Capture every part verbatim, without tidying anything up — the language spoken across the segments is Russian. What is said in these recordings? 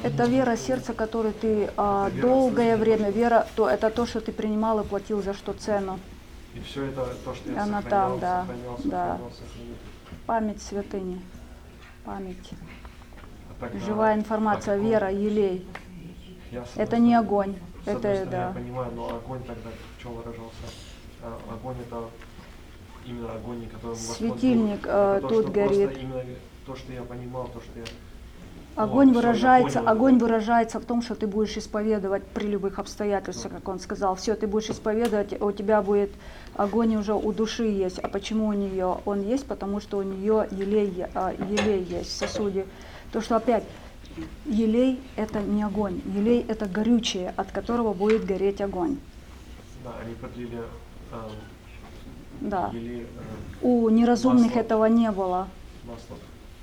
Это вера сердца, которую ты а, долгое время, вера, то это то, что ты принимал и платил за что цену. И все это то, что я Она сохранял, там, да, сохранял, да. сохранял, сохранял. Память святыни, память. А тогда, Живая информация, а каком... вера, елей. Я, Это не огонь. С одной это, стороны, да. я понимаю, но огонь тогда в чем выражался? А, огонь это именно огонь, который светильник э, тут то, горит. Именно то, что я понимал, то, что я... Огонь О, выражается, все, огонь это. выражается в том, что ты будешь исповедовать при любых обстоятельствах, как он сказал. Все, ты будешь исповедовать, у тебя будет огонь уже у души есть. А почему у нее он есть? Потому что у нее елей, елей есть в сосуде. То, что опять, елей это не огонь, елей это горючее, от которого будет гореть огонь. Да, они подлили э, да. елей, э, у неразумных масло, этого не было. Масло.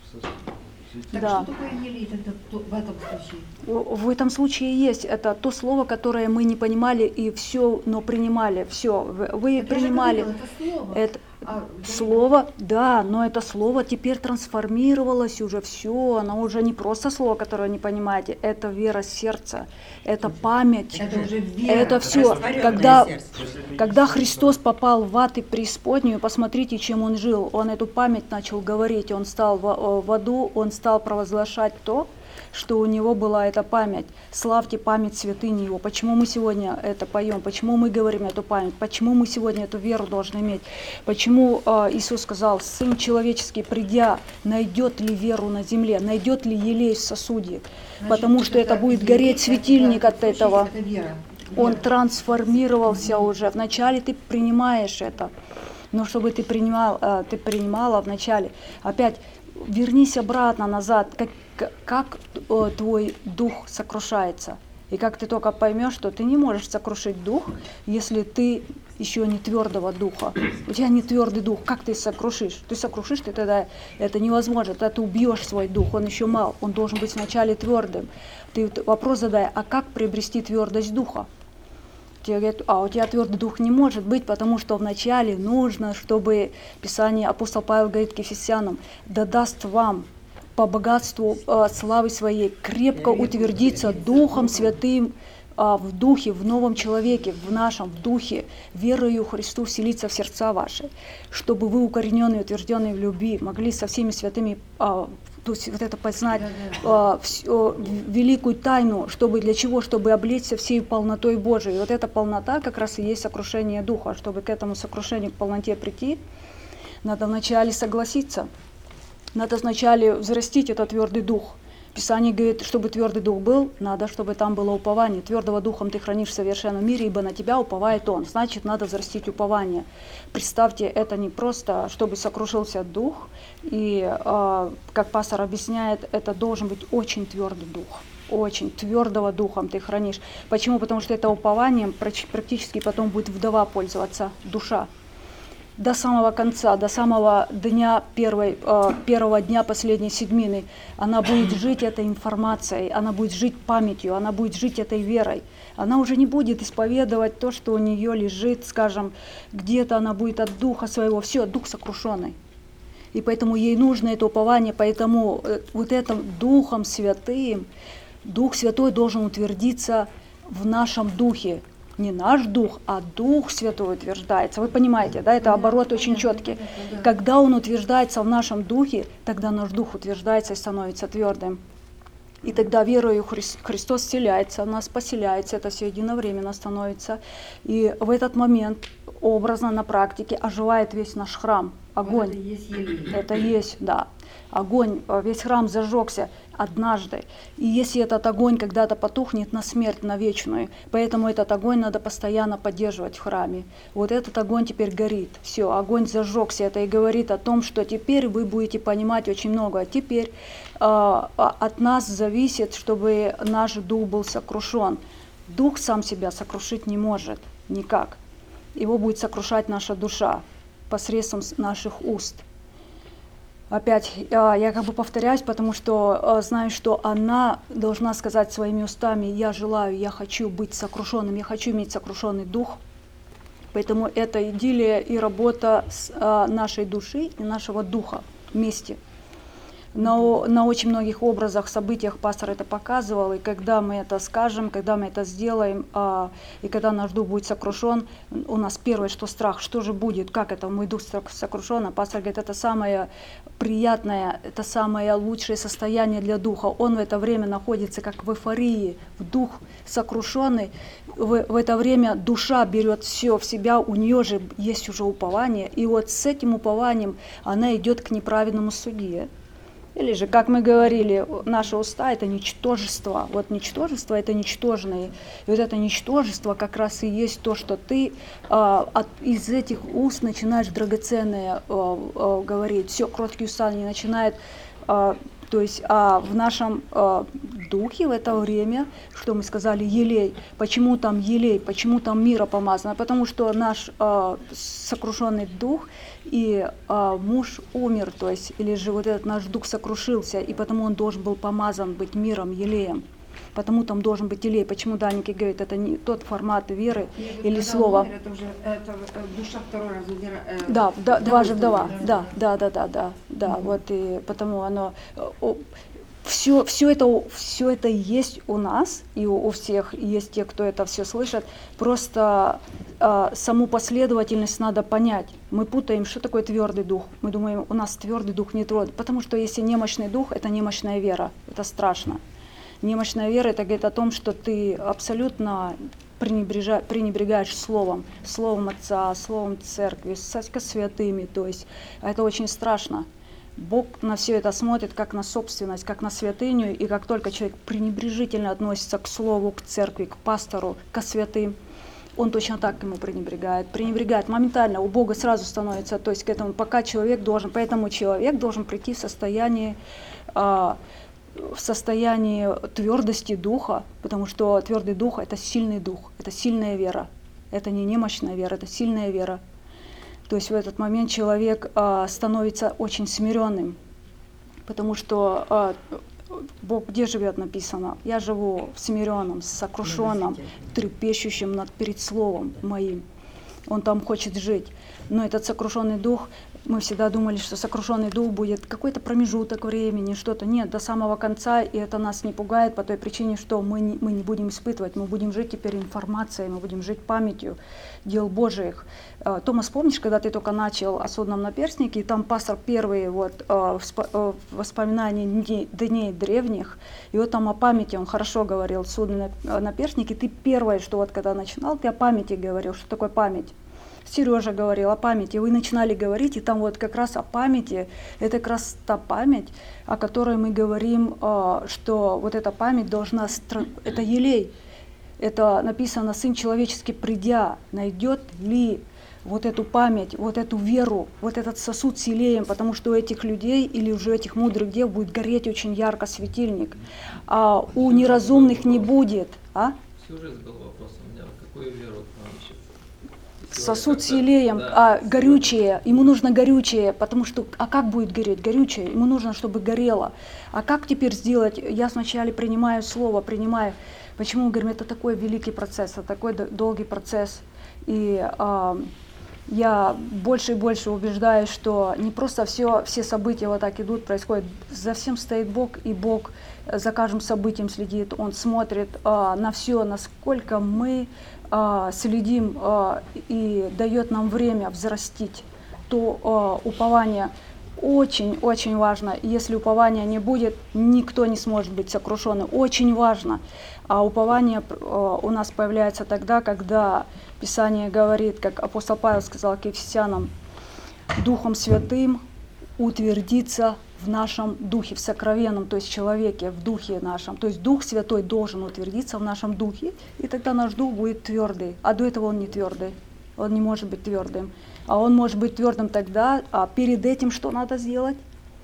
Так да. что такое елей тогда в этом случае? В этом случае есть это то слово, которое мы не понимали и все, но принимали. Все, вы так принимали. Я же говорила, это слово. Это а, слово, да, но это слово теперь трансформировалось уже все, оно уже не просто слово, которое не понимаете, это вера сердца, это память, это уже вера, это все. Когда, сердце. когда Христос попал в ад и преисподнюю, посмотрите, чем он жил. Он эту память начал говорить, он стал в, в аду, он стал провозглашать то, что у него была эта память. Славьте память святыни его. Почему мы сегодня это поем? Почему мы говорим эту память? Почему мы сегодня эту веру должны иметь? Почему э, Иисус сказал, Сын человеческий, придя, найдет ли веру на земле? Найдет ли елей в сосуде? Значит, потому что это будет гореть светильник от этого. Это вера. Он трансформировался уже. Вначале ты принимаешь это. Но чтобы ты принимал, э, ты принимала вначале. Опять вернись обратно назад. Как, как э, твой дух сокрушается. И как ты только поймешь, что ты не можешь сокрушить дух, если ты еще не твердого духа. У тебя не твердый дух. Как ты сокрушишь? Ты сокрушишь, ты тогда это невозможно. Тогда ты убьешь свой дух. Он еще мал. Он должен быть вначале твердым. Ты вопрос задай, а как приобрести твердость духа? Тебе говорят, а у тебя твердый дух не может быть, потому что вначале нужно, чтобы Писание, апостол Павел говорит к Ефесянам, да даст вам по богатству э, славы своей крепко утвердиться Духом Святым э, в духе, в новом человеке, в нашем, в духе, верою Христу вселиться в сердца ваши, чтобы вы, укорененные, утвержденные в любви, могли со всеми святыми э, то есть вот это познать э, все, великую тайну, чтобы для чего? Чтобы облечься всей полнотой Божией. И вот эта полнота как раз и есть сокрушение духа. Чтобы к этому сокрушению, к полноте прийти, надо вначале согласиться. Надо вначале взрастить этот твердый дух. Писание говорит, чтобы твердый дух был, надо, чтобы там было упование. Твердого духом ты хранишь в совершенном мире, ибо на тебя уповает он. Значит, надо взрастить упование. Представьте, это не просто, чтобы сокрушился дух. И, э, как пастор объясняет, это должен быть очень твердый дух. Очень твердого духом ты хранишь. Почему? Потому что это упованием практически потом будет вдова пользоваться, душа. До самого конца, до самого дня первой, э, первого дня последней седмины, она будет жить этой информацией, она будет жить памятью, она будет жить этой верой. Она уже не будет исповедовать то, что у нее лежит, скажем, где-то она будет от духа своего. Все, дух сокрушенный. И поэтому ей нужно это упование, поэтому э, вот этим Духом Святым, Дух Святой должен утвердиться в нашем духе. Не наш дух, а Дух Святой утверждается. Вы понимаете, да, это оборот очень четкий. Когда он утверждается в нашем духе, тогда наш дух утверждается и становится твердым. И тогда верою Христос вселяется, в нас поселяется, это все единовременно становится. И в этот момент образно на практике оживает весь наш храм. Огонь. Вот это есть елей. Это есть, да. Огонь, весь храм зажегся однажды. И если этот огонь когда-то потухнет на смерть, на вечную, поэтому этот огонь надо постоянно поддерживать в храме. Вот этот огонь теперь горит. Все, огонь зажегся. Это и говорит о том, что теперь вы будете понимать очень много. Теперь э, от нас зависит, чтобы наш дух был сокрушен. Дух сам себя сокрушить не может никак. Его будет сокрушать наша душа посредством наших уст. Опять я как бы повторяюсь, потому что знаю, что она должна сказать своими устами: я желаю, я хочу быть сокрушенным, я хочу иметь сокрушенный дух. Поэтому это идиллия и работа с нашей души и нашего духа вместе. На, о- на очень многих образах, событиях пастор это показывал, и когда мы это скажем, когда мы это сделаем, а, и когда наш дух будет сокрушен, у нас первое, что страх, что же будет, как это, мой дух сок- сокрушен, а пастор говорит, это самое приятное, это самое лучшее состояние для духа. Он в это время находится как в эйфории, в дух сокрушенный, в, в это время душа берет все в себя, у нее же есть уже упование, и вот с этим упованием она идет к неправедному судье. Или же, как мы говорили, наши уста – это ничтожество. Вот ничтожество – это ничтожные. И вот это ничтожество как раз и есть то, что ты а, от, из этих уст начинаешь драгоценное а, а, говорить. Все, кроткие уста не начинают. А, то есть а в нашем а, духе в это время, что мы сказали, елей. Почему там елей? Почему там мира помазано? Потому что наш а, сокрушенный дух и а, муж умер, то есть, или же вот этот наш дух сокрушился, и потому он должен был помазан быть миром, елеем. Потому там должен быть елей. Почему Даники говорит, это не тот формат веры И вот или когда слова. умер, это уже это, э, душа второй раз умира. э, Да, да, два же вдова. становится, Да, да, да, да, да, да. Вот и потому оно все, все это, все это есть у нас, и у, у всех есть те, кто это все слышит. Просто э, саму последовательность надо понять. Мы путаем, что такое твердый дух. Мы думаем, у нас твердый дух не твердый, потому что если немощный дух, это немощная вера, это страшно. Немощная вера это говорит о том, что ты абсолютно пренебрежа- пренебрегаешь словом, словом Отца, словом Церкви, со святыми, то есть это очень страшно. Бог на все это смотрит как на собственность, как на святыню, и как только человек пренебрежительно относится к слову, к церкви, к пастору, к святым, он точно так ему пренебрегает. Пренебрегает моментально, у Бога сразу становится, то есть к этому, пока человек должен, поэтому человек должен прийти в состояние, а, в состоянии твердости духа, потому что твердый дух – это сильный дух, это сильная вера, это не немощная вера, это сильная вера. То есть в этот момент человек а, становится очень смиренным, потому что а, Бог где живет написано? Я живу в смиренном, сокрушенном, трепещущем над перед словом моим. Он там хочет жить. Но этот сокрушенный дух, мы всегда думали, что сокрушенный дух будет какой-то промежуток времени, что-то. Нет, до самого конца, и это нас не пугает по той причине, что мы не, мы не будем испытывать, мы будем жить теперь информацией, мы будем жить памятью дел Божиих. Томас, помнишь, когда ты только начал о судном наперстнике, и там пастор первые вот, воспоминания дней, дней древних, и вот там о памяти он хорошо говорил, судный наперстник, и ты первое, что вот когда начинал, ты о памяти говорил, что такое память. Сережа говорил о памяти, вы начинали говорить, и там вот как раз о памяти, это как раз та память, о которой мы говорим, что вот эта память должна, это елей, это написано, Сын Человеческий, придя, найдет ли вот эту память, вот эту веру, вот этот сосуд с елеем, потому что у этих людей или уже у этих мудрых дев будет гореть очень ярко светильник, а у неразумных не будет. А? Сюжет был вопрос у меня, какую веру нам еще? Сосуд с елеем, да, а горючее, ему нужно горючее, потому что, а как будет гореть горючее? Ему нужно, чтобы горело. А как теперь сделать? Я сначала принимаю слово, принимаю. Почему, говорим, это такой великий процесс, это такой долгий процесс. И а, я больше и больше убеждаюсь, что не просто все, все события вот так идут, происходят. За всем стоит Бог, и Бог за каждым событием следит. Он смотрит а, на все, насколько мы а, следим а, и дает нам время взрастить. То а, упование очень-очень важно. Если упования не будет, никто не сможет быть сокрушенным. Очень важно. А упование а, у нас появляется тогда, когда Писание говорит, как апостол Павел сказал к Ефесянам, Духом Святым утвердиться в нашем духе, в сокровенном, то есть человеке, в духе нашем. То есть Дух Святой должен утвердиться в нашем духе, и тогда наш дух будет твердый. А до этого он не твердый, он не может быть твердым. А он может быть твердым тогда, а перед этим что надо сделать?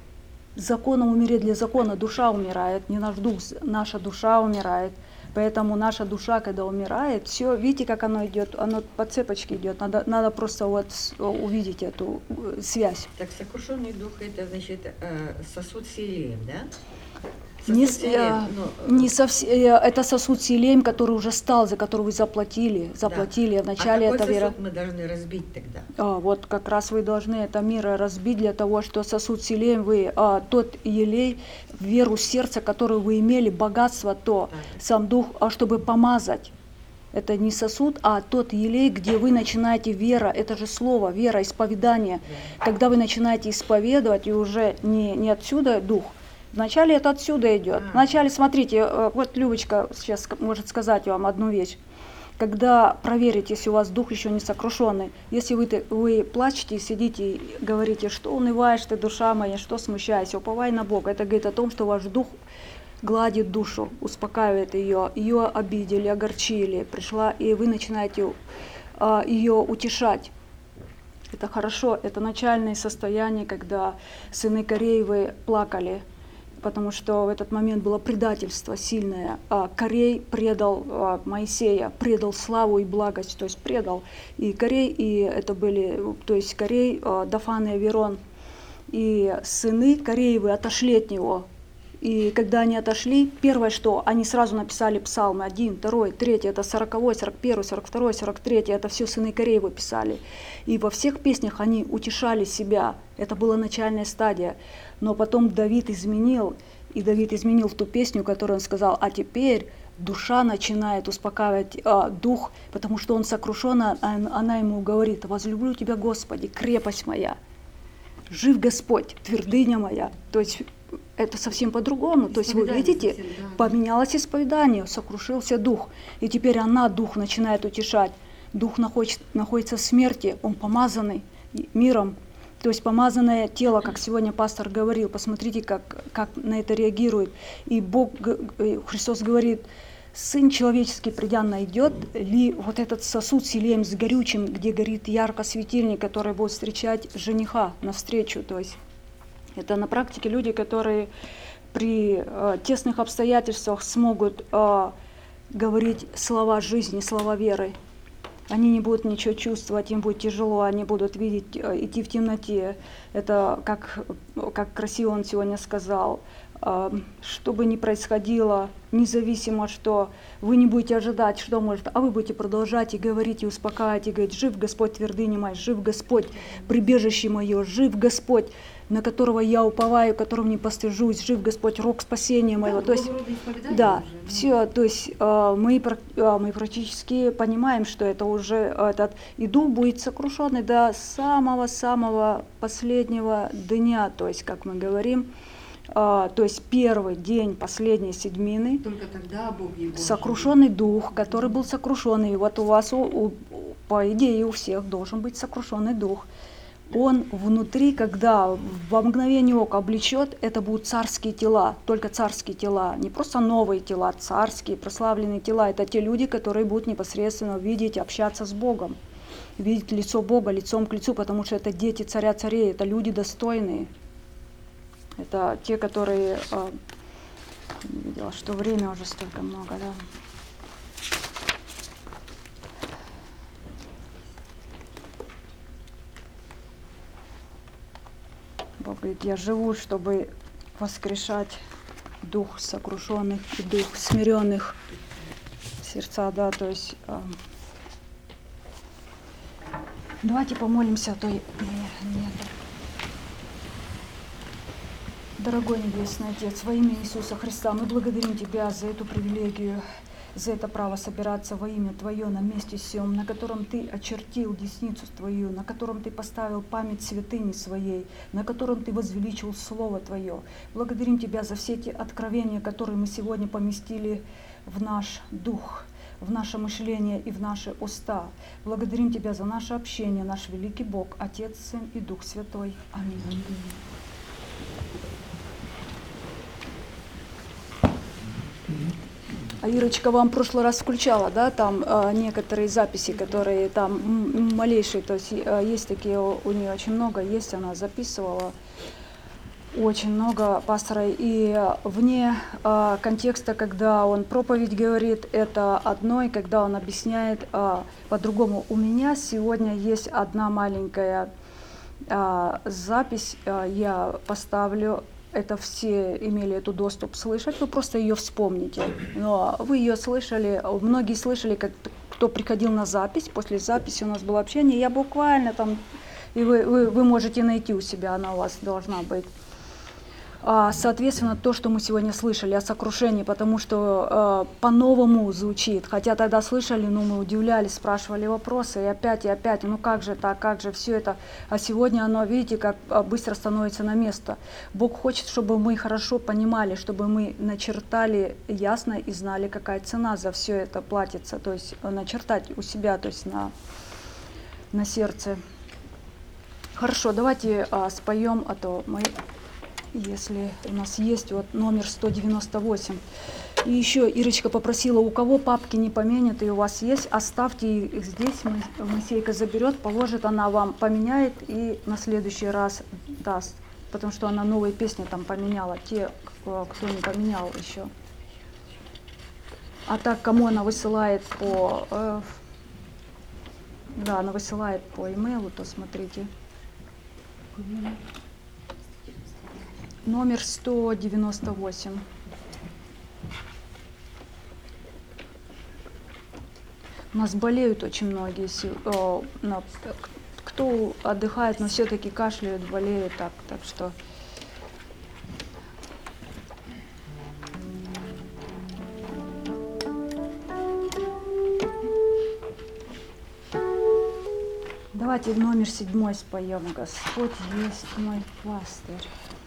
Законом умереть для закона, душа умирает, не наш дух, наша душа умирает. Поэтому наша душа, когда умирает, все, видите, как оно идет, оно по цепочке идет. Надо, надо просто вот увидеть эту связь. Так, сокрушенный дух это значит сосуд с елеем, да? Не, Сосуд с- э, Силем, ну, не совс- э, это сосуд Силем, который уже стал, за который вы заплатили, заплатили. да. Вначале а это какой вера. сосуд мы должны разбить тогда? А, вот как раз вы должны это мира разбить для того, что сосуд Силем, вы а, тот елей, веру сердца, которую вы имели, богатство, то Так. сам дух, а чтобы помазать. Это не сосуд, а тот елей, где вы начинаете вера, это же слово, вера, исповедание. Когда вы начинаете исповедовать, и уже не, не отсюда дух, вначале это отсюда идет. А. Вначале, смотрите, э, вот Любочка сейчас ск- может сказать вам одну вещь. Когда проверить, если у вас дух еще не сокрушенный, если вы, ты- вы плачете и сидите и говорите, что унываешь ты, душа моя, что смущайся, уповай на Бога, это говорит о том, что ваш дух гладит душу, успокаивает ее, ее обидели, огорчили, пришла, и вы начинаете а, ее утешать. Это хорошо, это начальное состояние, когда сыны Кореевы плакали, потому что в этот момент было предательство сильное. А Корей предал а, Моисея, предал славу и благость, то есть предал и Корей, и это были, то есть Корей, а, Дафан и Аверон, и сыны Кореевы отошли от него. И когда они отошли, первое, что они сразу написали псалмы, один, второй, третий, это сороковой, сорок первый, сорок второй, сорок третий, это все сыны Кореевы писали. И во всех песнях они утешали себя, это была начальная стадия. Но потом Давид изменил, и Давид изменил в ту песню, которую он сказал, а теперь душа начинает успокаивать а, дух, потому что он сокрушен, а она ему говорит, возлюблю тебя, Господи, крепость моя, жив Господь, твердыня моя. То есть это совсем по-другому. То есть вы Исповедание видите, совсем, да. поменялось исповедание, сокрушился дух. И теперь она, дух, начинает утешать. Дух находится, находится в смерти, он помазанный миром. То есть помазанное тело, как сегодня пастор говорил, посмотрите, как, как на это реагирует. И Бог, г- Христос говорит, Сын человеческий, придя, найдет ли вот этот сосуд Силем с горючим, где горит ярко светильник, который будет встречать жениха навстречу. То есть это на практике люди, которые при э, тесных обстоятельствах смогут э, говорить слова жизни, слова веры. Они не будут ничего чувствовать, им будет тяжело, они будут видеть, э, идти в темноте. Это как, как красиво он сегодня сказал. Э, что бы ни происходило, независимо что, вы не будете ожидать, что может, а вы будете продолжать и говорить, и успокаивать, и говорить, жив Господь, твердыня моя, жив Господь, прибежище мое, жив Господь, на которого я уповаю, которым не постыжусь, жив Господь, рог спасения моего. Да, То есть, такого рода исповедание да, уже, ну. все, то есть э, мы, пр- э, мы практически понимаем, что это уже этот, и дух будет сокрушенный до самого-самого последнего дня, то есть, как мы говорим, э, то есть первый день последней седьмины, Только тогда Бог его сокрушенный дух, который был сокрушенный, и вот у вас, у, у- по идее, у всех должен быть сокрушенный дух. Он внутри, когда во мгновение ока облечет, это будут царские тела, только царские тела, не просто новые тела, царские, прославленные тела. Это те люди, которые будут непосредственно видеть, общаться с Богом, видеть лицо Бога лицом к лицу, потому что это дети царя царей, это люди достойные. Это те, которые... э, не видела, что время уже столько много, да. Бог говорит, я живу, чтобы воскрешать дух сокрушенных и дух смиренных сердца, да, то есть э, давайте помолимся, а то нет. Дорогой Небесный Отец, во имя Иисуса Христа, мы благодарим Тебя за эту привилегию, за это право собираться во имя Твое на месте сем, на котором Ты очертил десницу Твою, на котором Ты поставил память святыни Своей, на котором Ты возвеличил Слово Твое. Благодарим Тебя за все эти откровения, которые мы сегодня поместили в наш дух, в наше мышление и в наши уста. Благодарим Тебя за наше общение, наш великий Бог, Отец, Сын и Дух Святой. Аминь. А Ирочка вам в прошлый раз включала, да, там э, некоторые записи, которые там м, малейшие, то есть э, есть такие, у, у нее очень много, есть, она записывала очень много пастора, и э, вне э, контекста, когда он проповедь говорит, это одно, и когда он объясняет э, по-другому. У меня сегодня есть одна маленькая э, запись, э, я поставлю это все имели эту доступ слышать, вы просто ее вспомните. Но вы ее слышали, многие слышали, как кто приходил на запись, после записи у нас было общение, я буквально там, и вы, вы, вы можете найти у себя, она у вас должна быть. А, соответственно, то, что мы сегодня слышали о сокрушении, потому что э, по-новому звучит, хотя тогда слышали, ну мы удивлялись, спрашивали вопросы, и опять, и опять, ну как же так, как же все это, а сегодня оно, видите, как быстро становится на место. Бог хочет, чтобы мы хорошо понимали, чтобы мы начертали ясно и знали, какая цена за все это платится, то есть начертать у себя, то есть на, на сердце. Хорошо, давайте а, споем, а то мы... Если у нас есть вот номер сто девяносто восемь. И еще Ирочка попросила, у кого папки не поменят и у вас есть, оставьте их здесь, Моисейка заберет, положит, она вам поменяет и на следующий раз даст. Потому что она новые песни там поменяла, те, кто не поменял еще. А так, кому она высылает по... Э, да, она высылает по имейлу, то смотрите. Номер сто девяносто восемь. У нас болеют очень многие, кто отдыхает, но все-таки кашляют, болеют, так, так что... Давайте номер седьмой споем. Господь есть мой пастырь.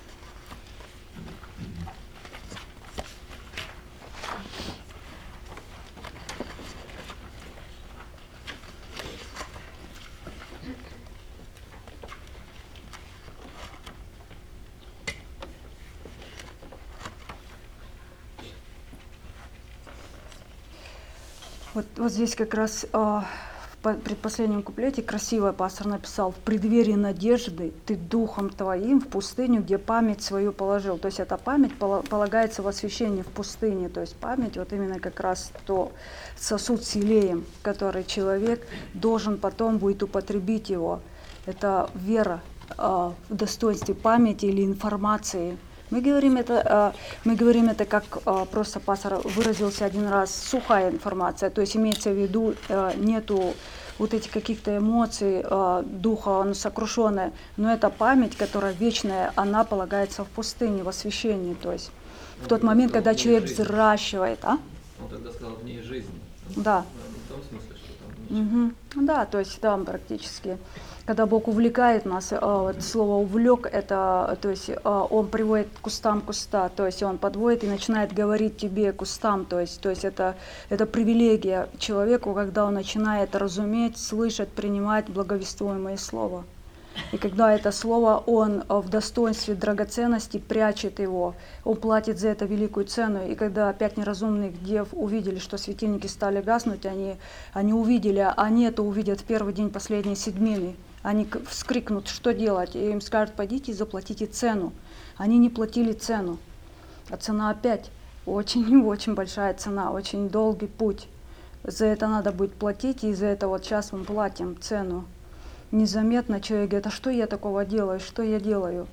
Вот, вот здесь как раз э, в предпоследнем куплете красиво пастор написал: «В преддверии надежды ты духом твоим в пустыню, где память свою положил». То есть эта память полагается в освящении в пустыне. То есть память вот именно как раз то сосуд с елеем, который человек должен потом будет употребить его. Это вера э, в достоинстве памяти или информации. Мы говорим это, мы говорим это, как просто пастор выразился один раз, сухая информация, то есть имеется в виду, нету вот этих каких-то эмоций, духа, оно сокрушенное, но это память, которая вечная, она полагается в пустыне, в освящении, то есть в тот момент, когда человек взращивает. А? Он тогда сказал, в ней жизнь. Да. В том смысле, что там ничего. Угу. Да, то есть там практически. Когда Бог увлекает нас, вот слово «увлек» — это, то есть Он приводит к кустам куста, то есть Он подводит и начинает говорить тебе кустам, то есть, то есть это, это привилегия человеку, когда он начинает разуметь, слышать, принимать благовествуемое слово. И когда это слово, он в достоинстве драгоценности прячет его, он платит за это великую цену. И когда пять неразумных дев увидели, что светильники стали гаснуть, они, они увидели, они это увидят в первый день последней седьмины. Они вскрикнут, что делать, и им скажут: пойдите и заплатите цену. Они не платили цену, а цена опять очень-очень большая цена, очень долгий путь. За это надо будет платить, и за это вот сейчас мы платим цену. Незаметно человек говорит: а что я такого делаю, что я делаю?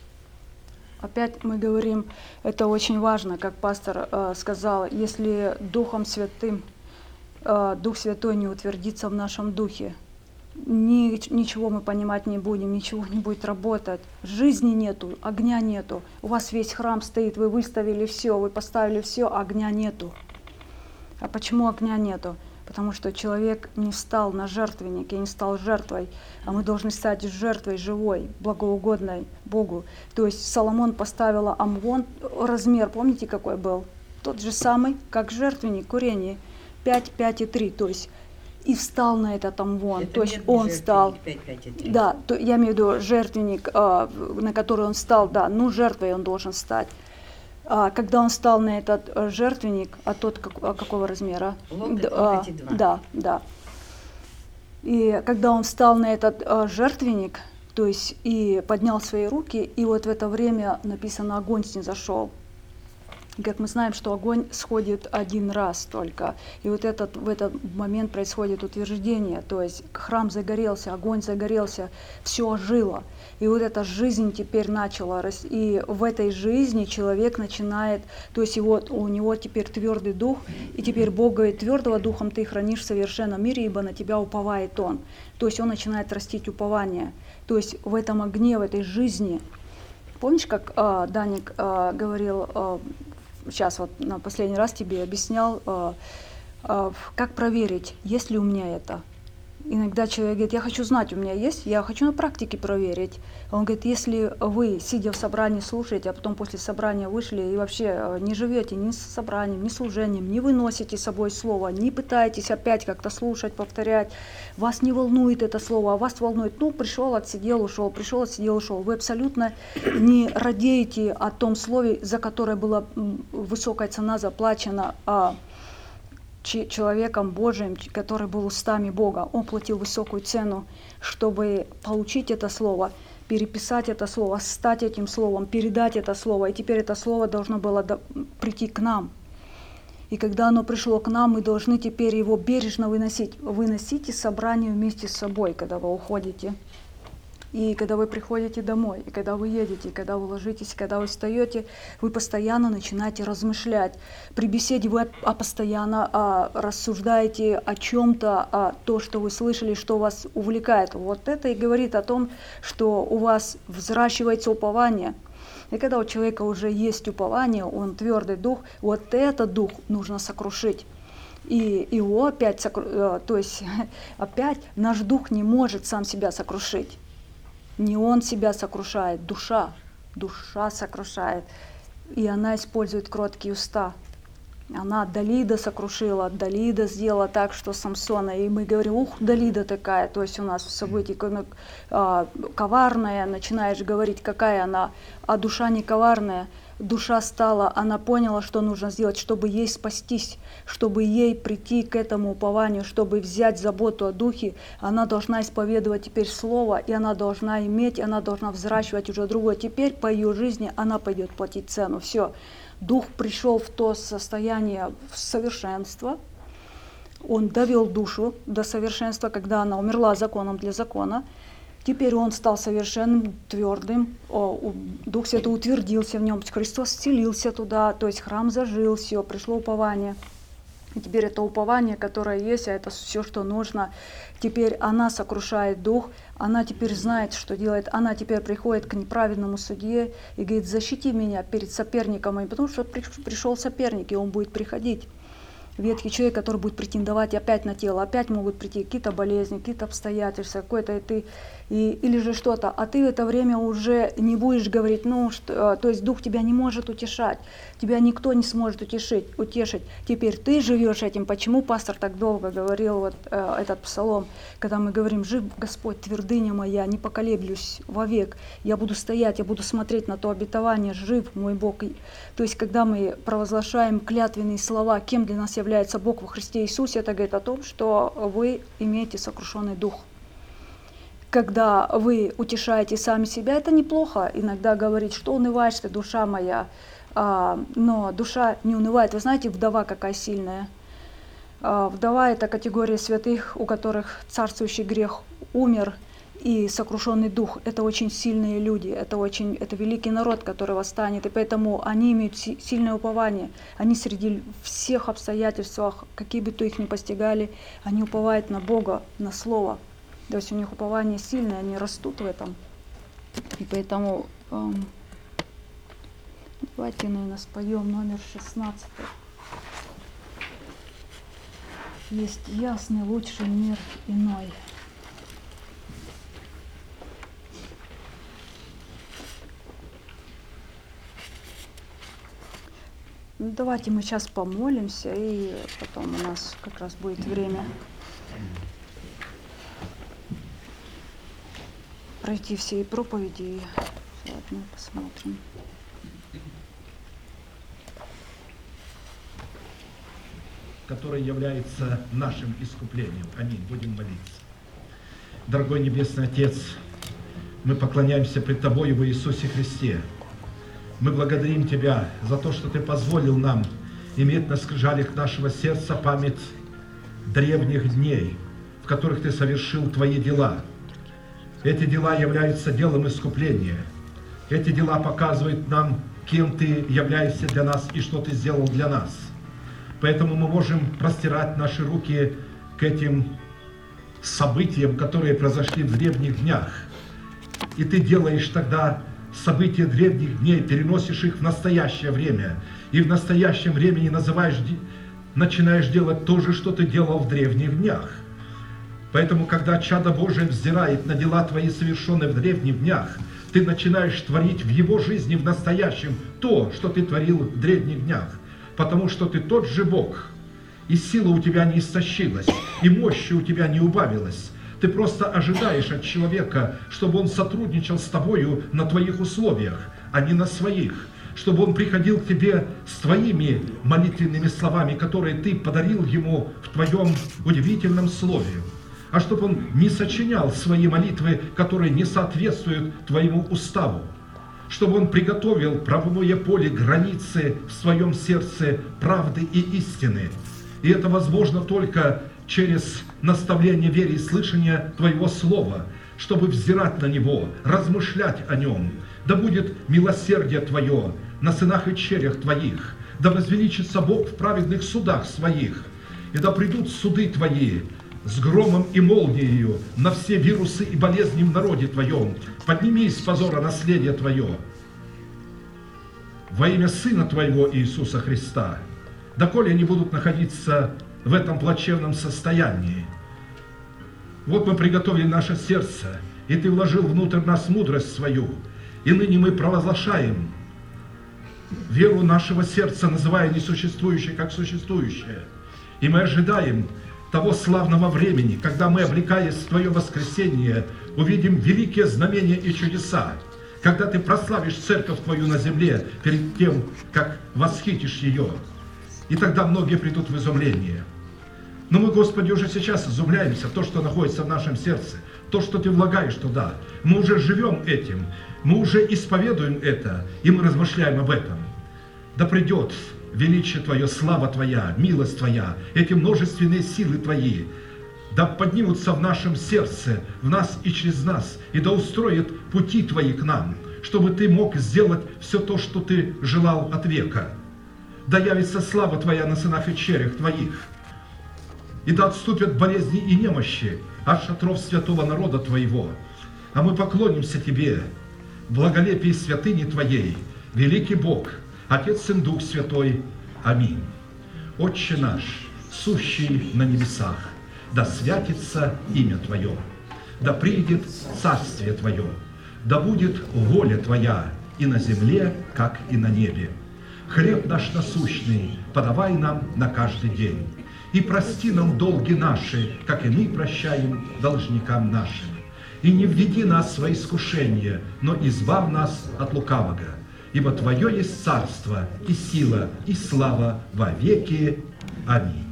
Опять мы говорим, это очень важно, как пастор э, сказал, если Духом Святым, э, Дух Святой не утвердится в нашем духе, Ни, ничего мы понимать не будем, ничего не будет работать. Жизни нету, огня нету. У вас весь храм стоит, вы выставили все, вы поставили все, огня нету. А почему огня нету? Потому что человек не встал на жертвенник и не стал жертвой, а мы должны стать жертвой живой, благоугодной Богу. То есть Соломон поставил амвон, размер, помните, какой был? Тот же самый, как жертвенник, курение, пять, пять и три, то есть и встал на этот амвон, Это то есть он встал, пять, пять и три. да, то, я имею в виду жертвенник, э, на который он встал, да, ну жертвой он должен стать. А когда он встал на этот э, жертвенник, а тот как, а какого размера? Локоть, Д- а, локоть и два. да, да. И когда он встал на этот э, жертвенник, то есть и поднял свои руки, и вот в это время написано, огонь снизошел. Как мы знаем, что огонь сходит один раз только. И вот этот, в этот момент происходит утверждение. То есть храм загорелся, огонь загорелся, все ожило. И вот эта жизнь теперь начала расти. И в этой жизни человек начинает, то есть его, у него теперь твердый дух. И теперь Бог говорит: твердого духом ты хранишь в совершенном мире, ибо на тебя уповает Он. То есть он начинает растить упование. То есть в этом огне, в этой жизни. Помнишь, как э, Даник э, говорил, э, сейчас вот на последний раз тебе объяснял, э, э, как проверить, есть ли у меня это. Иногда человек говорит: я хочу знать, у меня есть, я хочу на практике проверить. Он говорит: если вы, сидя в собрании, слушаете, а потом после собрания вышли и вообще не живете ни с собранием, ни служением, не выносите с собой слово, не пытаетесь опять как-то слушать, повторять, вас не волнует это слово, а вас волнует: ну, пришел, отсидел, ушел, пришел, отсидел, ушел. Вы абсолютно не радеете о том слове, за которое была высокая цена заплачена, а человеком Божиим, который был устами Бога. Он платил высокую цену, чтобы получить это слово, переписать это слово, стать этим словом, передать это слово. И теперь это слово должно было прийти к нам. И когда оно пришло к нам, мы должны теперь его бережно выносить. Выносите собрание вместе с собой, когда вы уходите. И когда вы приходите домой, и когда вы едете, и когда вы ложитесь, и когда вы встаете, вы постоянно начинаете размышлять. При беседе вы а, постоянно а, рассуждаете о чем-то, а, то, что вы слышали, что вас увлекает. Вот это и говорит о том, что у вас взращивается упование. И когда у человека уже есть упование, он твердый дух, вот этот дух нужно сокрушить. И его опять, сокру... то есть опять наш дух не может сам себя сокрушить. Не он себя сокрушает, душа, душа сокрушает. И она использует кроткие уста. Она Далида сокрушила, Далида сделала так, что Самсона. И мы говорим: ух, Далида такая. То есть у нас в событии коварная, начинаешь говорить, какая она, а душа не коварная. Душа стала, она поняла, что нужно сделать, чтобы ей спастись, чтобы ей прийти к этому упованию, чтобы взять заботу о духе. Она должна исповедовать теперь слово, и она должна иметь, она должна взращивать уже другое. Теперь по ее жизни она пойдет платить цену. Все, дух пришел в то состояние совершенства. Он довел душу до совершенства, когда она умерла законом для закона. Теперь он стал совершенным, твердым, Дух Святой утвердился в нем, Христос вселился туда, то есть храм зажил, все, пришло упование. И теперь это упование, которое есть, а это все, что нужно. Теперь она сокрушает дух, она теперь знает, что делает. Она теперь приходит к неправедному судье и говорит: защити меня перед соперником моим, потому что пришел соперник, и он будет приходить. Ветхий человек, который будет претендовать опять на тело, опять могут прийти какие-то болезни, какие-то обстоятельства, какое-то и ты, и, или же что-то, а ты в это время уже не будешь говорить, ну, что, то есть дух тебя не может утешать, тебя никто не сможет утешить, утешить. Теперь ты живешь этим. Почему пастор так долго говорил вот э, этот псалом, когда мы говорим: жив Господь, твердыня моя, не поколеблюсь вовек, я буду стоять, я буду смотреть на то обетование, жив мой Бог. То есть когда мы провозглашаем клятвенные слова, кем для нас является является Бог во Христе Иисусе, это говорит о том, что вы имеете сокрушенный дух. Когда вы утешаете сами себя, это неплохо иногда говорить, что унываешь ты, душа моя, а, но душа не унывает. Вы знаете, вдова какая сильная. А, вдова — это категория святых, у которых царствующий грех умер, и сокрушенный дух — это очень сильные люди, это очень, это великий народ, который восстанет, и поэтому они имеют сильное упование. Они среди всех обстоятельств, какие бы то их ни постигали, они уповают на Бога, на Слово. То есть у них упование сильное, они растут в этом. И поэтому эм, давайте, наверное, споем номер шестнадцатый. Есть ясный, лучший мир иной. Давайте мы сейчас помолимся, и потом у нас как раз будет время пройти все проповеди и заодно посмотрим. Который является нашим искуплением. Аминь. Будем молиться. Дорогой Небесный Отец, мы поклоняемся пред Тобой во Иисусе Христе. Мы благодарим Тебя за то, что Ты позволил нам иметь на скрижалях нашего сердца память древних дней, в которых Ты совершил Твои дела. Эти дела являются делом искупления. Эти дела показывают нам, кем Ты являешься для нас и что Ты сделал для нас. Поэтому мы можем простирать наши руки к этим событиям, которые произошли в древних днях. И Ты делаешь тогда события древних дней, переносишь их в настоящее время. И в настоящем времени называешь, начинаешь делать то же, что Ты делал в древних днях. Поэтому, когда чадо Божие взирает на дела Твои, совершенные в древних днях, Ты начинаешь творить в его жизни, в настоящем, то, что Ты творил в древних днях. Потому что Ты тот же Бог, и сила у Тебя не истощилась, и мощи у Тебя не убавилась. Ты просто ожидаешь от человека, чтобы он сотрудничал с Тобою на Твоих условиях, а не на своих. Чтобы он приходил к Тебе с Твоими молитвенными словами, которые Ты подарил ему в Твоем удивительном слове. А чтобы он не сочинял свои молитвы, которые не соответствуют Твоему уставу. Чтобы он приготовил правовое поле, границы в своем сердце правды и истины. И это возможно только через наставление веры и слышания Твоего Слова, чтобы взирать на него, размышлять о нем. Да будет милосердие Твое на сынах и черях Твоих, да возвеличится Бог в праведных судах Своих, и да придут суды Твои с громом и молнией на все вирусы и болезни в народе Твоем. Поднимись с позора наследие Твое. Во имя Сына Твоего Иисуса Христа, доколе они будут находиться в этом плачевном состоянии. Вот мы приготовили наше сердце, и Ты вложил внутрь нас мудрость свою, и ныне мы провозглашаем веру нашего сердца, называя несуществующее как существующее. И мы ожидаем того славного времени, когда мы, облекаясь в Твое воскресение, увидим великие знамения и чудеса, когда Ты прославишь церковь Твою на земле перед тем, как восхитишь ее. И тогда многие придут в изумление. Но мы, Господи, уже сейчас изумляемся в то, что находится в нашем сердце, то, что Ты влагаешь туда. Мы уже живем этим, мы уже исповедуем это, и мы размышляем об этом. Да придет величие Твое, слава Твоя, милость Твоя, эти множественные силы Твои, да поднимутся в нашем сердце, в нас и через нас, и да устроят пути Твои к нам, чтобы Ты мог сделать все то, что Ты желал от века. Да явится слава Твоя на сынах и черях Твоих, и да отступят болезни и немощи от шатров святого народа Твоего. А мы поклонимся Тебе, в благолепии святыни Твоей, великий Бог, Отец и Дух Святой. Аминь. Отче наш, сущий на небесах, да святится имя Твое, да придет царствие Твое, да будет воля Твоя и на земле, как и на небе. Хлеб наш насущный подавай нам на каждый день, и прости нам долги наши, как и мы прощаем должникам нашим. И не введи нас в искушение, но избавь нас от лукавого. Ибо Твое есть царство, и сила, и слава во веки. Аминь.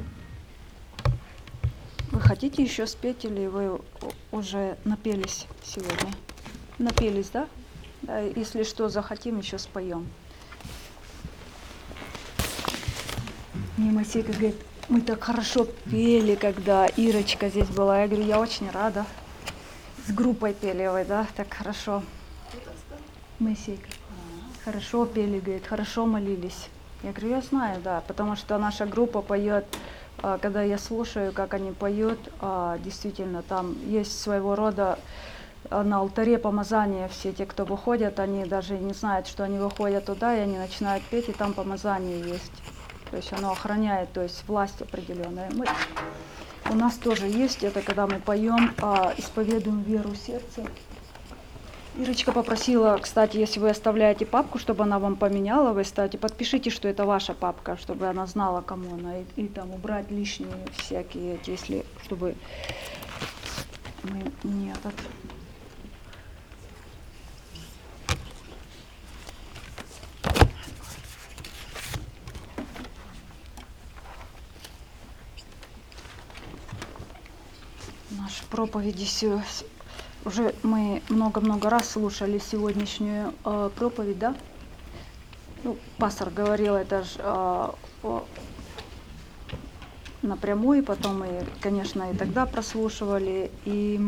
Вы хотите еще спеть, или вы уже напелись сегодня? Напелись, да? Да, если что, захотим, еще споем. Мне Масейка говорит, мы так хорошо пели, когда Ирочка здесь была. Я говорю, я очень рада. С группой пели вы, да, так хорошо. Масейка. Хорошо пели, говорит, хорошо молились. Я говорю, я знаю, да, потому что наша группа поет, когда я слушаю, как они поют, действительно, там есть своего рода на алтаре помазание. Все те, кто выходят, они даже не знают, что они выходят туда, и они начинают петь, и там помазание есть. То есть оно охраняет, то есть власть определенная. Мы, у нас тоже есть это, когда мы поем, исповедуем веру сердца. Ирочка попросила, кстати, если вы оставляете папку, чтобы она вам поменяла, вы ставите, подпишите, что это ваша папка, чтобы она знала, кому она, и, и там убрать лишние всякие эти, если, чтобы мы не этот. Наши проповеди все. Уже мы много-много раз слушали сегодняшнюю э, проповедь, да? Ну, пастор говорил это же а, о, напрямую, потом и, конечно, и тогда прослушивали, и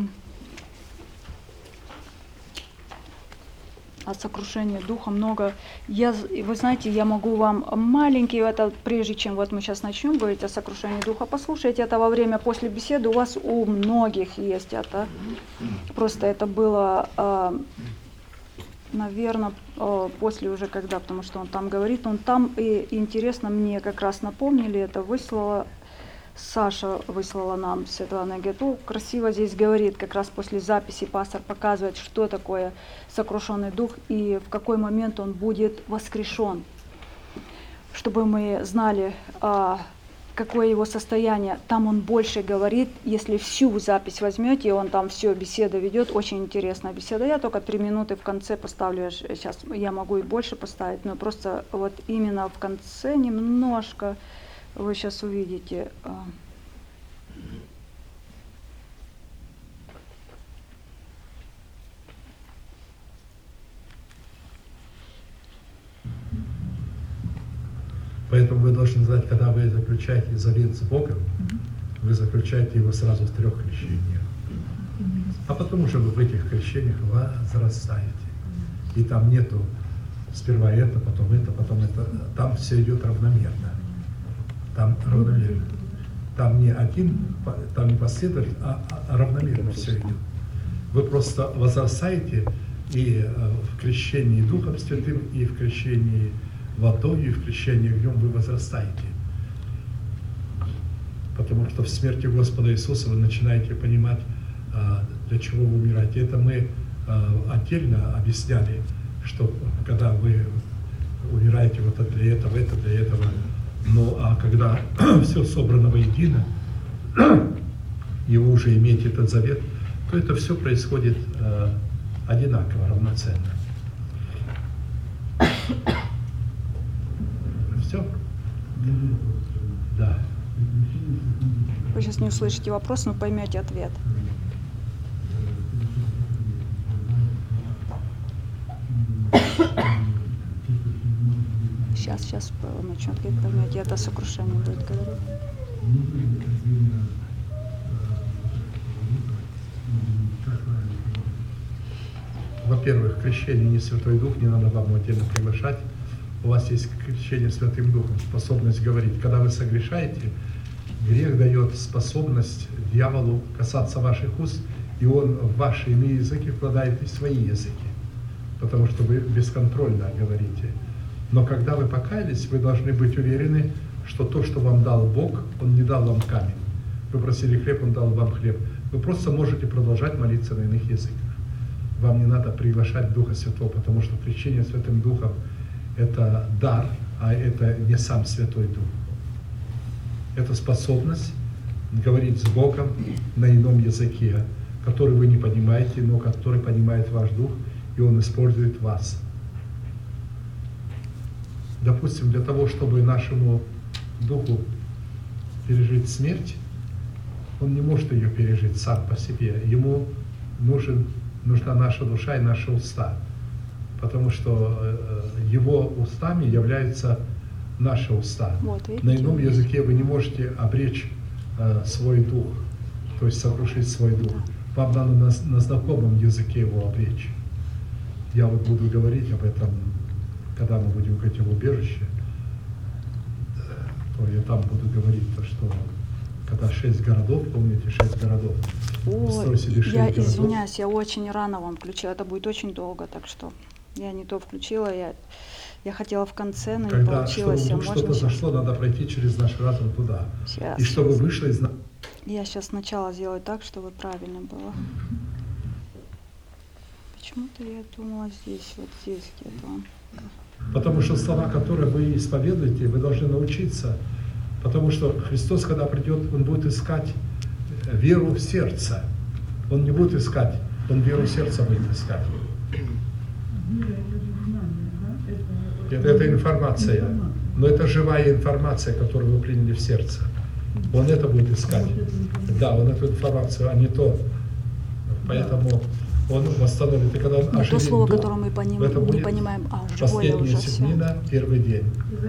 о сокрушении духа много. Я, вы знаете, я могу вам маленький, это прежде чем вот мы сейчас начнем говорить о сокрушении духа, послушайте это во время, после беседы, у вас у многих есть это. Просто это было, наверное, после уже когда, потому что он там говорит, он там, и интересно, мне как раз напомнили, это выслала, Саша выслала нам Светлана Гету, красиво здесь говорит, как раз после записи пастор показывает, что такое сокрушенный дух и в какой момент он будет воскрешен, чтобы мы знали, а, какое его состояние. Там он больше говорит, если всю запись возьмете, он там все беседа ведет, очень интересная беседа. Я только три минуты в конце поставлю, сейчас я могу и больше поставить, но просто вот именно в конце немножко. Вы сейчас увидите. Поэтому вы должны знать, когда вы заключаете завет с Богом, вы заключаете его сразу в трех крещениях. А потом уже вы в этих крещениях возрастаете. И там нету сперва это, потом это, потом это. Там все идет равномерно. Там равномерно. Там не один, там не последовательно, а, а равномерно все идет. Вы просто возрастаете и в крещении Духом Святым, и в крещении водой, и в крещении огнем вы возрастаете. Потому что в смерти Господа Иисуса вы начинаете понимать, для чего вы умираете. Это мы отдельно объясняли, что когда вы умираете вот для этого, это для этого. Ну, а когда все собрано воедино, и вы уже имеете этот завет, то это все происходит э, одинаково, равноценно. Все? Да. Вы сейчас не услышите вопрос, но поймете ответ. Сейчас, сейчас начнет говорить, поймете, это сокрушение будет говорить. Во-первых, крещение не Святой Дух, не надо вам отдельно приглашать. У вас есть крещение Святым Духом, способность говорить. Когда вы согрешаете, грех дает способность дьяволу касаться ваших уст, и он в ваши иные языки вкладает и свои языки, потому что вы бесконтрольно говорите. Но когда вы покаялись, вы должны быть уверены, что то, что вам дал Бог, Он не дал вам камень. Вы просили хлеб, Он дал вам хлеб. Вы просто можете продолжать молиться на иных языках. Вам не надо приглашать Духа Святого, потому что крещение Святым Духом – это дар, а это не сам Святой Дух. Это способность говорить с Богом на ином языке, который вы не понимаете, но который понимает ваш Дух, и Он использует вас. Допустим, для того, чтобы нашему духу пережить смерть, он не может ее пережить сам по себе. Ему нужен, нужна наша душа и наши уста, потому что его устами являются наши уста. Вот, видите, на ином языке вы не можете обречь э, свой дух, то есть сокрушить свой дух. Да. Вам надо на, на знакомом языке его обречь. Я вот буду говорить об этом, когда мы будем говорить об убежище, то я там буду говорить то, что когда шесть городов, помните, шесть городов. Ой, я городов. Извиняюсь, я очень рано вам включила, это будет очень долго, так что я не то включила, я, я хотела в конце, но когда, не получилось. Чтобы что-то зашло, надо пройти через наш разум туда. Сейчас, и чтобы сейчас. Вышло из... Я сейчас сначала сделаю так, чтобы правильно было. Почему-то я думала здесь, вот здесь где-то. Потому что слова, которые вы исповедуете, вы должны научиться. Потому что Христос, когда придет, Он будет искать веру в сердце. Он не будет искать, Он веру в сердце будет искать. Это, это информация. Но это живая информация, которую вы приняли в сердце. Он это будет искать. Да, Он эту информацию, а не то. Поэтому Он восстановит. И когда он Но то оживит слово, дух, которое мы поним, в этом не будет понимаем, а живое последняя уже все. седмина, первый день.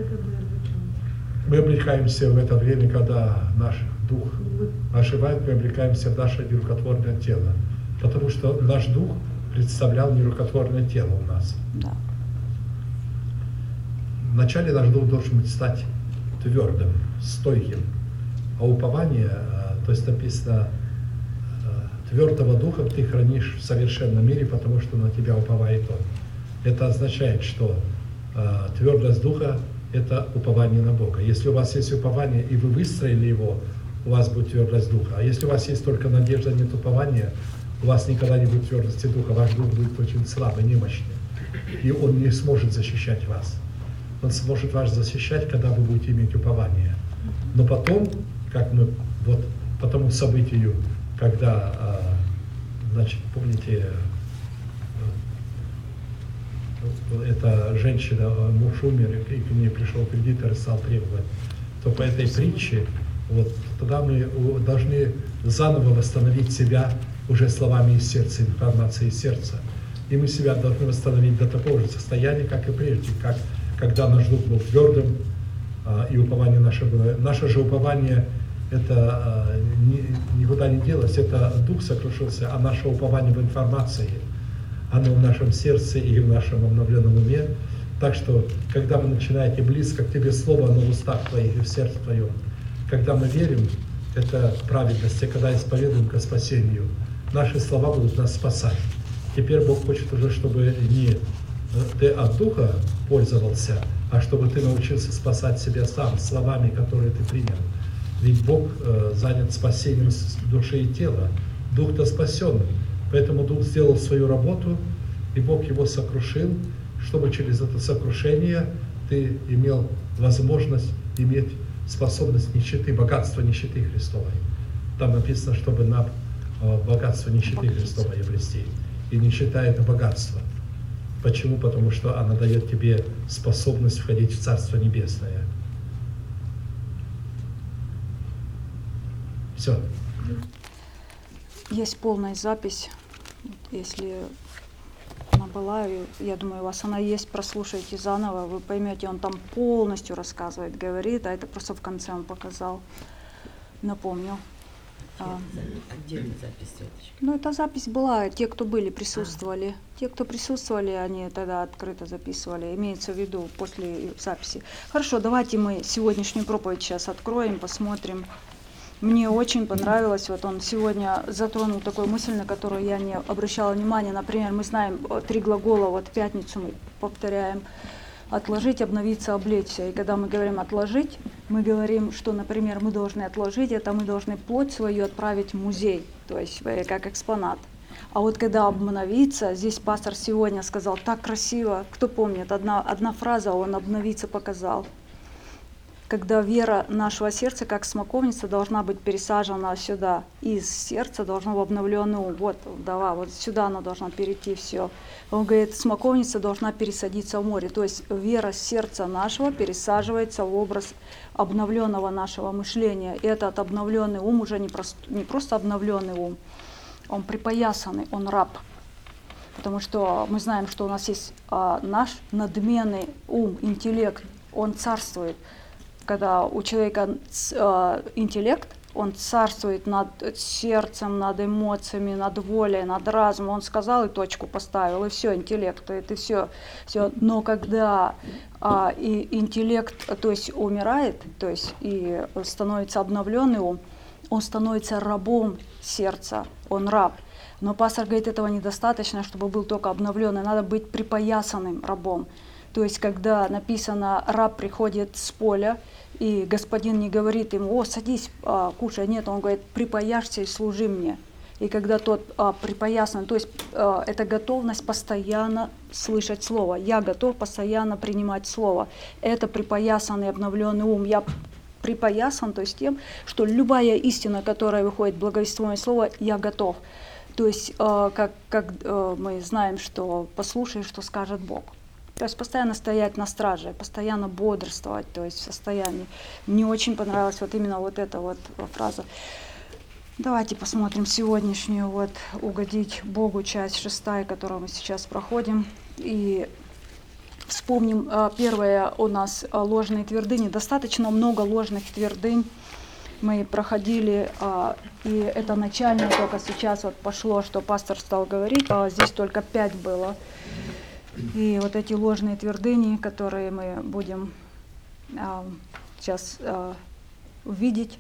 Мы облекаемся в это время, когда наш дух оживает, мы облекаемся в наше нерукотворное тело. Потому что наш дух представлял нерукотворное тело у нас. Да. Вначале наш дух должен быть стать твердым, стойким. А упование, то есть написано, твердого духа ты хранишь в совершенном мире, потому что на тебя уповает он. Это означает, что твердость духа – это упование на Бога. Если у вас есть упование, и вы выстроили его, у вас будет твердость духа. А если у вас есть только надежда, нет упования, у вас никогда не будет твердости духа, ваш дух будет очень слабый, немощный. И он не сможет защищать вас. Он сможет вас защищать, когда вы будете иметь упование. Но потом, как мы, вот по тому событию, когда, значит, помните, эта женщина, муж умер, и к ней пришел кредитор и стал требовать, то по этой притче, вот, тогда мы должны заново восстановить себя уже словами из сердца, информацией из сердца. И мы себя должны восстановить до такого же состояния, как и прежде, как когда наш дух был твердым, и упование наше было. Наше же упование, это никуда не делось, это дух сокрушился, а наше упование в информации, оно в нашем сердце и в нашем обновленном уме. Так что, когда вы начинаете близко к тебе слово, оно в устах твоих и в сердце твоем. Когда мы верим, это праведность, и когда исповедуем ко спасению, наши слова будут нас спасать. Теперь Бог хочет уже, чтобы не ты от духа пользовался, а чтобы ты научился спасать себя сам словами, которые ты принял. Ведь Бог э, занят спасением души и тела. Дух-то спасен. Поэтому Дух сделал свою работу, и Бог его сокрушил, чтобы через это сокрушение ты имел возможность иметь способность нищеты, богатство нищеты Христовой. Там написано, чтобы нам э, богатство нищеты Христовой обрести. И нищета – это богатство. Почему? Потому что она дает тебе способность входить в Царство Небесное. Все. Есть полная запись, если она была, я думаю, у вас она есть, прослушайте заново, вы поймете, он там полностью рассказывает, говорит, а это просто в конце он показал, напомнил. А где эта запись, Светочка? Ну, эта запись была, те, кто были, присутствовали. Те, кто присутствовали, они тогда открыто записывали, имеется в виду после записи. Хорошо, давайте мы сегодняшнюю проповедь сейчас откроем, посмотрим. Мне очень понравилось, вот он сегодня затронул такую мысль, на которую я не обращала внимания. Например, мы знаем три глагола, вот в пятницу мы повторяем. Отложить, обновиться, облечься. И когда мы говорим отложить, мы говорим, что, например, мы должны отложить, это мы должны плоть свою отправить в музей, то есть как экспонат. А вот когда обновиться, здесь пастор сегодня сказал так красиво, кто помнит, одна, одна фраза он обновиться показал. Когда вера нашего сердца, как смоковница, должна быть пересажена сюда, из сердца должно в обновленный ум. Вот вдова, вот сюда она должна перейти все. Он говорит, смоковница должна пересадиться в море. То есть вера сердца нашего пересаживается в образ обновленного нашего мышления. И этот обновленный ум уже не просто, не просто обновленный ум, он припоясанный, он раб. Потому что мы знаем, что у нас есть а, наш надменный ум, интеллект, он царствует. Когда у человека э, интеллект, он царствует над сердцем, над эмоциями, над волей, над разумом. Он сказал и точку поставил, и все, интеллект, это все, все. Но когда э, и интеллект, то есть умирает, то есть и становится обновленный ум, он становится рабом сердца, он раб. Но пастор говорит, этого недостаточно, чтобы был только обновленный, надо быть припоясанным рабом. То есть, когда написано, раб приходит с поля, и господин не говорит ему, о, садись, а, кушай, нет, он говорит, припояшься и служи мне. И когда тот а, припоясан, то есть а, это готовность постоянно слышать слово. Я готов постоянно принимать слово. Это припоясанный обновленный ум. Я припоясан, то есть тем, что любая истина, которая выходит в благовествуемое слово, я готов. То есть, а, как, как а, мы знаем, что послушай, что скажет Бог. То есть постоянно стоять на страже, постоянно бодрствовать, то есть в состоянии. Мне очень понравилась вот именно вот эта вот фраза. Давайте посмотрим сегодняшнюю вот «Угодить Богу», часть шестая, которую мы сейчас проходим. И вспомним, первое у нас ложные твердыни. Достаточно много ложных твердынь мы проходили, и это начально только сейчас вот пошло, что пастор стал говорить, а здесь только пять было. И вот эти ложные твердыни, которые мы будем сейчас увидеть,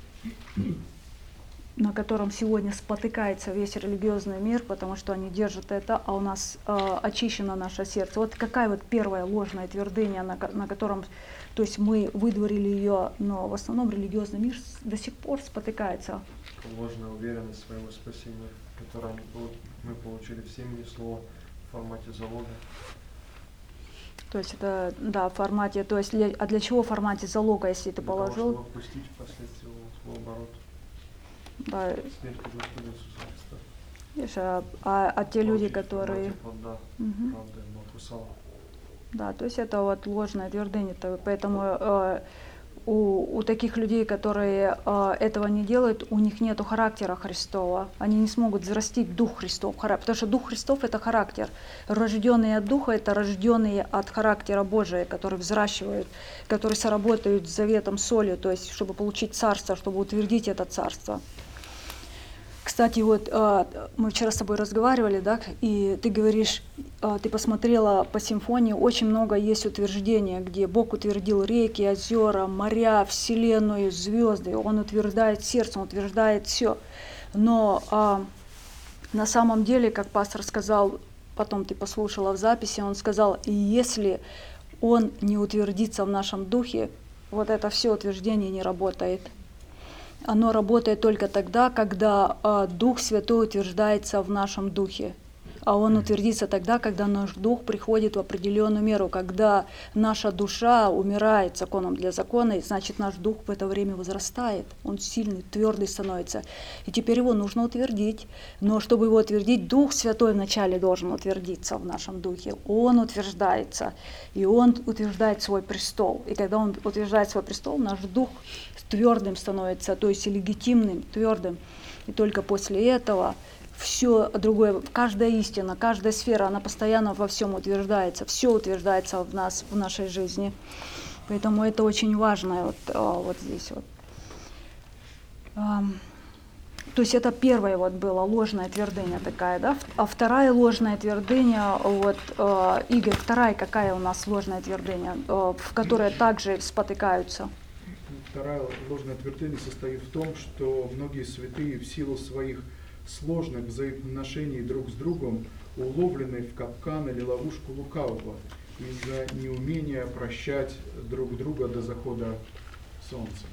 на котором сегодня спотыкается весь религиозный мир, потому что они держат это, а у нас э, очищено наше сердце. Вот какая вот первая ложная твердыня, на, на котором, то есть мы выдворили ее, но в основном религиозный мир до сих пор спотыкается. Ложная уверенность своего спасения, которую мы получили в семье слова в формате залога. То есть это, да, в формате, то есть, для, а для чего в формате залога, если ты для положил? Того, чтобы впустить впоследствии в оборот. Да. Смерть Господа Иисуса Христа. Видишь, а, а, а те люди, Получить которые... плода, Угу. правды, Бог Да, то есть это вот ложная твердыня. Поэтому э, у, у таких людей, которые э, этого не делают, у них нет характера Христова. Они не смогут взрастить Дух Христов. Потому что Дух Христов — это характер. Рожденные от Духа — это рожденные от характера Божия, которые взращивают, которые соработают с заветом солью, то есть чтобы получить царство, чтобы утвердить это царство. Кстати, вот мы вчера с тобой разговаривали, да, и ты говоришь, ты посмотрела по симфонии, очень много есть утверждения, где Бог утвердил реки, озера, моря, вселенную, звезды. Он утверждает сердце, он утверждает все. Но а, на самом деле, как пастор сказал, потом ты послушала в записи, он сказал, и если он не утвердится в нашем духе, вот это все утверждение не работает. Оно работает только тогда, когда а, Дух Святой утверждается в нашем духе. А Он утвердится тогда, когда наш дух приходит в определенную меру, когда наша душа умирает законом для закона, и значит наш дух в это время возрастает. Он сильный, твердый становится. И теперь его нужно утвердить. Но чтобы его утвердить, Дух Святой вначале должен утвердиться в нашем духе. Он утверждается, и Он утверждает свой престол. И когда Он утверждает свой престол, наш дух твердым становится, то есть легитимным, твердым. И только после этого все другое, каждая истина, каждая сфера, она постоянно во всем утверждается, все утверждается в нас, в нашей жизни. Поэтому это очень важно вот, вот здесь вот. То есть это первая вот была ложная твердыня такая, да? А вторая ложная твердыня, вот, Игорь, вторая какая у нас ложная твердыня, в которой также спотыкаются? Вторая ложная твердыня состоит в том, что многие святые в силу своих сложных взаимоотношений друг с другом уловлены в капкан или ловушку лукавого из-за неумения прощать друг друга до захода солнца.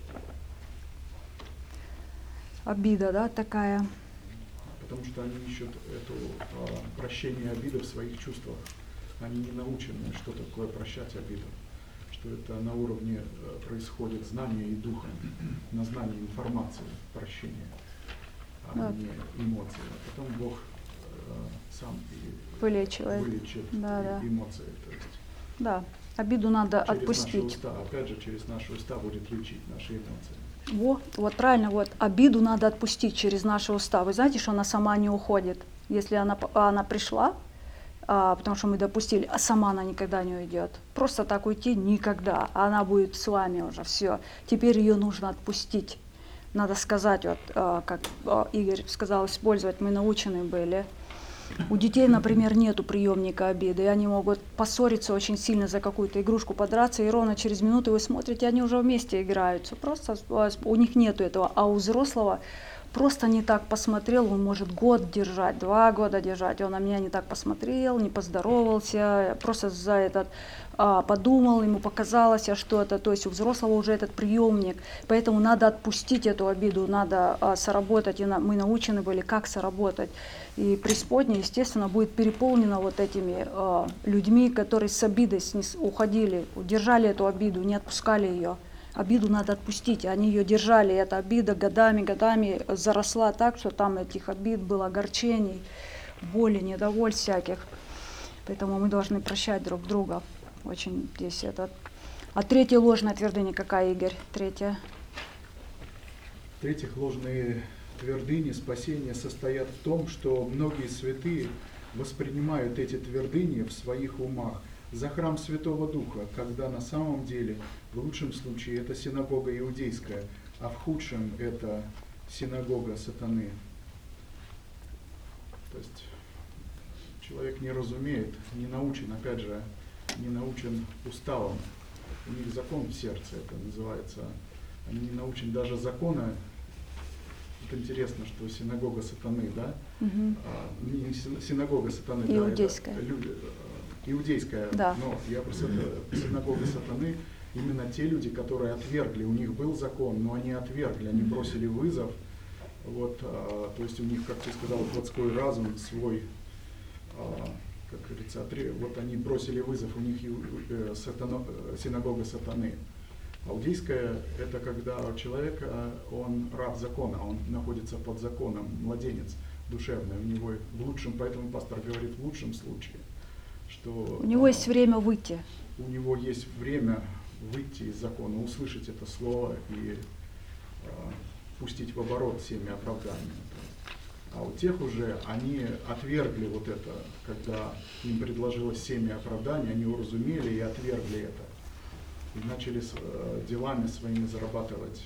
Обида, да, такая? Потому что они ищут это а, прощение обиды в своих чувствах. Они не научены, что такое прощать обиду. Что это на уровне происходит знания и духа, на знании информации, прощения, а да. не эмоции. А потом Бог э, сам и вылечивает, вылечит да, да. эмоции. То есть да, обиду надо через отпустить. Наши уста, опять же, через наши уста будет лечить наши эмоции. Вот, вот правильно, вот обиду надо отпустить через наши уста. Вы знаете, что она сама не уходит. Если она, она пришла, А, потому что мы допустили, а сама она никогда не уйдет. Просто так уйти никогда. Она будет с вами уже, все. Теперь ее нужно отпустить. Надо сказать, вот, а, как а, Игорь сказал, использовать, мы научены были. У детей, например, нету приемника обиды, и они могут поссориться очень сильно за какую-то игрушку, подраться, и ровно через минуту вы смотрите, они уже вместе играются. Просто у них нету этого. А у взрослого просто не так посмотрел, он может год держать, два года держать. Он на меня не так посмотрел, не поздоровался, просто за этот а, подумал, ему показалось что-то. То есть у взрослого уже этот приемник. Поэтому надо отпустить эту обиду, надо а, соработать. И на, мы научены были, как соработать. И преисподняя, естественно, будет переполнена вот этими а, людьми, которые с обидой снес, уходили, удержали эту обиду, не отпускали ее. Обиду надо отпустить, они ее держали, эта обида годами, годами заросла так, что там этих обид было, огорчений, боли, недовольств всяких. Поэтому мы должны прощать друг друга. Очень здесь это. А третья ложная твердыня какая, Игорь? Третья? В-третьих, ложные твердыни спасения состоят в том, что многие святые воспринимают эти твердыни в своих умах за храм Святого Духа, когда на самом деле, в лучшем случае, это синагога иудейская, а в худшем это синагога сатаны. То есть человек не разумеет, не научен, опять же, не научен уставом. У них закон в сердце, это называется. Они не научены даже закона. Вот интересно, что синагога сатаны, да? Мгм. А, не сина- синагога сатаны, Иудейская. да, это люди, э, иудейская, Да. но я просто это синагога сатаны, именно те люди, которые отвергли, у них был закон, но они отвергли, они бросили вызов, вот, а, то есть у них, как ты сказал, плотской разум свой, а, как говорится, отре- вот они бросили вызов, у них ю- э, сатано- э, синагога сатаны. Аудейская – это когда человек, э, он раб закона, он находится под законом, младенец душевный, у него в лучшем, поэтому пастор говорит в лучшем случае, что У него э, есть время выйти. у него есть время выйти из закона, услышать это слово и э, пустить в оборот семя оправдания. А у тех уже, они отвергли вот это, когда им предложилось семя оправдания, они уразумели и отвергли это. И начали с, э, делами своими зарабатывать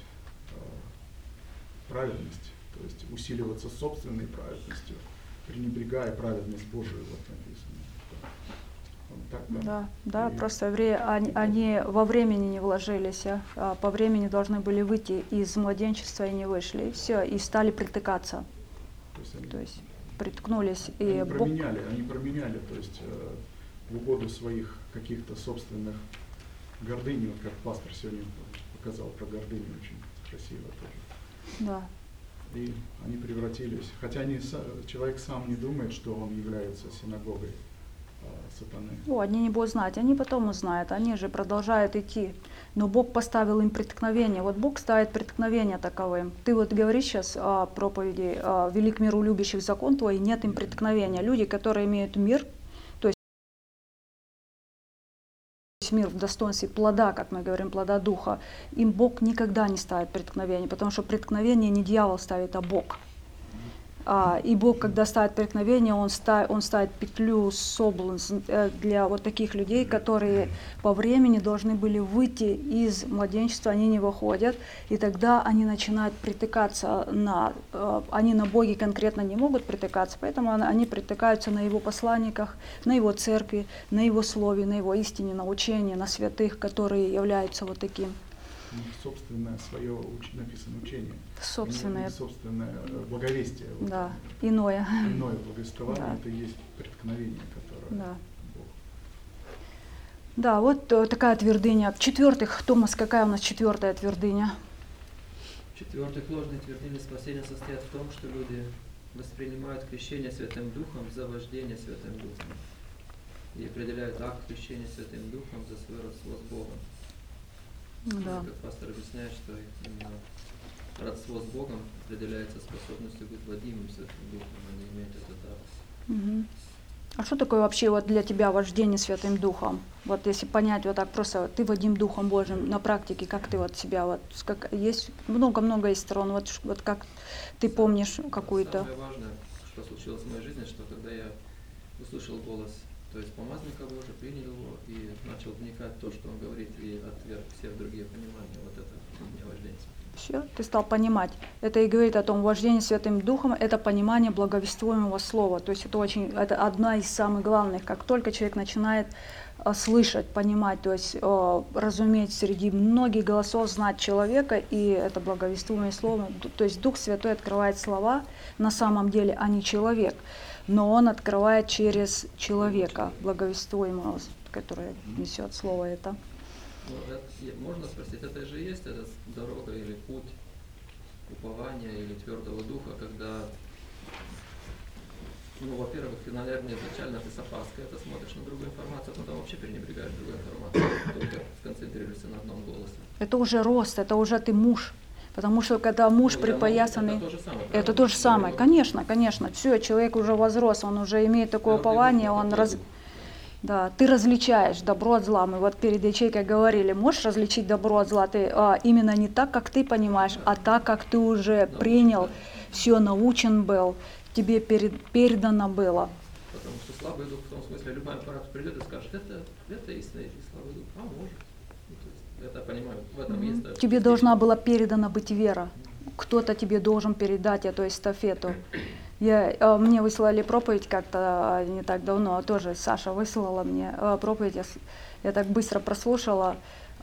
э, праведность, то есть усиливаться собственной праведностью, пренебрегая праведность Божию, вот написано. Вот так, да? Да, да, И- просто евреи, они, они во времени не вложились, а, а по времени должны были выйти из младенчества и не вышли, и все, и стали притыкаться, То есть они, то есть приткнулись, и они Бог, променяли, они променяли, то есть э, в угоду своих каких-то собственных гордыни, вот как пастор сегодня показал про гордыню, очень красиво тоже. да, И они превратились, хотя они, са- человек сам не думает, что он является синагогой а, сатаны. ну, они не будут знать, они потом узнают, они же продолжают идти, но Бог поставил им преткновение, вот Бог ставит преткновение таковым. Ты вот говоришь сейчас о проповеди о «Велик миру любящих закон твой», нет им преткновения. Люди, которые имеют мир, мир в достоинстве плода, как мы говорим, плода Духа, им Бог никогда не ставит преткновение, потому что преткновение не дьявол ставит, а Бог. А, и Бог, когда ставит преткновение, Он ставит, он ставит петлю, соблазн э, для вот таких людей, которые по времени должны были выйти из младенчества, они не выходят, и тогда они начинают притыкаться на... э, Они на Боге конкретно не могут притыкаться, поэтому он- они притыкаются на Его посланниках, на Его церкви, на Его слове, на Его истине, на учении, на святых, которые являются вот таким. У них собственное свое уч- написано учение. Собственное. У них собственное э, благовестие. Вот, Да, иное. Иное благовествование, Да. это и есть преткновение, которое Да. Бог. Да, вот э, такая твердыня. В-четвертых, Томас, какая у нас четвертая твердыня? В-четвертых, ложные твердыни спасения состоят в том, что люди воспринимают крещение Святым Духом за вождение Святым Духом и определяют акт крещения Святым Духом за свое родство с Богом. Да. Как пастор объясняет, что именно родство с Богом определяется способностью быть водимым Святым Духом, а не иметь этот дар. Мгм. А что такое вообще вот для тебя вождение Святым Духом? Вот если понять вот так просто, ты водим Духом Божьим на практике, как ты вот себя вот, как, есть много-много есть сторон, вот, ш- вот как ты помнишь какую-то? Самое важное, что случилось в моей жизни, что когда я услышал голос, то есть помазанника Божия, принял его и начал вникать в то, что он говорит, и отверг все другие понимания, вот это у меня вождение. Все, ты стал понимать. Это и говорит о том, вождение Святым Духом – это понимание благовествуемого слова. То есть это очень, это одна из самых главных. Как только человек начинает а, слышать, понимать, то есть а, разуметь среди многих голосов, знать человека, и это благовествуемое слово. Д- То есть Дух Святой открывает слова на самом деле, а не человек. Но Он открывает через человека, благовествуемого, который несет слово это. Ну, это, е- можно спросить, это же и есть эта с- дорога или путь упования или твердого духа, когда, ну, во-первых, ты, наверное, изначально ты с опаской это смотришь на другую информацию, а потом вообще пренебрегаешь другой информацией, только сконцентрируешься на одном голосе. Это уже рост, это уже ты муж. Потому что когда муж Ну, для припоясанный, это то же самое, это правильно? то же самое, Ну, конечно, конечно. Все, человек уже возрос, он уже имеет такое Твердый дух упование, это он какой раз... дух? Да, ты различаешь добро от зла. Мы вот перед ячейкой говорили, можешь различить добро от зла, ты а, именно не так, как ты понимаешь, а так, как ты уже принял, все научен был, тебе перед, передано было. Потому что слабый дух в том смысле, любой аппарат придет и скажет, это, это истинный слабый дух, а может. Ну, то есть, это понимаю, в этом mm-hmm. есть. Да, тебе должна была передана быть вера. Кто-то тебе должен передать эту эстафету. Я, мне выслали проповедь как-то не так давно, тоже Саша выслала мне проповедь, я, я так быстро прослушала.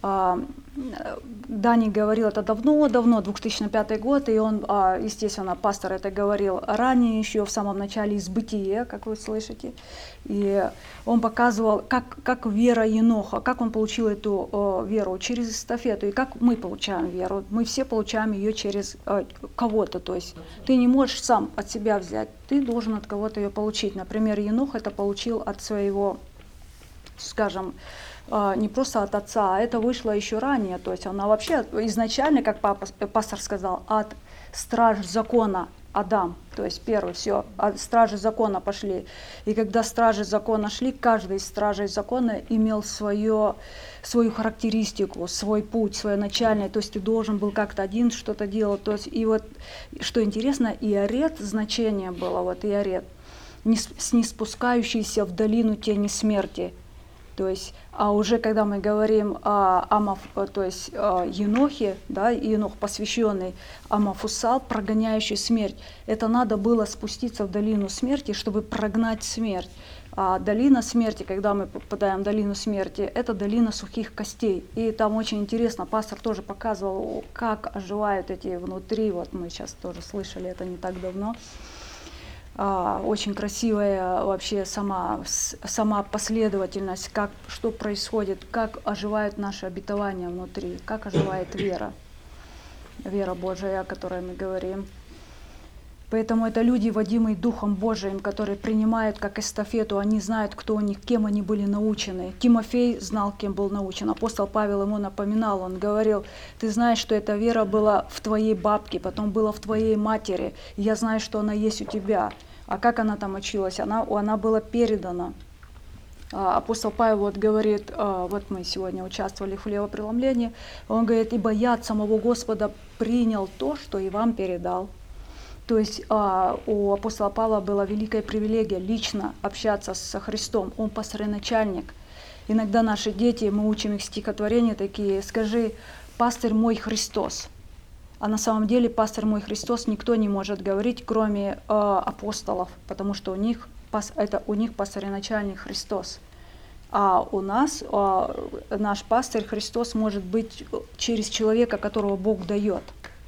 Дани говорил это давно-давно, две тысячи пятый год, и он, естественно, пастор это говорил ранее, еще в самом начале из Бытия, как вы слышите. И он показывал, как, как вера Еноха, как он получил эту о, веру через эстафету, и как мы получаем веру. Мы все получаем ее через о, кого-то, то есть ты не можешь сам от себя взять, ты должен от кого-то ее получить. Например, Енох это получил от своего, скажем, не просто от отца, а это вышло еще ранее. То есть она вообще изначально, как папа, пастор сказал, от страж закона Адам. То есть первый, все, от стражи закона пошли. И когда стражи закона шли, каждый из стражей закона имел свое, свою характеристику, свой путь, свое начальное. То есть ты должен был как-то один что-то делать. То есть, и вот, что интересно, иарет, значение было, вот иарет, не, не спускающийся в долину тени смерти. То есть, а уже когда мы говорим о, о, то есть, о Енохе, да, Енох посвященный, Амафусал, прогоняющий смерть, это надо было спуститься в долину смерти, чтобы прогнать смерть. А долина смерти, когда мы попадаем в долину смерти, это долина сухих костей. И там очень интересно, пастор тоже показывал, как оживают эти внутри, вот мы сейчас тоже слышали это не так давно. Очень красивая вообще сама, сама последовательность, как, что происходит, как оживает наше обетование внутри, как оживает вера, вера Божия, о которой мы говорим. Поэтому это люди, водимые Духом Божиим, которые принимают как эстафету, они знают, кто у них, кем они были научены. Тимофей знал, кем был научен. Апостол Павел ему напоминал, он говорил, ты знаешь, что эта вера была в твоей бабке, потом была в твоей матери, и я знаю, что она есть у тебя. А как она там училась? Она, она была передана. Апостол Павел вот говорит, вот мы сегодня участвовали в хлебопреломлении, он говорит, ибо я от самого Господа принял то, что и вам передал. То есть у апостола Павла была великая привилегия лично общаться со Христом, он пастырь-начальник. Иногда наши дети, мы учим их стихотворения такие, скажи, пастырь мой Христос. А на самом деле пастырь мой Христос никто не может говорить, кроме э, апостолов, потому что у них, это, у них пастырь-начальник Христос. А у нас э, наш пастырь Христос может быть через человека, которого Бог дает.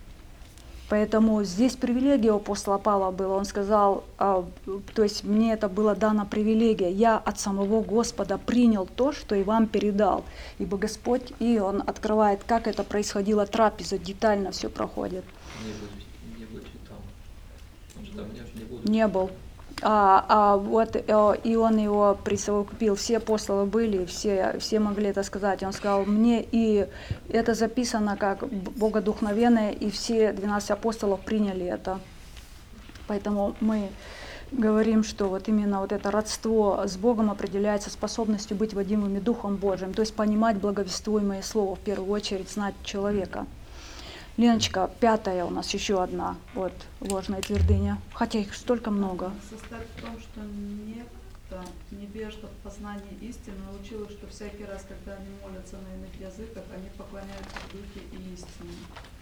Поэтому здесь привилегия у апостола Павла была. Он сказал, э, то есть мне это было дано привилегия. Я от самого Господа принял то, что и вам передал. Ибо Господь, и Он открывает, как это происходило, трапеза, детально все проходит. Не был, не был там. Он же там не, не, был. не был. А, а вот и он его присовокупил, все апостолы были, все, все могли это сказать. Он сказал мне, и это записано как богодухновенное, и все двенадцать апостолов приняли это. Поэтому мы говорим, что вот именно вот это родство с Богом определяется способностью быть водимыми Духом Божиим, то есть понимать благовествуемое слово, в первую очередь знать человека. Леночка, пятая у нас еще одна, вот, ложная твердыня, хотя их столько много. Состоит в том, что некто, невежда в познании истины, научил их, что всякий раз, когда они молятся на иных языках, они поклоняются в духе и истине.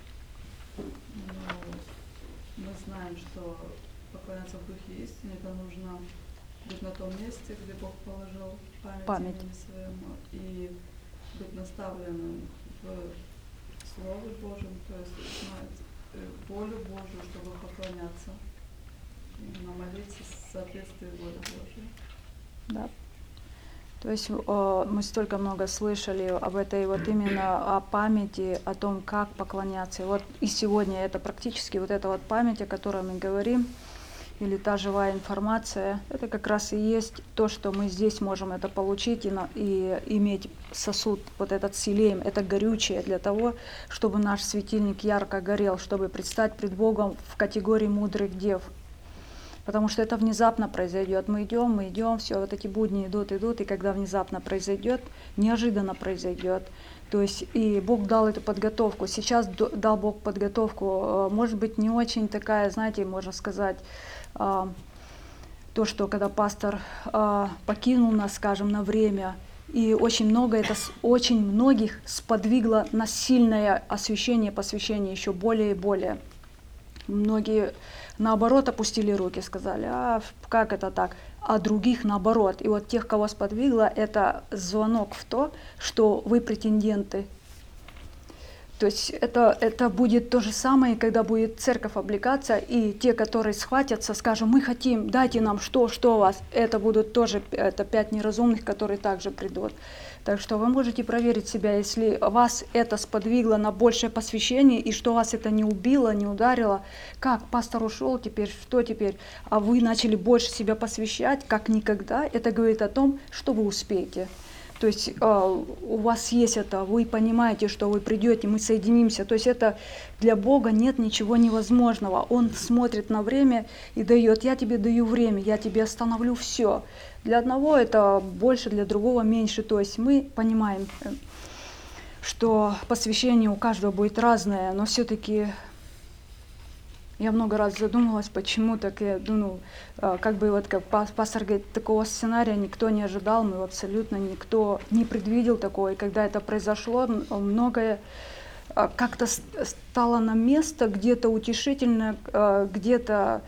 Но мы знаем, что поклоняться в духе и истине, это нужно быть на том месте, где Бог положил память, память. имени своему, и быть наставленным в Слово Божьим, то есть знать волю Божию, чтобы поклоняться, именно молиться в соответствии воле Божьей. Да. То есть о, мы столько много слышали об этой вот именно о памяти, о том, как поклоняться. И вот и сегодня это практически вот эта вот память, о которой мы говорим, или та живая информация, это как раз и есть то, что мы здесь можем это получить и, на, и иметь сосуд, вот этот силеем, это горючее для того, чтобы наш светильник ярко горел, чтобы предстать пред Богом в категории мудрых дев. Потому что это внезапно произойдет. Мы идем, мы идем, все, вот эти будни идут, идут, и когда внезапно произойдет, неожиданно произойдет. То есть и Бог дал эту подготовку. Сейчас дал Бог подготовку, может быть, не очень такая, знаете, можно сказать, то, что когда пастор покинул нас, скажем, на время, и очень много это, очень многих сподвигло на сильное освящение, посвящение еще более и более. Многие, наоборот, опустили руки, сказали, а как это так? А других наоборот. И вот тех, кого сподвигло, это звонок в то, что вы претенденты. То есть это, это будет то же самое, когда будет церковь облекаться, и те, которые схватятся, скажут, мы хотим, дайте нам что, что у вас. Это будут тоже это пять неразумных, которые также придут. Так что вы можете проверить себя, если вас это сподвигло на большее посвящение, и что вас это не убило, не ударило, как пастор ушел теперь, что теперь, а вы начали больше себя посвящать, как никогда, это говорит о том, что вы успеете. То есть э, у вас есть это, вы понимаете, что вы придете, мы соединимся. То есть это для Бога нет ничего невозможного. Он смотрит на время и дает, я тебе даю время, я тебе остановлю все. Для одного это больше, для другого меньше. То есть мы понимаем, что посвящение у каждого будет разное, но все-таки я много раз задумывалась, почему так, я думаю, как бы вот как пастор говорит, такого сценария никто не ожидал, мы абсолютно никто не предвидел такого, и когда это произошло, многое как-то стало на место, где-то утешительно, где-то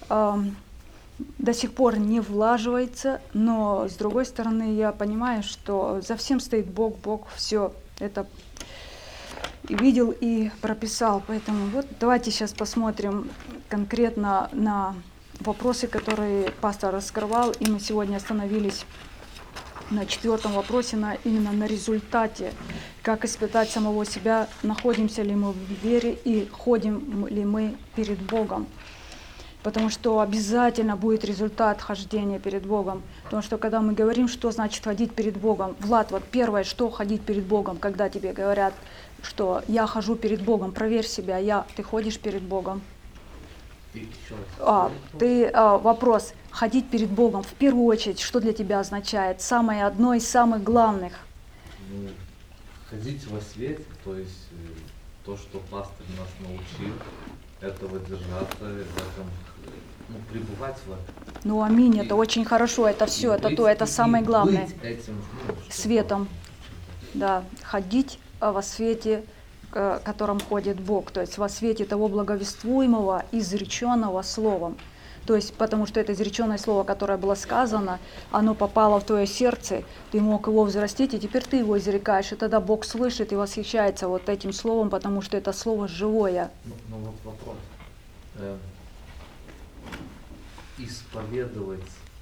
до сих пор не влаживается, но с другой стороны я понимаю, что за всем стоит Бог, Бог все это и видел и прописал. Поэтому вот давайте сейчас посмотрим конкретно на вопросы, которые пастор раскрывал, и мы сегодня остановились на четвертом вопросе, на, именно на результате, как испытать самого себя, находимся ли мы в вере и ходим ли мы перед Богом. Потому что обязательно будет результат хождения перед Богом. Потому что когда мы говорим, что значит ходить перед Богом, Влад, вот первое, что ходить перед Богом, когда тебе говорят, что я хожу перед Богом, проверь себя, я, ты ходишь перед Богом. А, ты, а, вопрос, ходить перед Богом, в первую очередь, что для тебя означает? Самое одно из самых главных. Ну, ходить во свете, то есть то, что пастор нас научил, этого держаться, в этом, ну, пребывать в этом. Ну, аминь, и, это очень хорошо, это все, это быть, то, это самое главное. Этим, ну, светом, да, ходить во свете, в котором ходит Бог, то есть во свете того благовествуемого, изреченного словом. То есть, потому что это изреченное слово, которое было сказано, оно попало в твое сердце, ты мог его взрастить, и теперь ты его изрекаешь, и тогда Бог слышит и восхищается вот этим словом, потому что это слово живое. Ну, ну вот вопрос. Э, исповедовать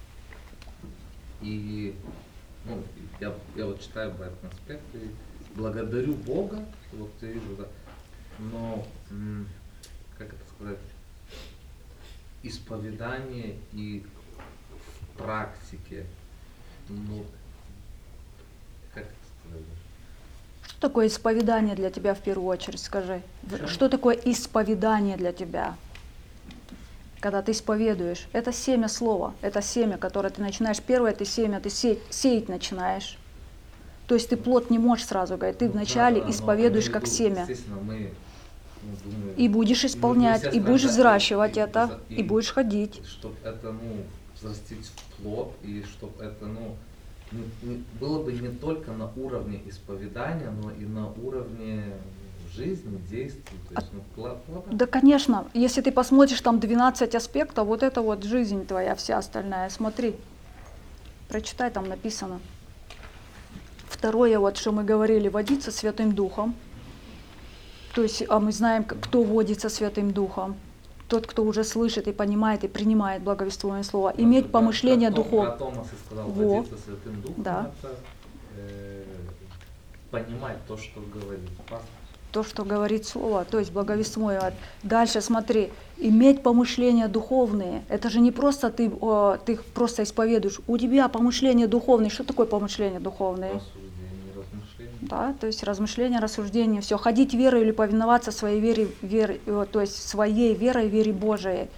и, ну, я, я вот читаю об этом аспекте, благодарю Бога, вот я вижу, да, но, м, как это сказать, исповедание и в практике, ну, как это сказать? Что такое исповедание для тебя в первую очередь, скажи? Что, что такое исповедание для тебя? Когда ты исповедуешь, это семя слова, это семя, которое ты начинаешь, первое ты семя, ты сеять, сеять начинаешь. То есть ты плод не можешь сразу говорить, ты Ну, вначале да, да, исповедуешь но, как виду, семя. Естественно, мы, ну, думаю, И будешь исполнять, мы и будешь взращивать и, это, и, и будешь ходить. Чтобы это, ну, взрастить в плод, и чтобы это, ну, не, не, было бы не только на уровне исповедания, но и на уровне жизни, действий. То есть, ну, плод, плод. Да, конечно, если ты посмотришь там двенадцать аспектов, вот это вот жизнь твоя вся остальная, смотри, прочитай, там написано. Второе, вот что мы говорили, водиться Святым Духом. То есть, а мы знаем, кто водится Святым Духом. Тот, кто уже слышит и понимает, и принимает благовествуемое слово. Иметь Как- помышление как Том- духов. Как Томас и сказал, Во. водиться Святым Духом, Да. это э, понимать то, что говорит пастор. То, что говорит Слово, то есть благовествуемое. Дальше смотри, иметь помышления духовные. Это же не просто ты, о, ты их просто исповедуешь. У тебя помышления духовные. Что такое помышления духовные? Рассуждение, размышление. Да, то есть размышления, рассуждения, все. Ходить верой или повиноваться своей вере, вере, э, то есть своей верой, вере Божией.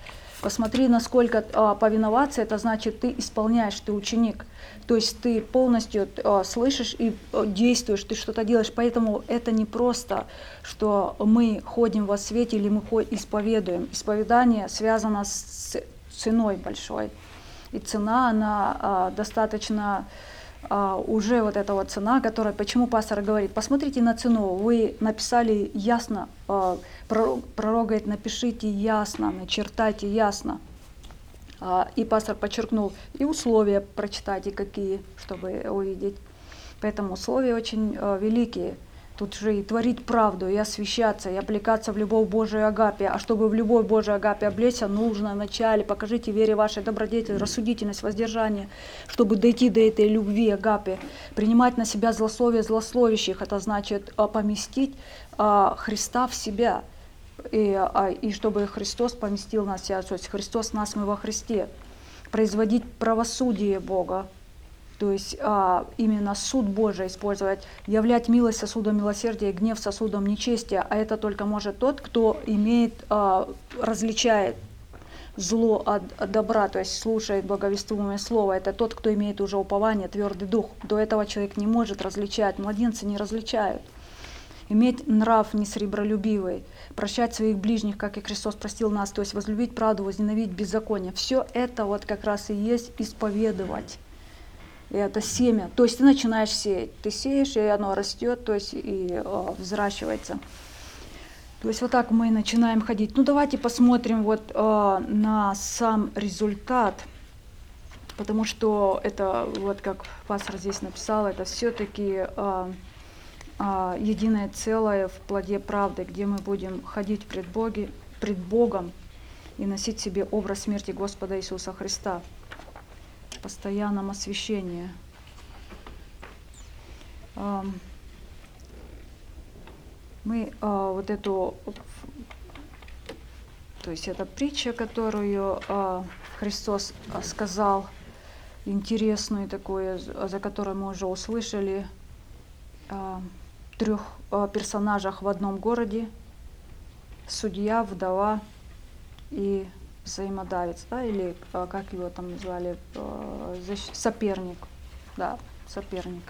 Посмотри, насколько а, повиноваться, это значит, ты исполняешь, ты ученик. То есть ты полностью а, слышишь и а, действуешь, ты что-то делаешь. Поэтому это не просто, что мы ходим во свете или мы исповедуем. Исповедание связано с ценой большой. И цена, она а, достаточно... Uh, уже вот эта вот цена, которая, почему пастор говорит, посмотрите на цену, вы написали ясно, uh, пророк, пророк говорит, напишите ясно, начертайте ясно. Uh, и пастор подчеркнул, и условия прочитайте какие, чтобы увидеть. Поэтому условия очень uh, великие. Тут же и творить правду, и освящаться, и облекаться в любовь Божию агапе. А чтобы в любовь Божию агапе облечься, нужно вначале покажите вере вашей добродетель, рассудительность, воздержание, чтобы дойти до этой любви агапе. Принимать на себя злословие злословящих, это значит поместить а, Христа в себя. И, а, и чтобы Христос поместил нас в себя, то есть Христос нас, мы во Христе. Производить правосудие Бога. То есть а, именно суд Божий использовать, являть милость сосудом милосердия, гнев сосудом нечестия, а это только может тот, кто имеет, а, различает зло от, от добра, то есть слушает благовествуемое слово, это тот, кто имеет уже упование, твердый дух. До этого человек не может различать, младенцы не различают. Иметь нрав несребролюбивый, прощать своих ближних, как и Христос простил нас, то есть возлюбить правду, возненавидеть беззаконие. Все это вот как раз и есть исповедовать. И это семя. То есть ты начинаешь сеять. Ты сеешь, и оно растет, то есть и э, взращивается. То есть вот так мы начинаем ходить. Ну давайте посмотрим вот э, на сам результат. Потому что это, вот как пастор здесь написал, это все-таки э, э, единое целое в плоде правды, где мы будем ходить пред, Боги, пред Богом и носить в себе образ смерти Господа Иисуса Христа. Постоянном освящении. Мы вот эту, то есть это притча, которую Христос сказал, интересную такую, за которую мы уже услышали, трех персонажах в одном городе: судья, вдова и взаимодавец, да, или как его там назвали, соперник, да, соперник.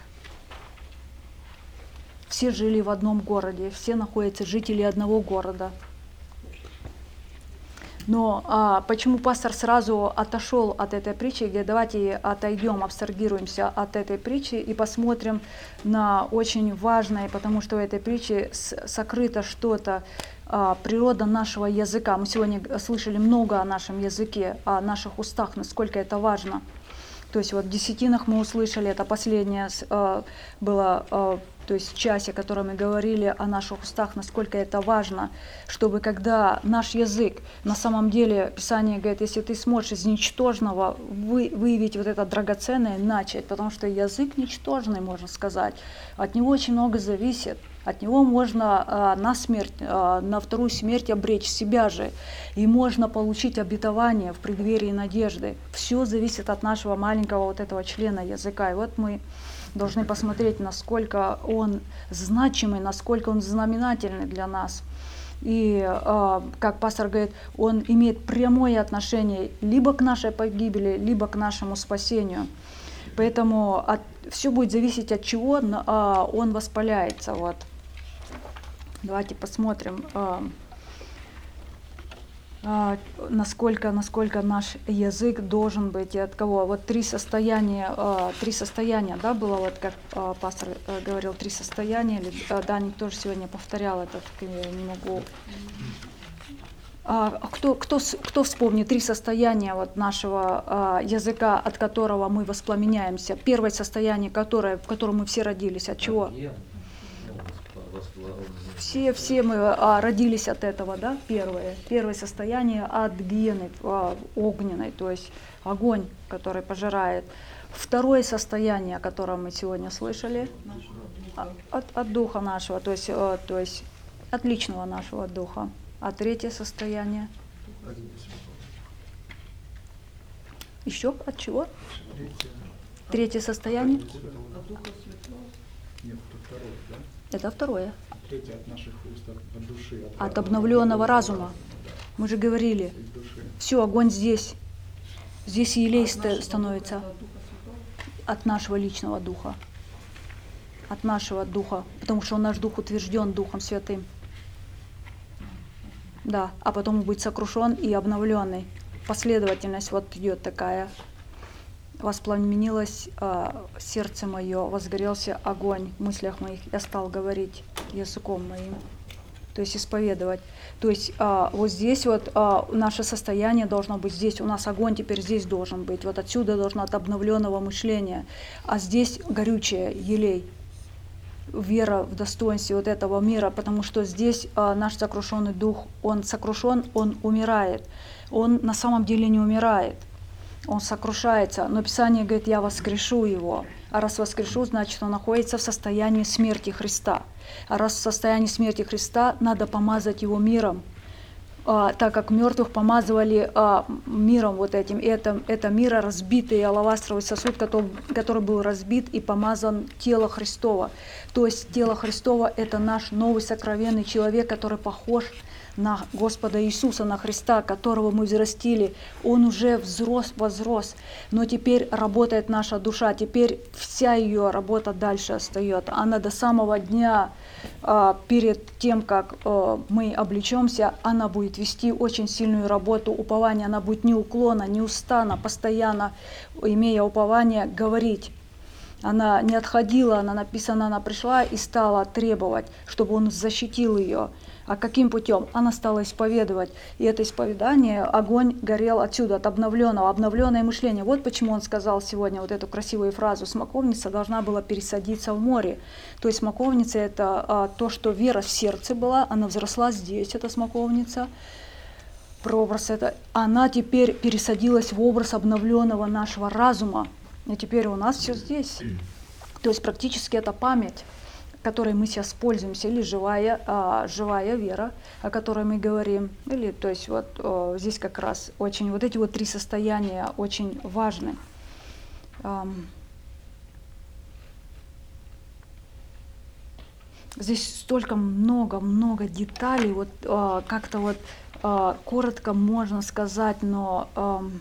Все жили в одном городе, все находятся жители одного города. Но а, почему пастор сразу отошел от этой притчи, где давайте отойдем, абстрагируемся от этой притчи и посмотрим на очень важное, потому что в этой притче сокрыто что-то, а, природа нашего языка. Мы сегодня слышали много о нашем языке, о наших устах, насколько это важно. То есть вот в десятинах мы услышали, это последнее а, было, а, то есть в часе, в котором мы говорили о наших устах, насколько это важно, чтобы когда наш язык, на самом деле, Писание говорит, если ты сможешь из ничтожного вы, выявить вот это драгоценное, начать, потому что язык ничтожный, можно сказать, от него очень много зависит. От него можно а, на смерть, а, на вторую смерть обречь себя же. И можно получить обетование в преддверии надежды. Все зависит от нашего маленького вот этого члена языка. И вот мы должны посмотреть, насколько он значимый, насколько он знаменательный для нас. И, а, как пастор говорит, он имеет прямое отношение либо к нашей погибели, либо к нашему спасению. Поэтому от, все будет зависеть от чего а, он воспаляется. Вот. Давайте посмотрим, а, а, насколько, насколько наш язык должен быть и от кого. Вот три состояния, а, три состояния, да, было, вот как а, пастор а, говорил, три состояния. Или, а, Даник тоже сегодня повторял это, я не могу. А, кто, кто, кто вспомнит три состояния вот нашего а, языка, от которого мы воспламеняемся? Первое состояние, которое, в котором мы все родились, от чего? Все, все мы а, родились от этого, да, первое. Первое состояние от гиены а, огненной, то есть огонь, который пожирает. Второе состояние, о котором мы сегодня слышали, от, от духа нашего, то есть, а, то есть от личного нашего духа. А третье состояние? Еще от чего? Третье, третье состояние? От Духа Святого. Нет, это второе, да? Это второе. Третье от наших уст, от, от души. От, от обновленного разума. Мы же говорили, из души. все, огонь здесь. Здесь елей От ста- нашего становится духа, это от Духа Святого? от нашего личного духа. От нашего духа. Потому что наш дух утвержден Духом Святым. Да, а потом будет сокрушен и обновленный. Последовательность вот идет такая. Воспламенилось а, сердце мое, возгорелся огонь в мыслях моих. Я стал говорить языком моим. То есть исповедовать. То есть а, вот здесь вот а, наше состояние должно быть здесь. У нас огонь теперь здесь должен быть. Вот отсюда должно от обновленного мышления. А здесь горючее, елей. Вера в достоинстве вот этого мира, потому что здесь а, наш сокрушенный дух, он сокрушен, он умирает. Он на самом деле не умирает, он сокрушается. Но Писание говорит, я воскрешу его. А раз воскрешу, значит, он находится в состоянии смерти Христа. А раз в состоянии смерти Христа, надо помазать его миром. А, так как мертвых помазывали а, миром вот этим. И это, это мира разбитый алавастровый сосуд, который, который был разбит и помазан тело Христово. То есть тело Христово – это наш новый сокровенный человек, который похож на Господа Иисуса, на Христа, которого мы взрастили. Он уже взрос, возрос, но теперь работает наша душа, теперь вся ее работа дальше остается. Она до самого дня, а, перед тем, как а, мы облечемся, она будет вести очень сильную работу упования, она будет неуклонно, неустанно, постоянно, имея упование, говорить. Она не отходила, она написана, она пришла и стала требовать, чтобы он защитил ее. А каким путем? Она стала исповедовать. И это исповедание, огонь горел отсюда, от обновленного, обновленное мышление. Вот почему он сказал сегодня вот эту красивую фразу: смоковница должна была пересадиться в море. То есть смоковница – это а, то, что вера в сердце была, она взросла здесь, эта смоковница. Прообраз это. Она теперь пересадилась в образ обновленного нашего разума. И теперь у нас все здесь. То есть практически это память, которой мы сейчас пользуемся, или живая, а, живая вера, о которой мы говорим. Или, то есть вот о, здесь как раз очень, вот эти вот три состояния очень важны. Ам. Здесь столько много-много деталей, вот а, как-то вот а, коротко можно сказать, но ам,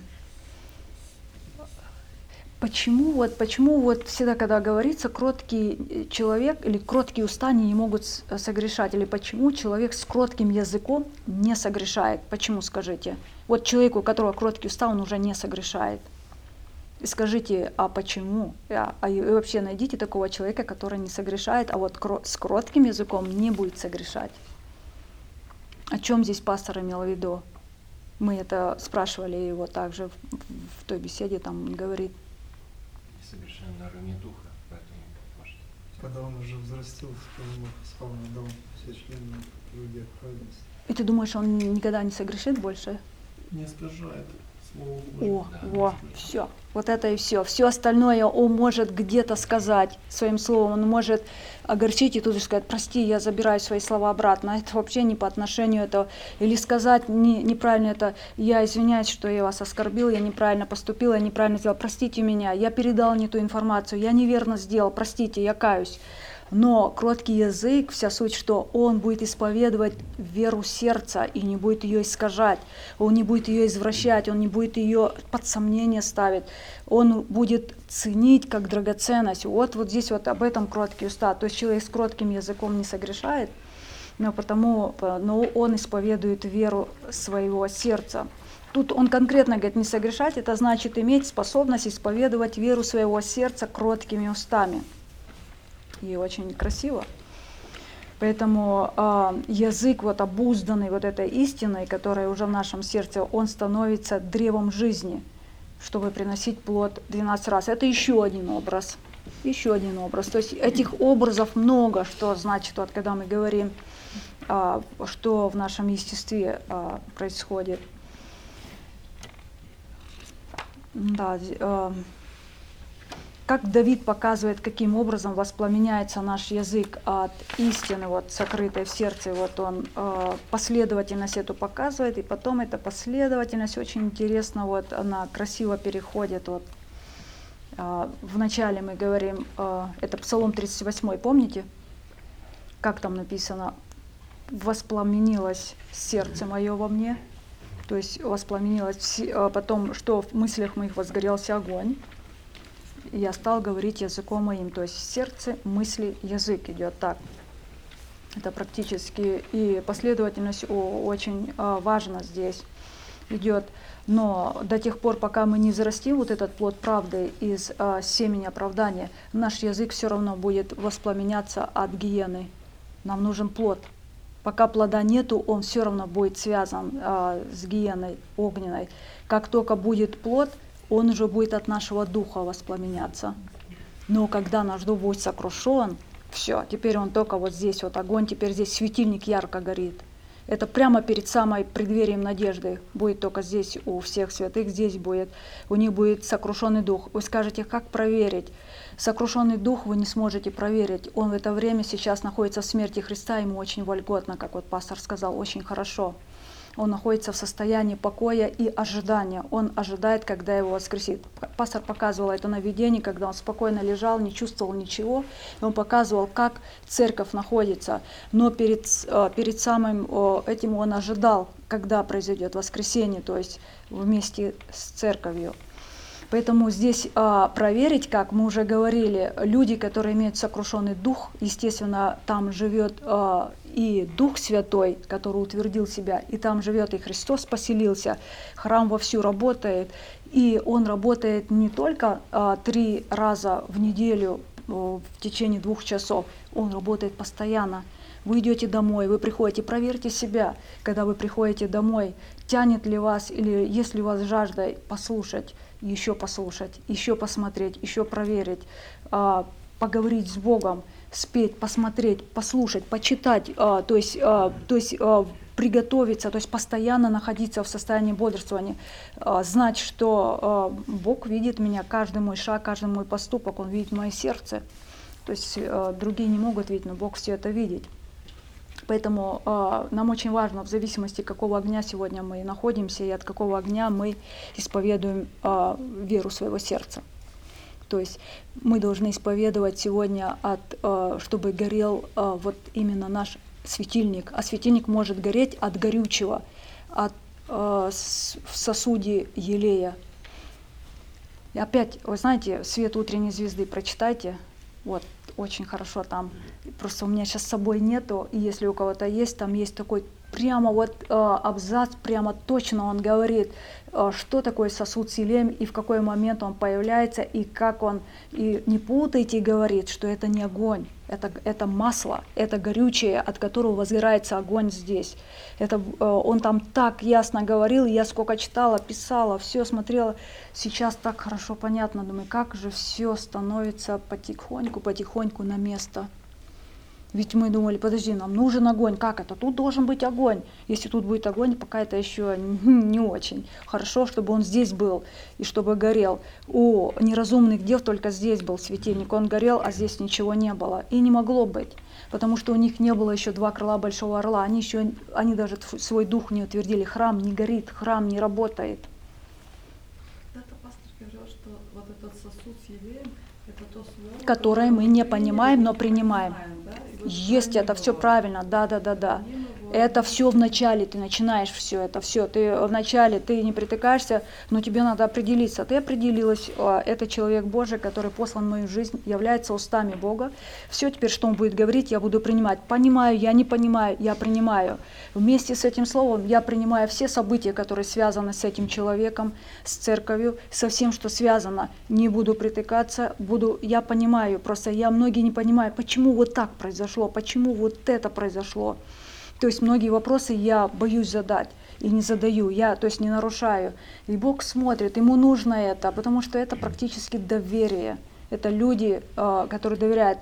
Почему вот, почему вот всегда, когда говорится, кроткий человек или кроткие уста не могут согрешать, или почему человек с кротким языком не согрешает? Почему, скажите? Вот человеку, у которого кроткие уста, он уже не согрешает. И скажите, а почему? А, а и вообще найдите такого человека, который не согрешает, а вот кро- с кротким языком не будет согрешать. О чем здесь пастор имел в виду? Мы это спрашивали его также в, в той беседе, там он говорит. Совершенно на уровне духа, поэтому может. Когда он уже взрастился, то он славно дал все члены людей праведности. И ты думаешь, он никогда не согрешит больше? Не искажает слово О, Божье. во, все. Вот это и все. Все остальное он может где-то сказать своим словом. Он может огорчить и тут же сказать: прости, я забираю свои слова обратно. Это вообще не по отношению этого. Или сказать не, неправильно это: я извиняюсь, что я вас оскорбил, я неправильно поступил, я неправильно сделал, простите меня, я передал не ту информацию, я неверно сделал, простите, я каюсь. Но кроткий язык, вся суть, что он будет исповедовать веру сердца и не будет ее искажать, он не будет ее извращать, он не будет ее под сомнение ставить, он будет ценить как драгоценность. Вот, вот здесь вот об этом кроткие уста. То есть человек с кротким языком не согрешает, но потому но он исповедует веру своего сердца. Тут он конкретно говорит, не согрешать, это значит иметь способность исповедовать веру своего сердца кроткими устами. И очень красиво. Поэтому э, язык вот обузданный вот этой истиной, которая уже в нашем сердце, он становится древом жизни, чтобы приносить плод двенадцать раз. Это еще один образ. Еще один образ. То есть этих образов много, что значит, вот, когда мы говорим, э, что в нашем естестве э, происходит. Да, э, Как Давид показывает, каким образом воспламеняется наш язык от истины, вот, сокрытой в сердце. Вот он э, последовательность эту показывает, и потом эта последовательность очень интересно, вот, она красиво переходит. Вот. Э, вначале мы говорим, э, это Псалом тридцать восемь, помните? Как там написано? «Воспламенилось сердце мое во мне». То есть воспламенилось, потом, что в мыслях моих возгорелся огонь, и я стал говорить языком моим. То есть сердце, мысли, язык идет так. Это практически, и последовательность очень важна здесь идет. Но до тех пор, пока мы не зарастим вот этот плод правды из семени оправдания, наш язык все равно будет воспламеняться от гиены. Нам нужен плод. Пока плода нету, он все равно будет связан а, с гиеной огненной. Как только будет плод, он уже будет от нашего духа воспламеняться. Но когда наш дух будет сокрушен, все, теперь он только вот здесь вот огонь, теперь здесь светильник ярко горит. Это прямо перед самой преддверием надежды. Будет только здесь у всех святых, здесь будет. У них будет сокрушенный дух. Вы скажете, как проверить? Сокрушенный дух вы не сможете проверить. Он в это время сейчас находится в смерти Христа, ему очень вольготно, как вот пастор сказал, очень хорошо. Он находится в состоянии покоя и ожидания. Он ожидает, когда его воскресит. Пастор показывал это на видении, когда он спокойно лежал, не чувствовал ничего. И он показывал, как церковь находится. Но перед, перед самым этим он ожидал, когда произойдет воскресение, то есть вместе с церковью. Поэтому здесь а, проверить, как мы уже говорили, люди, которые имеют сокрушенный дух, естественно, там живет а, и Дух Святой, который утвердил себя, и там живет и Христос поселился, храм вовсю работает, и он работает не только а, три раза в неделю а, в течение двух часов, он работает постоянно. Вы идете домой, вы приходите, проверьте себя, когда вы приходите домой, тянет ли вас, или есть ли у вас жажда послушать, еще послушать, еще посмотреть, еще проверить, а, поговорить с Богом, спеть, посмотреть, послушать, почитать, а, то есть, а, то есть а, приготовиться, то есть постоянно находиться в состоянии бодрствования, а, знать, что а, Бог видит меня, каждый мой шаг, каждый мой поступок, Он видит мое сердце. То есть а, другие не могут видеть, но Бог все это видит. Поэтому э, нам очень важно, в зависимости, какого огня сегодня мы находимся и от какого огня мы исповедуем э, веру своего сердца. То есть мы должны исповедовать сегодня, от, э, чтобы горел э, вот именно наш светильник. А светильник может гореть от горючего, от, э, с, в сосуде елея. И опять, вы знаете, «Свет утренней звезды» прочитайте. Вот, очень хорошо там. Просто у меня сейчас с собой нету, и если у кого-то есть, там есть такой прямо вот э, абзац, прямо точно он говорит, э, что такое сосуд с елеем, и в какой момент он появляется, и как он, и не путайте, говорит, что это не огонь, это, это масло, это горючее, от которого возгорается огонь здесь. Это, э, он там так ясно говорил, я сколько читала, писала, все смотрела, сейчас так хорошо понятно, думаю, как же все становится потихоньку, потихоньку на место. Ведь мы думали, подожди, нам нужен огонь, как это? Тут должен быть огонь. Если тут будет огонь, пока это еще не очень. Хорошо, чтобы он здесь был и чтобы горел. У неразумных дев только здесь был светильник, он горел, а здесь ничего не было. И не могло быть, потому что у них не было еще два крыла большого орла. Они еще, они даже свой дух не утвердили. Храм не горит, храм не работает. Когда-то пастор говорил, что вот этот сосуд с елеем, это то слово, которое мы не понимаем, но принимаем. Да? Есть, это все правильно, да, да, да, да. Это все в начале, ты начинаешь все, это все. Ты в начале, ты не притыкаешься, но тебе надо определиться. Ты определилась, это человек Божий, который послан в мою жизнь, является устами Бога. Все, теперь что он будет говорить, я буду принимать. Понимаю, я не понимаю, я принимаю. Вместе с этим словом я принимаю все события, которые связаны с этим человеком, с церковью, со всем, что связано. Не буду притыкаться, буду, я понимаю, просто я многие не понимаю, почему вот так произошло, почему вот это произошло. То есть многие вопросы я боюсь задать и не задаю, я, то есть не нарушаю. И Бог смотрит, ему нужно это, потому что это практически доверие. Это люди, которые доверяют.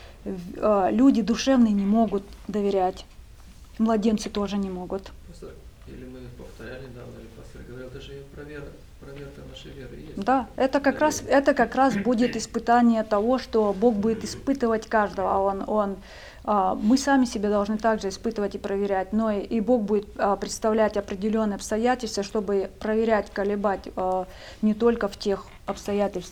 Люди душевные не могут доверять. Младенцы тоже не могут. Или мы повторяли недавно, или пастор говорил, даже проверка, проверка нашей веры есть. Да, это как раз, это как раз будет испытание того, что Бог будет испытывать каждого. Он, он, мы сами себя должны также испытывать и проверять, но и Бог будет представлять определенные обстоятельства, чтобы проверять, колебать не только в тех обстоятельствах.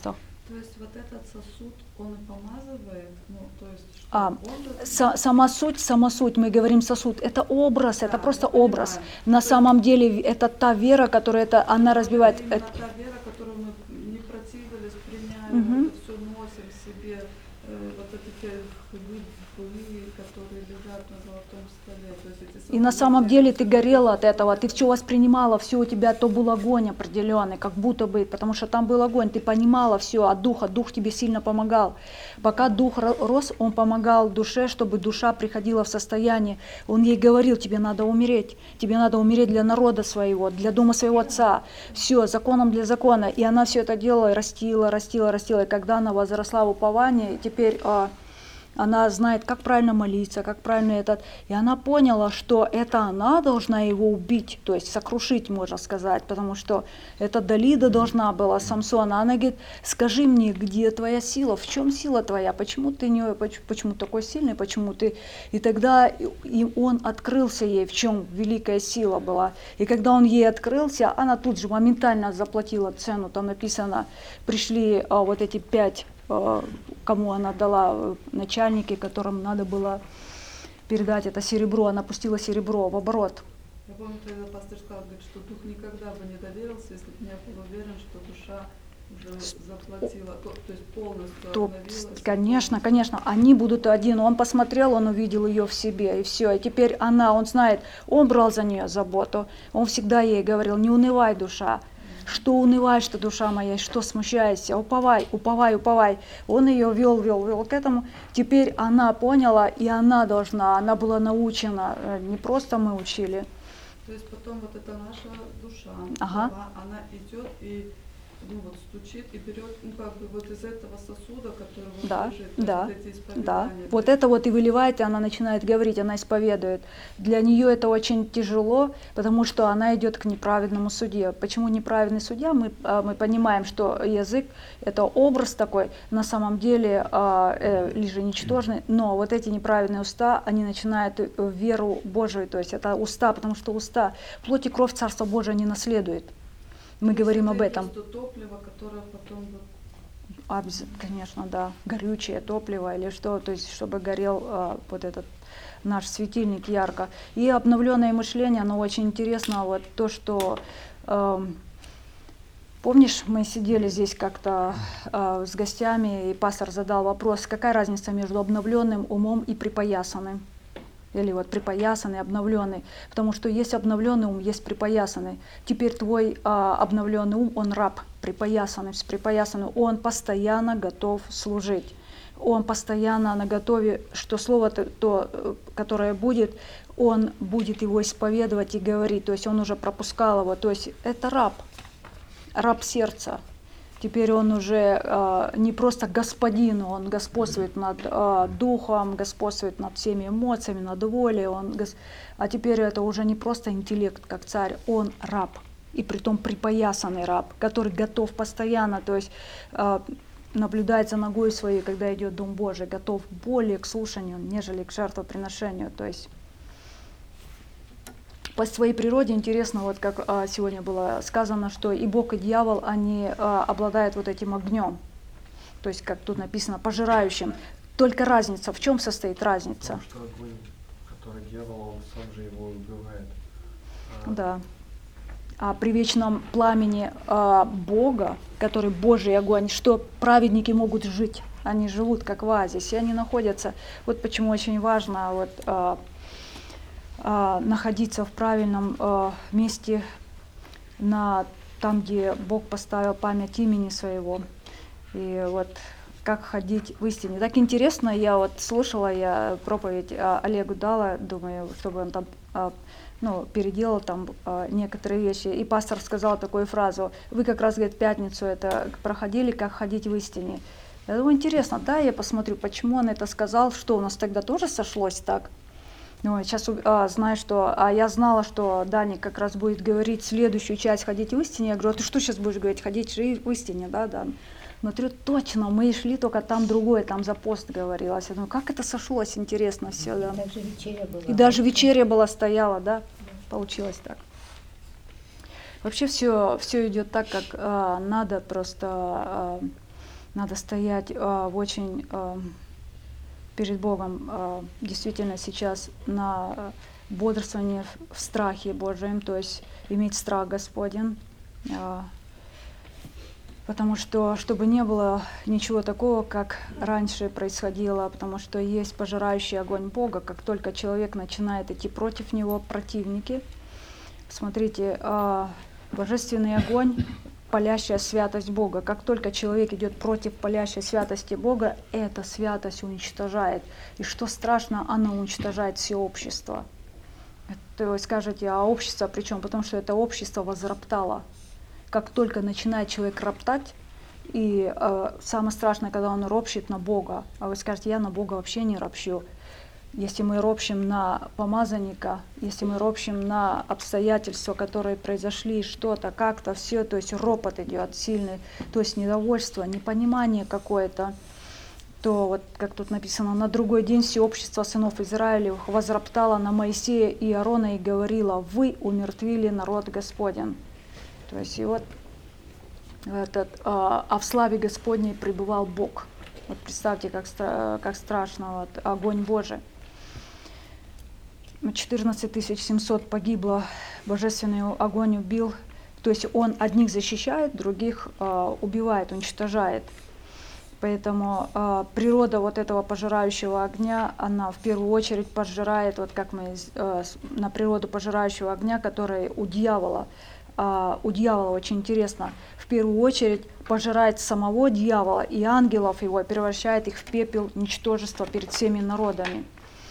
То есть вот этот сосуд, он и помазывает, ну, то есть что А, он же- Са- Сама суть, сама суть, мы говорим сосуд, это образ, это Да, просто я понимаю. образ. То На есть- самом деле это та вера, которая это, она разбивает. Именно это- та вера, которую мы не противились, приняли, Мгм. это все носим в себе, э, вот эти те хлы, хлы, которые лежат на золотом столе. То есть эти И на самом события, деле ты которые- горела от этого, ты все воспринимала, все у тебя то был огонь определенный, как будто бы, потому что там был огонь, ты понимала все от духа, дух тебе сильно помогал. Пока дух ро- рос, он помогал душе, чтобы душа приходила в состояние. Он ей говорил, тебе надо умереть, тебе надо умереть для народа своего, для дома своего отца. Все, законом для закона. И она все это делала, и растила, растила, растила. И когда она возросла в уповании, и теперь а, она знает, как правильно молиться, как правильно этот. И она поняла, что это она должна его убить, то есть сокрушить, можно сказать, потому что это Далида должна была Самсона. Она говорит, скажи мне, где твоя сила, в чем сила твоя, почему ты не, поч- почему такой сильный, почему ты... И тогда и- и он открылся ей, в чем великая сила была. И когда он ей открылся, она тут же моментально заплатила цену, там написано, пришли а, вот эти пять, а, кому она дала, э, начальники, которым надо было передать это серебро, она пустила серебро в оборот. Я помню, тогда пастор сказал, говорит, что дух никогда бы не доверился, если бы не был уверен, что душа уже заплатила, то, то есть полностью То, обновилась. конечно, конечно, они будут один. Он посмотрел, он увидел ее в себе, и все. И теперь она, он знает, он брал за нее заботу. Он всегда ей говорил, не унывай, душа. Что унываешь ты, душа моя, что смущаешься? Уповай, уповай, уповай. Он ее вел, вел, вел к этому. Теперь она поняла, и она должна, она была научена. Э, Не просто мы учили. То есть потом вот эта наша душа, Ага. она, она идет и ну, вот стучит и берет, ну как бы вот из этого сосуда, который вот Да, лежит, то да, есть вот эти да. исповедания. Вот То есть это вот и выливает, и она начинает говорить, она исповедует. Для нее это очень тяжело, потому что она идет к неправедному судье. Почему неправедный судья? Мы, а, мы понимаем, что язык это образ такой, на самом деле а, э, лишь ничтожный, но вот эти неправедные уста, они начинают э, веру Божию, то есть это уста, потому что уста, плоть и кровь Царства Божия не наследует. Мы то есть говорим это об и этом. просто топливо, которое потом вот Обяз- Конечно, да, горючее топливо или что, то есть чтобы горел а, вот этот наш светильник ярко. И обновленное мышление, оно очень интересно, вот то, что, эм, помнишь, мы сидели здесь как-то э, с гостями, и пастор задал вопрос, какая разница между обновленным умом и припоясанным? Или вот припоясанный, обновленный, потому что есть обновленный ум, есть припоясанный. Теперь твой а, обновленный ум, он раб, припоясанный, с припоясанным, он постоянно готов служить. Он постоянно на готове, что слово то, то, э, которое будет, он будет его исповедовать и говорить. То есть он уже пропускал его. То есть это раб, раб сердца. Теперь он уже э, не просто господин, он господствует над э, духом, господствует над всеми эмоциями, над волей. Он, гос... А теперь это уже не просто интеллект, как царь, он раб. И притом припоясанный раб, который готов постоянно, то есть э, наблюдать за ногой своей, когда идет Дом Божий, готов более к слушанию, нежели к жертвоприношению. То есть по своей природе интересно, вот как а, сегодня было сказано, что и Бог, и дьявол, они а, обладают вот этим огнем. То есть, как тут написано, пожирающим. Только разница, в чем состоит разница? Потому что огонь, который дьявол, он сам же его убивает. А Да. А при вечном пламени а, Бога, который Божий огонь, что праведники могут жить? Они живут как в оазисе, они находятся. Вот почему очень важно вот, а, а, находиться в правильном а, месте, на, там, где Бог поставил память имени своего. И вот как ходить в истине. Так интересно, я вот слушала, я проповедь а, Олегу дала, думаю, чтобы он там а, ну, переделал там а, некоторые вещи. И пастор сказал такую фразу: вы как раз, говорит, пятницу это проходили, как ходить в истине. Я думаю, интересно, да, я посмотрю, почему он это сказал, что у нас тогда тоже сошлось так. Ну, сейчас а, знаю, что, а я знала, что Даник как раз будет говорить следующую часть «Ходить в истине». Я говорю, а ты что сейчас будешь говорить? «Ходить в истине», да, да. Смотрю, точно, мы шли, только там другое, там за пост говорилось. Я думаю, как это сошлось, интересно все, да. Даже вечеря была. И даже вечеря была, стояла, да, получилось так. Вообще все, все идет так, как а, надо, просто а, надо стоять э, в очень э, перед Богом э, действительно сейчас на э, бодрствовании в, в страхе Божьем, то есть иметь страх Господень, э, потому что чтобы не было ничего такого, как раньше происходило, потому что есть пожирающий огонь Бога, как только человек начинает идти против него, противники. Смотрите, э, божественный огонь, палящая святость Бога. Как только человек идет против палящей святости Бога, эта святость уничтожает. И что страшно, она уничтожает все общество. То есть скажете, а общество при чем? Потому что это общество возроптало. Как только начинает человек роптать, и э, самое страшное, когда он ропщет на Бога, а вы скажете, я на Бога вообще не ропщу. Если мы ропщим на помазанника, если мы ропщим на обстоятельства, которые произошли, что-то, как-то, все, то есть ропот идет сильный, то есть недовольство, непонимание какое-то, то вот, как тут написано, на другой день все общество сынов Израилевых возроптало на Моисея и Аарона и говорило, вы умертвили народ Господень. То есть и вот этот, а, а в славе Господней пребывал Бог. Вот представьте, как, как страшно, вот, огонь Божий. четырнадцать тысяч семьсот погибло, божественный огонь убил. То есть он одних защищает, других э, убивает, уничтожает. Поэтому э, природа вот этого пожирающего огня, она в первую очередь пожирает, вот как мы э, на природу пожирающего огня, который у дьявола, э, у дьявола очень интересно, в первую очередь пожирает самого дьявола и ангелов его, превращает их в пепел, ничтожество перед всеми народами.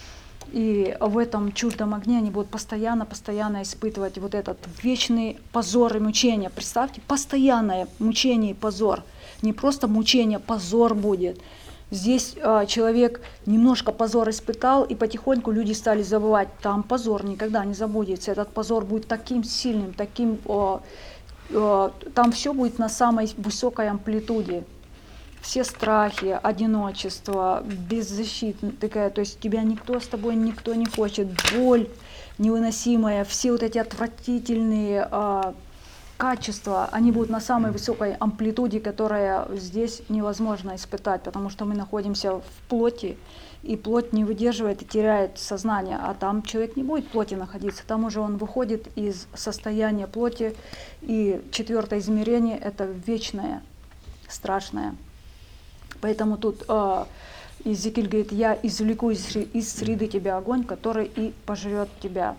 И в этом чуждом огне они будут постоянно, постоянно испытывать вот этот вечный позор и мучение. Представьте, постоянное мучение и позор. Не просто мучение, позор будет. Здесь э, человек немножко позор испытал, и потихоньку люди стали забывать. Там позор никогда не забудется. Этот позор будет таким сильным, таким... Э, э, там все будет на самой высокой амплитуде. Все страхи, одиночество, беззащитная, то есть тебя никто с тобой, никто не хочет, боль невыносимая, все вот эти отвратительные э, качества, они будут на самой высокой амплитуде, которая здесь невозможно испытать, потому что мы находимся в плоти, и плоть не выдерживает и теряет сознание, а там человек не будет в плоти находиться, там уже он выходит из состояния плоти, и четвертое измерение – это вечное, страшное. Поэтому тут э, Иезекииль говорит, я извлеку из, из среды тебя огонь, который и пожрет тебя.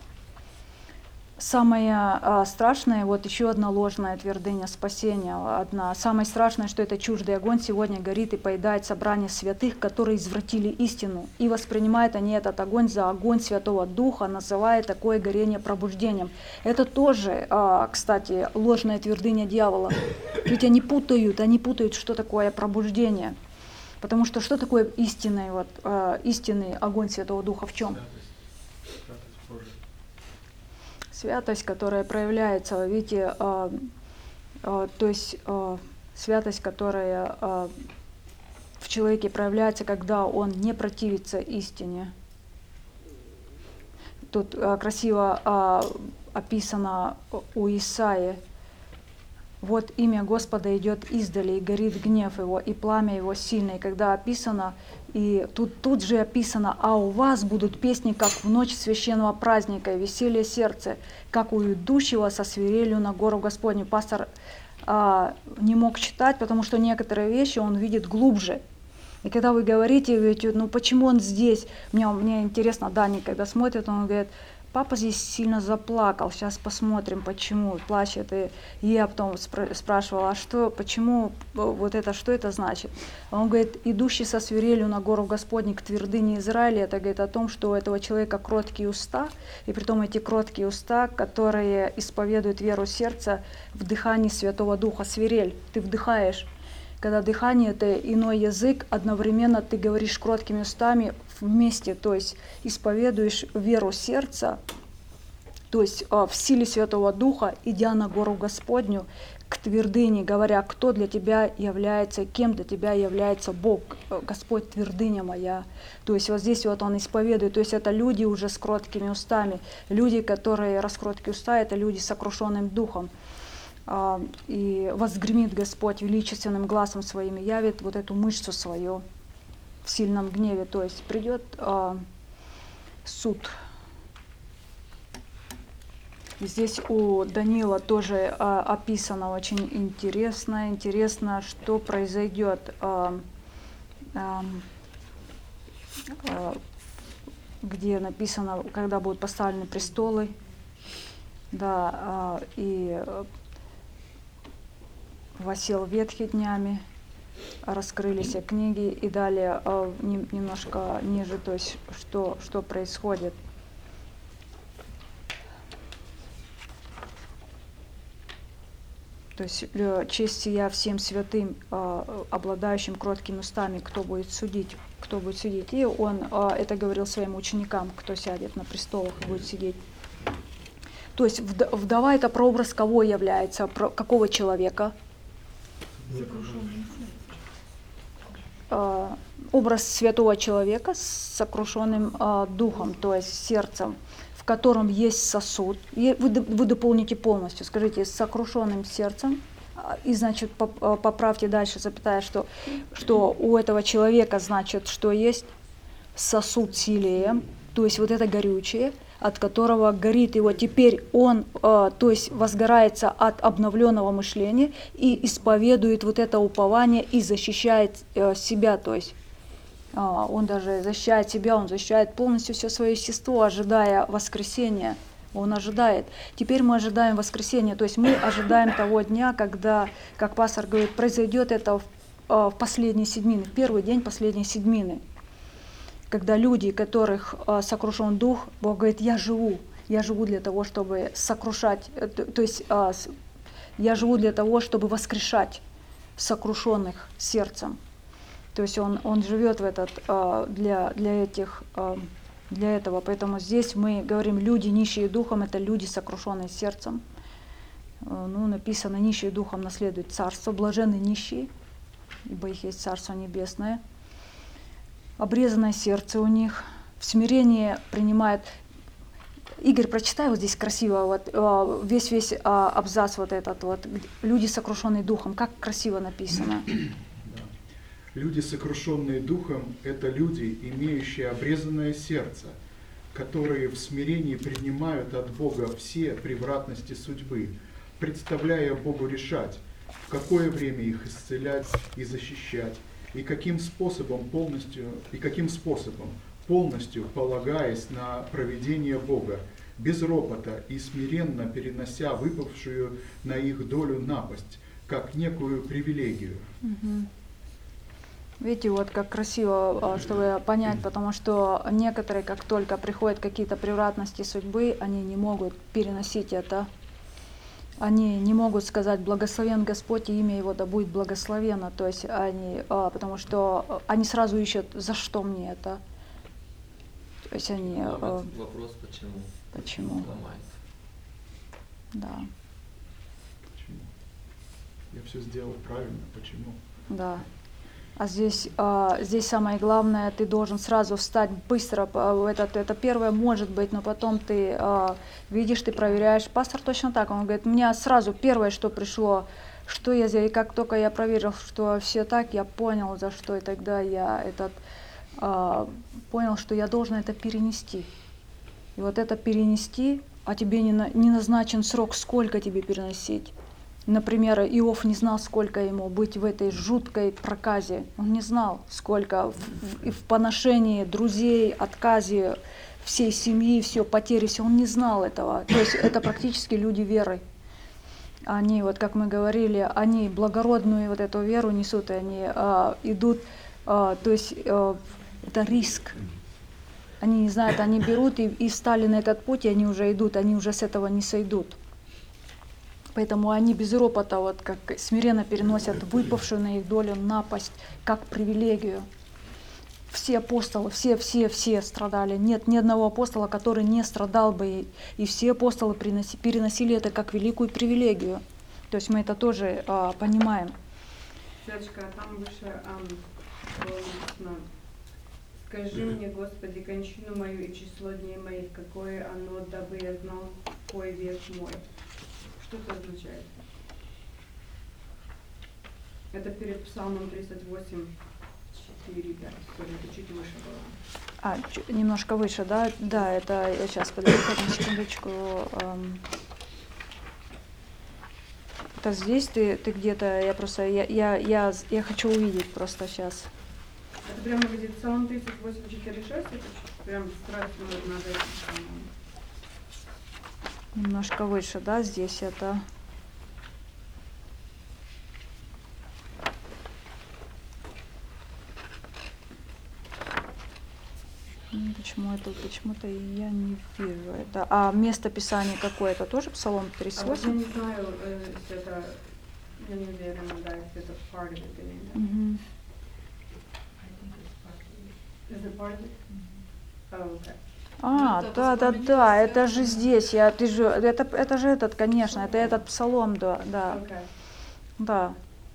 Самое э, страшное, вот еще одна ложная твердыня спасения. Одна. Самое страшное, что это чуждый огонь сегодня горит и поедает собрание святых, которые извратили истину. И воспринимают они этот огонь за огонь Святого Духа, называя такое горение пробуждением. Это тоже, э, кстати, ложная твердыня дьявола. Ведь они путают, они путают, что такое пробуждение. Потому что что такое истинный, вот, э, истинный огонь Святого Духа в чем? Святость, святость Божия. Святость, которая проявляется, видите, э, э, то есть э, святость, которая э, в человеке проявляется, когда он не противится истине. Тут э, красиво э, описано у Исаии. Вот имя Господа идет издали, и горит гнев его, и пламя его сильное. И когда описано, и тут, тут же описано, а у вас будут песни, как в ночь священного праздника, и веселье сердца, как у идущего со свирелью на гору Господню. Пастор а, не мог читать, потому что некоторые вещи он видит глубже. И когда вы говорите, вы говорите, ну почему он здесь? Мне, мне интересно, Даня, когда смотрит, он говорит, папа здесь сильно заплакал, сейчас посмотрим, почему плачет. И я потом спра- спрашивала, а что, почему, вот это, что это значит? Он говорит, идущий со свирелью на гору Господню к твердыне Израиля, это говорит о том, что у этого человека кроткие уста, и притом эти кроткие уста, которые исповедуют веру сердца в дыхании Святого Духа. Свирель, ты вдыхаешь. Когда дыхание – это иной язык, одновременно ты говоришь кроткими устами вместе, то есть исповедуешь веру сердца, то есть в силе Святого Духа, идя на гору Господню, к твердыне, говоря, кто для тебя является, кем для тебя является Бог, Господь, твердыня моя. То есть вот здесь вот он исповедует, то есть это люди уже с кроткими устами, люди, которые раскроткие уста, это люди с сокрушенным духом. а, и возгремит Господь величественным глазом своим и явит вот эту мышцу свою в сильном гневе, то есть придет а, суд. Здесь у Даниила тоже а, описано очень интересно, интересно, что произойдет, а, а, а, где написано, когда будут поставлены престолы, да, а, и восел ветхий днями, раскрылись книги, и далее а, не, немножко ниже, то есть что, что происходит. То есть честь сия всем святым, э, обладающим кроткими устами, кто будет судить, кто будет судить. И он э, это говорил своим ученикам, кто сядет на престолах и будет сидеть. То есть вдова — это прообраз кого является, про какого человека? Э, образ святого человека с сокрушенным э, духом, то есть сердцем, в котором есть сосуд. И вы, вы дополните полностью, скажите, с сокрушенным сердцем, и, значит, поправьте дальше, запятая, что, что у этого человека, значит, что есть сосуд с елеем, то есть вот это горючее, от которого горит его. Теперь он, то есть возгорается от обновленного мышления и исповедует вот это упование и защищает себя, то есть он даже защищает себя, он защищает полностью все свое естество, ожидая воскресения. Он ожидает. Теперь мы ожидаем воскресения, то есть мы ожидаем того дня, когда, как пастор говорит, произойдет это в, в последние седмины, в первый день последней седмины. Когда люди, которых сокрушен дух, Бог говорит, я живу, я живу для того, чтобы сокрушать, то есть я живу для того, чтобы воскрешать сокрушенных сердцем. То есть он, он живет в этот, для, для, этих, для этого. Поэтому здесь мы говорим, люди, нищие духом, это люди, сокрушенные сердцем. Ну, написано, нищие духом наследуют царство, блаженны нищие, ибо их есть царство небесное. Обрезанное сердце у них, в смирении принимает. Игорь, прочитай вот здесь красиво, вот, весь, весь абзац вот этот, вот, люди, сокрушенные духом, как красиво написано. Люди, сокрушенные духом, это люди, имеющие обрезанное сердце, которые в смирении принимают от Бога все превратности судьбы, представляя Богу решать, в какое время их исцелять и защищать, и каким способом полностью, и каким способом, полностью полагаясь на провидение Бога, без ропота и смиренно перенося выпавшую на их долю напасть, как некую привилегию. Угу. Видите, вот как красиво, чтобы понять, потому что некоторые, как только приходят какие-то превратности судьбы, они не могут переносить это. Они не могут сказать «благословен Господь, и имя Его да будет благословено». То есть они, потому что они сразу ищут «за что мне это?». То есть они… Вопрос «почему?». Почему? Ломает. Да. Почему? Я все сделал правильно, почему? Да. А здесь, а, здесь самое главное, ты должен сразу встать быстро. Это, это первое может быть, но потом ты а, видишь, ты проверяешь. Пастор точно так, он говорит, у меня сразу первое, что пришло, что я сделал, и как только я проверил, что все так, я понял, за что, и тогда я этот, а, понял, что я должен это перенести. И вот это перенести, а тебе не, на, не назначен срок, сколько тебе переносить. Например, Иов не знал, сколько ему быть в этой жуткой проказе. Он не знал, сколько в, в, в поношении друзей, отказе всей семьи, все, потери, все. Он не знал этого. То есть это практически люди веры. Они, вот как мы говорили, они благородную вот эту веру несут, и они а, идут, а, то есть а, это риск. Они не знают, они берут и, и встали на этот путь, и они уже идут, они уже с этого не сойдут. Поэтому они без ропота, вот как смиренно переносят выпавшую на их долю напасть, как привилегию. Все апостолы, все, все, все страдали. Нет ни одного апостола, который не страдал бы. И, и все апостолы приноси, переносили это как великую привилегию. То есть мы это тоже а, понимаем. Светочка, а там выше а, было написано: «Скажи мне, Господи, кончину мою и число дней моих, какое оно, дабы я знал, кой век мой». Что это означает? Это перед Псалмом тридцать восемь, четыре, пять, это чуть выше было. А, чу- немножко выше, да? Да, это я сейчас подожди, одну секундочку. эм. Это здесь ты, ты где-то, я просто, я, я, я, я хочу увидеть просто сейчас. Это прямо где Псалом тридцать восемь, четыре, шесть, это чуть прям сразу надо этим самым. Немножко выше, да, здесь это. М, Почему это, почему-то я не вижу это. А место писания какое? Это тоже Псалом А вот я тридцать восемь? не знаю, э, если это, я не уверена, да, если это part of it или нет. Мгм. Is it part of it? Oh, okay. А, это да, да, воспоминание да, это сердца. же здесь, я, ты же, это, это же этот, конечно, это этот Псалом, да, да, Okay. да.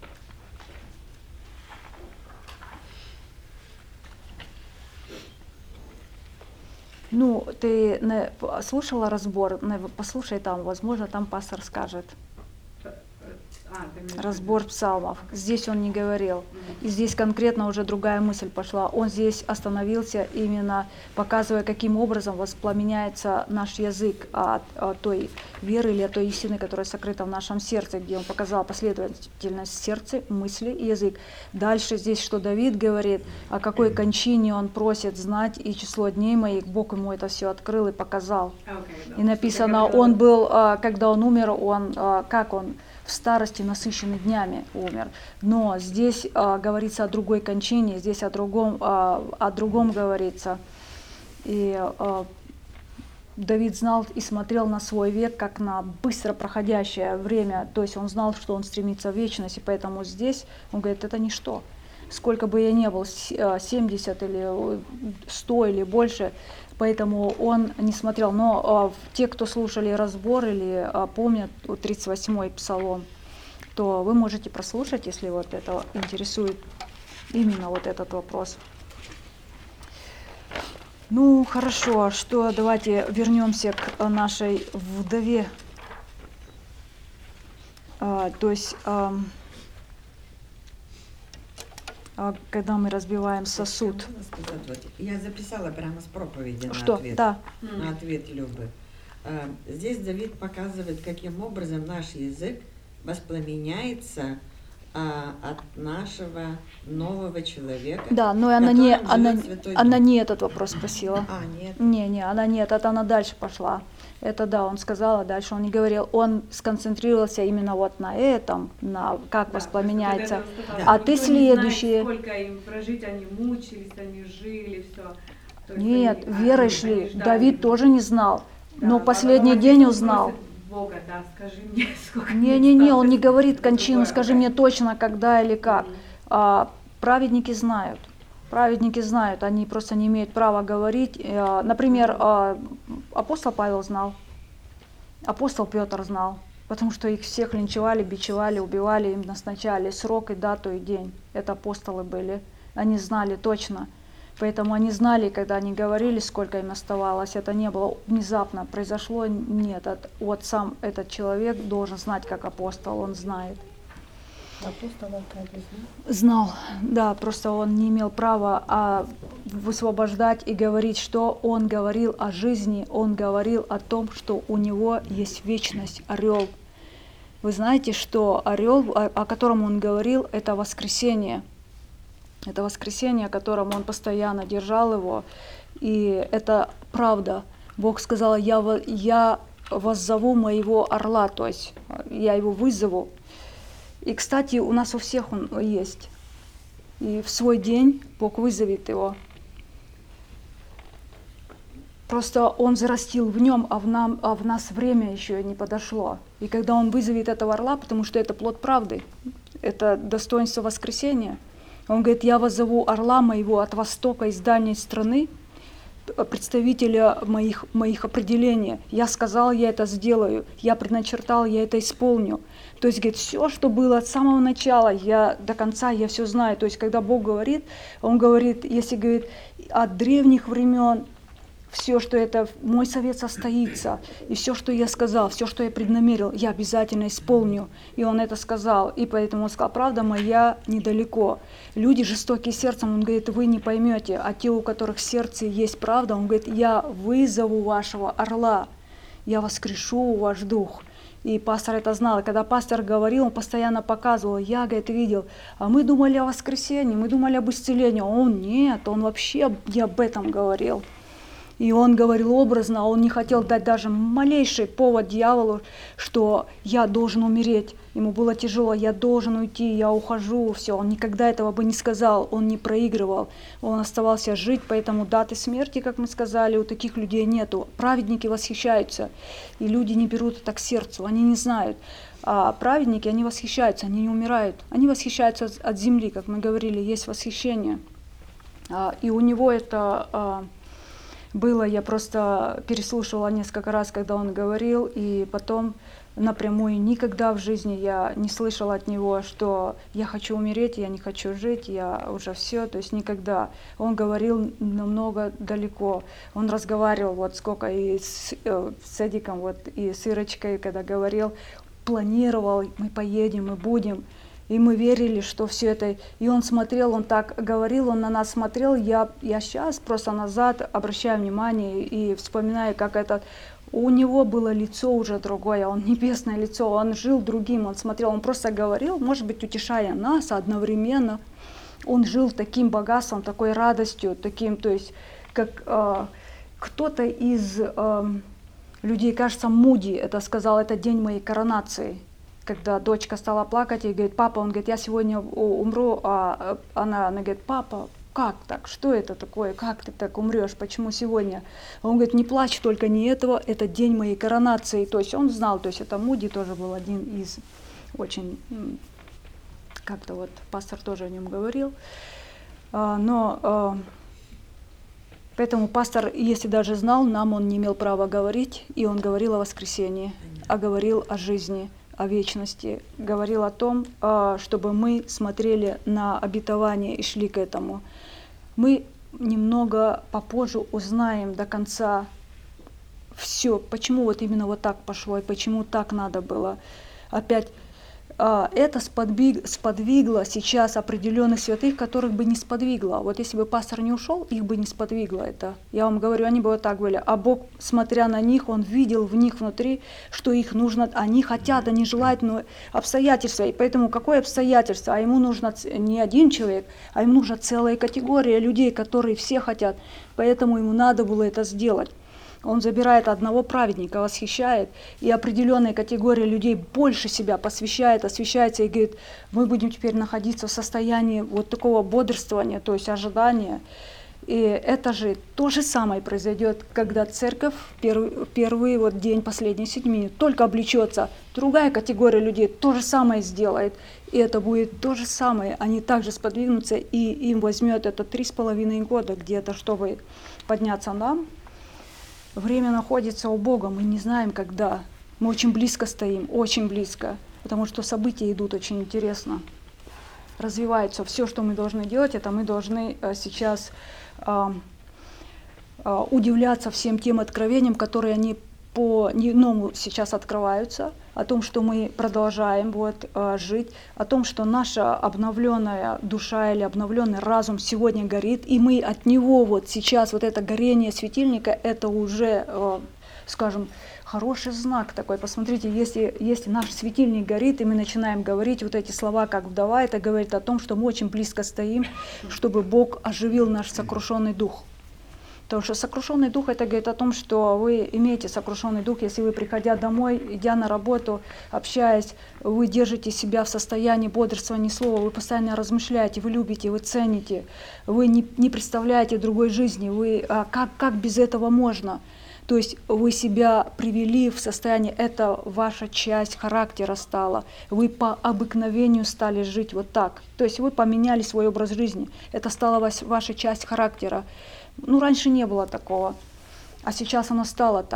Ну, ты не п- слушала разбор, не, послушай там, возможно, там пастор скажет. Э, э, А, ты имеешь в виду? Разбор псалмов. Здесь он не говорил. Мгм. И здесь конкретно уже другая мысль пошла. Он здесь остановился, именно показывая, каким образом воспламеняется наш язык от, от той веры или от той истины, которая сокрыта в нашем сердце, где он показал последовательность сердца, мысли и язык. Дальше здесь, что Давид говорит, о какой кончине он просит знать, и число дней моих, Бог ему это все открыл и показал. Okay, да. И написано, Ты он говорила- был, а, когда он умер, он, а, как он в старости насыщенный днями умер. Но здесь а, говорится о другой кончине, здесь о другом, а, о другом говорится. И а, Давид знал и смотрел на свой век как на быстро проходящее время, то есть он знал, что он стремится в вечность, и поэтому здесь он говорит, это ничто. Сколько бы я ни был, с- а, семьдесят или сто или больше, поэтому он не смотрел. Но а, в- те, кто слушали разбор или а, помнят вот тридцать восьмой псалом, то вы можете прослушать, если вот это интересует именно вот этот вопрос. Ну, хорошо, что давайте вернемся к нашей вдове. А, то есть, ам, а, когда мы разбиваем сосуд. Можно сказать, вот, я записала прямо с проповеди на Что? ответ. Да. На ответ Любы. А, Здесь Давид показывает, каким образом наш язык воспламеняется а, от нашего нового человека. Да, но она не, которым она, живет Святой она Дух. не этот вопрос спросила. А, нет. Не, не, она нет, это она дальше пошла. Это да, он сказал, а дальше он не говорил. Он сконцентрировался именно вот на этом, на как Да, воспламеняется. то есть вот это вот А сказала, ты никто не знает, следующее. сколько им прожить, они мучились, они жили, все. Нет, верой шли. Давид тоже не знал. Да, Но а последний потом день он узнал. просит Бога, да, скажи мне, сколько Не-не-не, мне он не осталось. говорит Это кончину, другое, скажи окей. мне точно, когда или как. Мгм. А, праведники знают. Праведники знают, они просто не имеют права говорить. А, например, а, апостол Павел знал, апостол Петр знал, потому что их всех линчевали, бичевали, убивали, им назначали срок и дату и день. Это апостолы были. Они знали точно. Поэтому они знали, когда они говорили, сколько им оставалось. Это не было внезапно, произошло. Нет, это- вот сам этот человек должен знать, как апостол, он знает. Апостол Аркадий знал? Знал, да, просто он не имел права а, высвобождать и говорить, что он говорил о жизни, он говорил о том, что у него есть вечность, орел. Вы знаете, что орел, о, о котором он говорил, это воскресение. Это воскресение, о котором он постоянно держал его. И это правда. Бог сказал, я, во- я воззову моего орла, то есть я его вызову. И, кстати, у нас у всех он есть. И в свой день Бог вызовет его. Просто он зарастил в нем, а в, нам, а в нас время еще не подошло. И когда он вызовет этого орла, потому что это плод правды, это достоинство воскресения, он говорит, я воззову орла моего от востока из дальней страны, представителя моих, моих определений. Я сказал, я это сделаю, я предначертал, я это исполню. То есть, говорит, все, что было от самого начала, я до конца, я все знаю. То есть, когда Бог говорит, Он говорит, если говорит, от древних времен, все, что это, мой совет состоится, и все, что я сказал, все, что я преднамерил, я обязательно исполню. И он это сказал, и поэтому он сказал, правда моя недалеко. Люди жестокие сердцем, он говорит, вы не поймете, а те, у которых в сердце есть правда, он говорит, я вызову вашего орла, я воскрешу ваш дух. И пастор это знал. И когда пастор говорил, он постоянно показывал, я, говорит, видел, а мы думали о воскресении, мы думали об исцелении. А он нет, он вообще не об этом говорил. И он говорил образно, он не хотел дать даже малейший повод дьяволу, что я должен умереть. Ему было тяжело, я должен уйти, я ухожу, все. Он никогда этого бы не сказал, он не проигрывал. Он оставался жить, поэтому даты смерти, как мы сказали, у таких людей нету. Праведники восхищаются, и люди не берут это к сердцу, они не знают. А праведники, они восхищаются, они не умирают. Они восхищаются от земли, как мы говорили, есть восхищение. И у него это... было, я просто переслушивала несколько раз, когда он говорил, и потом напрямую никогда в жизни я не слышала от него, что я хочу умереть, я не хочу жить, я уже все, то есть никогда. Он говорил намного далеко. Он разговаривал вот сколько и с, э, с Эдиком, вот, и с Ирочкой, когда говорил, планировал, мы поедем, мы будем. И мы верили, что все это... И он смотрел, он так говорил, он на нас смотрел. Я, я сейчас просто назад обращаю внимание и вспоминаю, как это... У него было лицо уже другое, он небесное лицо, он жил другим, он смотрел, он просто говорил, может быть, утешая нас одновременно. Он жил таким богатством, такой радостью, таким, то есть, как э, кто-то из э, людей, кажется, Муди это сказал, это день моей коронации. Когда дочка стала плакать и говорит, папа, он говорит, я сегодня умру, а она, она говорит, папа, как так, что это такое, как ты так умрешь, почему сегодня? Он говорит, не плачь, только не этого, это день моей коронации. То есть он знал, то есть это Муди тоже был один из очень, как-то вот пастор тоже о нем говорил, но поэтому пастор, если даже знал, нам он не имел права говорить, и он говорил о воскресении, а говорил о жизни, о вечности, говорил о том, чтобы мы смотрели на обетование и шли к этому. Мы немного попозже узнаем до конца все, почему вот именно вот так пошло и почему так надо было. Опять это сподвиг, сподвигло сейчас определенных святых, которых бы не сподвигло. Вот если бы пастор не ушел, их бы не сподвигло это. Я вам говорю, они бы вот так были. А Бог, смотря на них, Он видел в них внутри, что их нужно, они хотят, они желают, но обстоятельства. И поэтому какое обстоятельство? А ему нужно не один человек, а ему нужна целая категория людей, которые все хотят. Поэтому ему надо было это сделать. Он забирает одного праведника, восхищает, и определенная категория людей больше себя посвящает, освящается и говорит, мы будем теперь находиться в состоянии вот такого бодрствования, то есть ожидания. И это же то же самое произойдет, когда церковь первый, первый вот день, последний седьмини, только облечется, другая категория людей то же самое сделает, и это будет то же самое, они также сподвигнутся, и им возьмет это три с половиной года где-то, чтобы подняться нам. Время находится у Бога, мы не знаем, когда. Мы очень близко стоим, очень близко, потому что события идут очень интересно. Развивается все, что мы должны делать, это мы должны сейчас а, а, удивляться всем тем откровениям, которые они по иному сейчас открываются, о том, что мы продолжаем вот, жить, о том, что наша обновленная душа или обновленный разум сегодня горит, и мы от него вот сейчас, вот это горение светильника, это уже, скажем, хороший знак такой. Посмотрите, если, если наш светильник горит, и мы начинаем говорить вот эти слова, как вдова, это говорит о том, что мы очень близко стоим, чтобы Бог оживил наш сокрушенный дух. Потому что сокрушенный дух, это говорит о том, что вы имеете сокрушенный дух, если вы, приходя домой, идя на работу, общаясь, вы держите себя в состоянии бодрствования слова, вы постоянно размышляете, вы любите, вы цените, вы не, не представляете другой жизни, вы, а как, как без этого можно? То есть вы себя привели в состояние, это ваша часть характера стала, вы по обыкновению стали жить вот так. То есть вы поменяли свой образ жизни, это стала ваша часть характера. Ну, раньше не было такого, а сейчас оно стало так.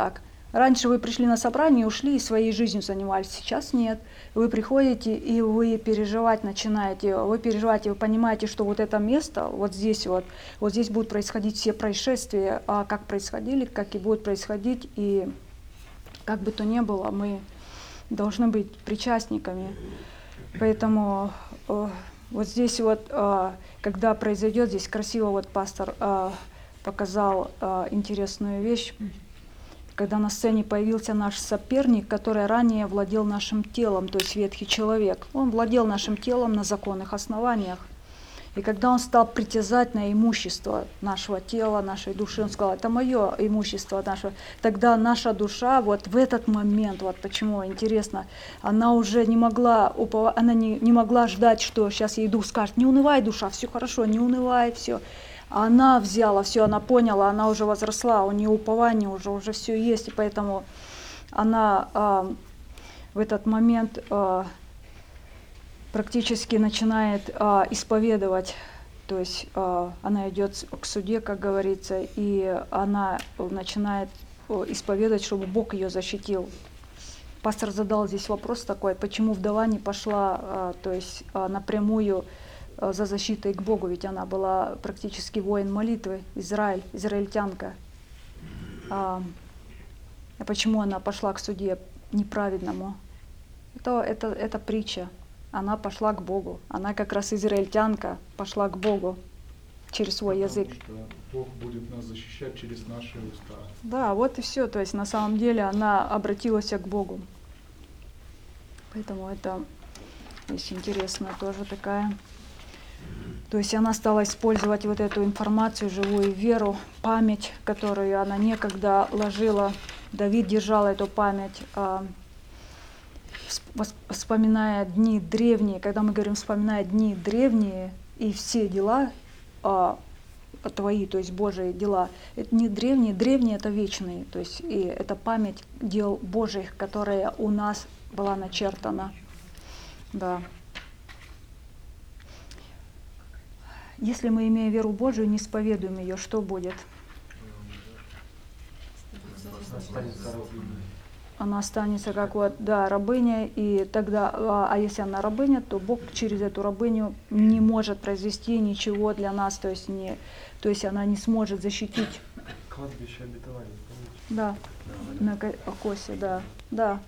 Раньше вы пришли на собрание, ушли и своей жизнью занимались, сейчас нет. Вы приходите и вы переживать начинаете, вы переживаете, вы понимаете, что вот это место, вот здесь вот, вот здесь будут происходить все происшествия, а как происходили, как и будут происходить, и как бы то ни было, мы должны быть причастниками. Поэтому э, вот здесь вот, э, когда произойдет, здесь красиво вот пастор э, показал э, интересную вещь, когда на сцене появился наш соперник, который ранее владел нашим телом, то есть ветхий человек. Он владел нашим телом на законных основаниях. И когда он стал притязать на имущество нашего тела, нашей души, он сказал, это мое имущество, наше. Тогда наша душа вот в этот момент, вот почему интересно, она уже не могла, она не, не могла ждать, что сейчас ей дух скажет, не унывай, душа, все хорошо, не унывай, все. Она взяла все, она поняла, она уже возросла, у нее упование уже, уже все есть, и поэтому она э, в этот момент э, практически начинает э, исповедовать, то есть э, она идет к суде, как говорится, и она начинает исповедовать, чтобы Бог ее защитил. Пастор задал здесь вопрос такой, почему вдова не пошла, э, то есть э, напрямую за защитой к Богу, ведь она была практически воин молитвы, Израиль, израильтянка. А, а почему она пошла к суде неправедному? Это, это, это притча. Она пошла к Богу. Она как раз израильтянка пошла к Богу через свой Потому язык. Что Бог будет нас защищать через наши уста. Да, вот и все. То есть на самом деле она обратилась к Богу. Поэтому это есть интересная тоже такая. То есть она стала использовать вот эту информацию, живую веру, память, которую она некогда ложила. Давид держал эту память, вспоминая дни древние. Когда мы говорим «вспоминая дни древние» и все дела твои, то есть Божьи дела, это не древние, древние это вечные. То есть и это память дел Божьих, которая у нас была начертана. Да. Если мы, имея веру Божию, не исповедуем ее, что будет? Она останется как вот, да, рабыня, и тогда, а, а если она рабыня, то Бог через эту рабыню не может произвести ничего для нас, то есть, не, то есть она не сможет защитить. Кладбище обетования, помните? Да, на Косе, да, да.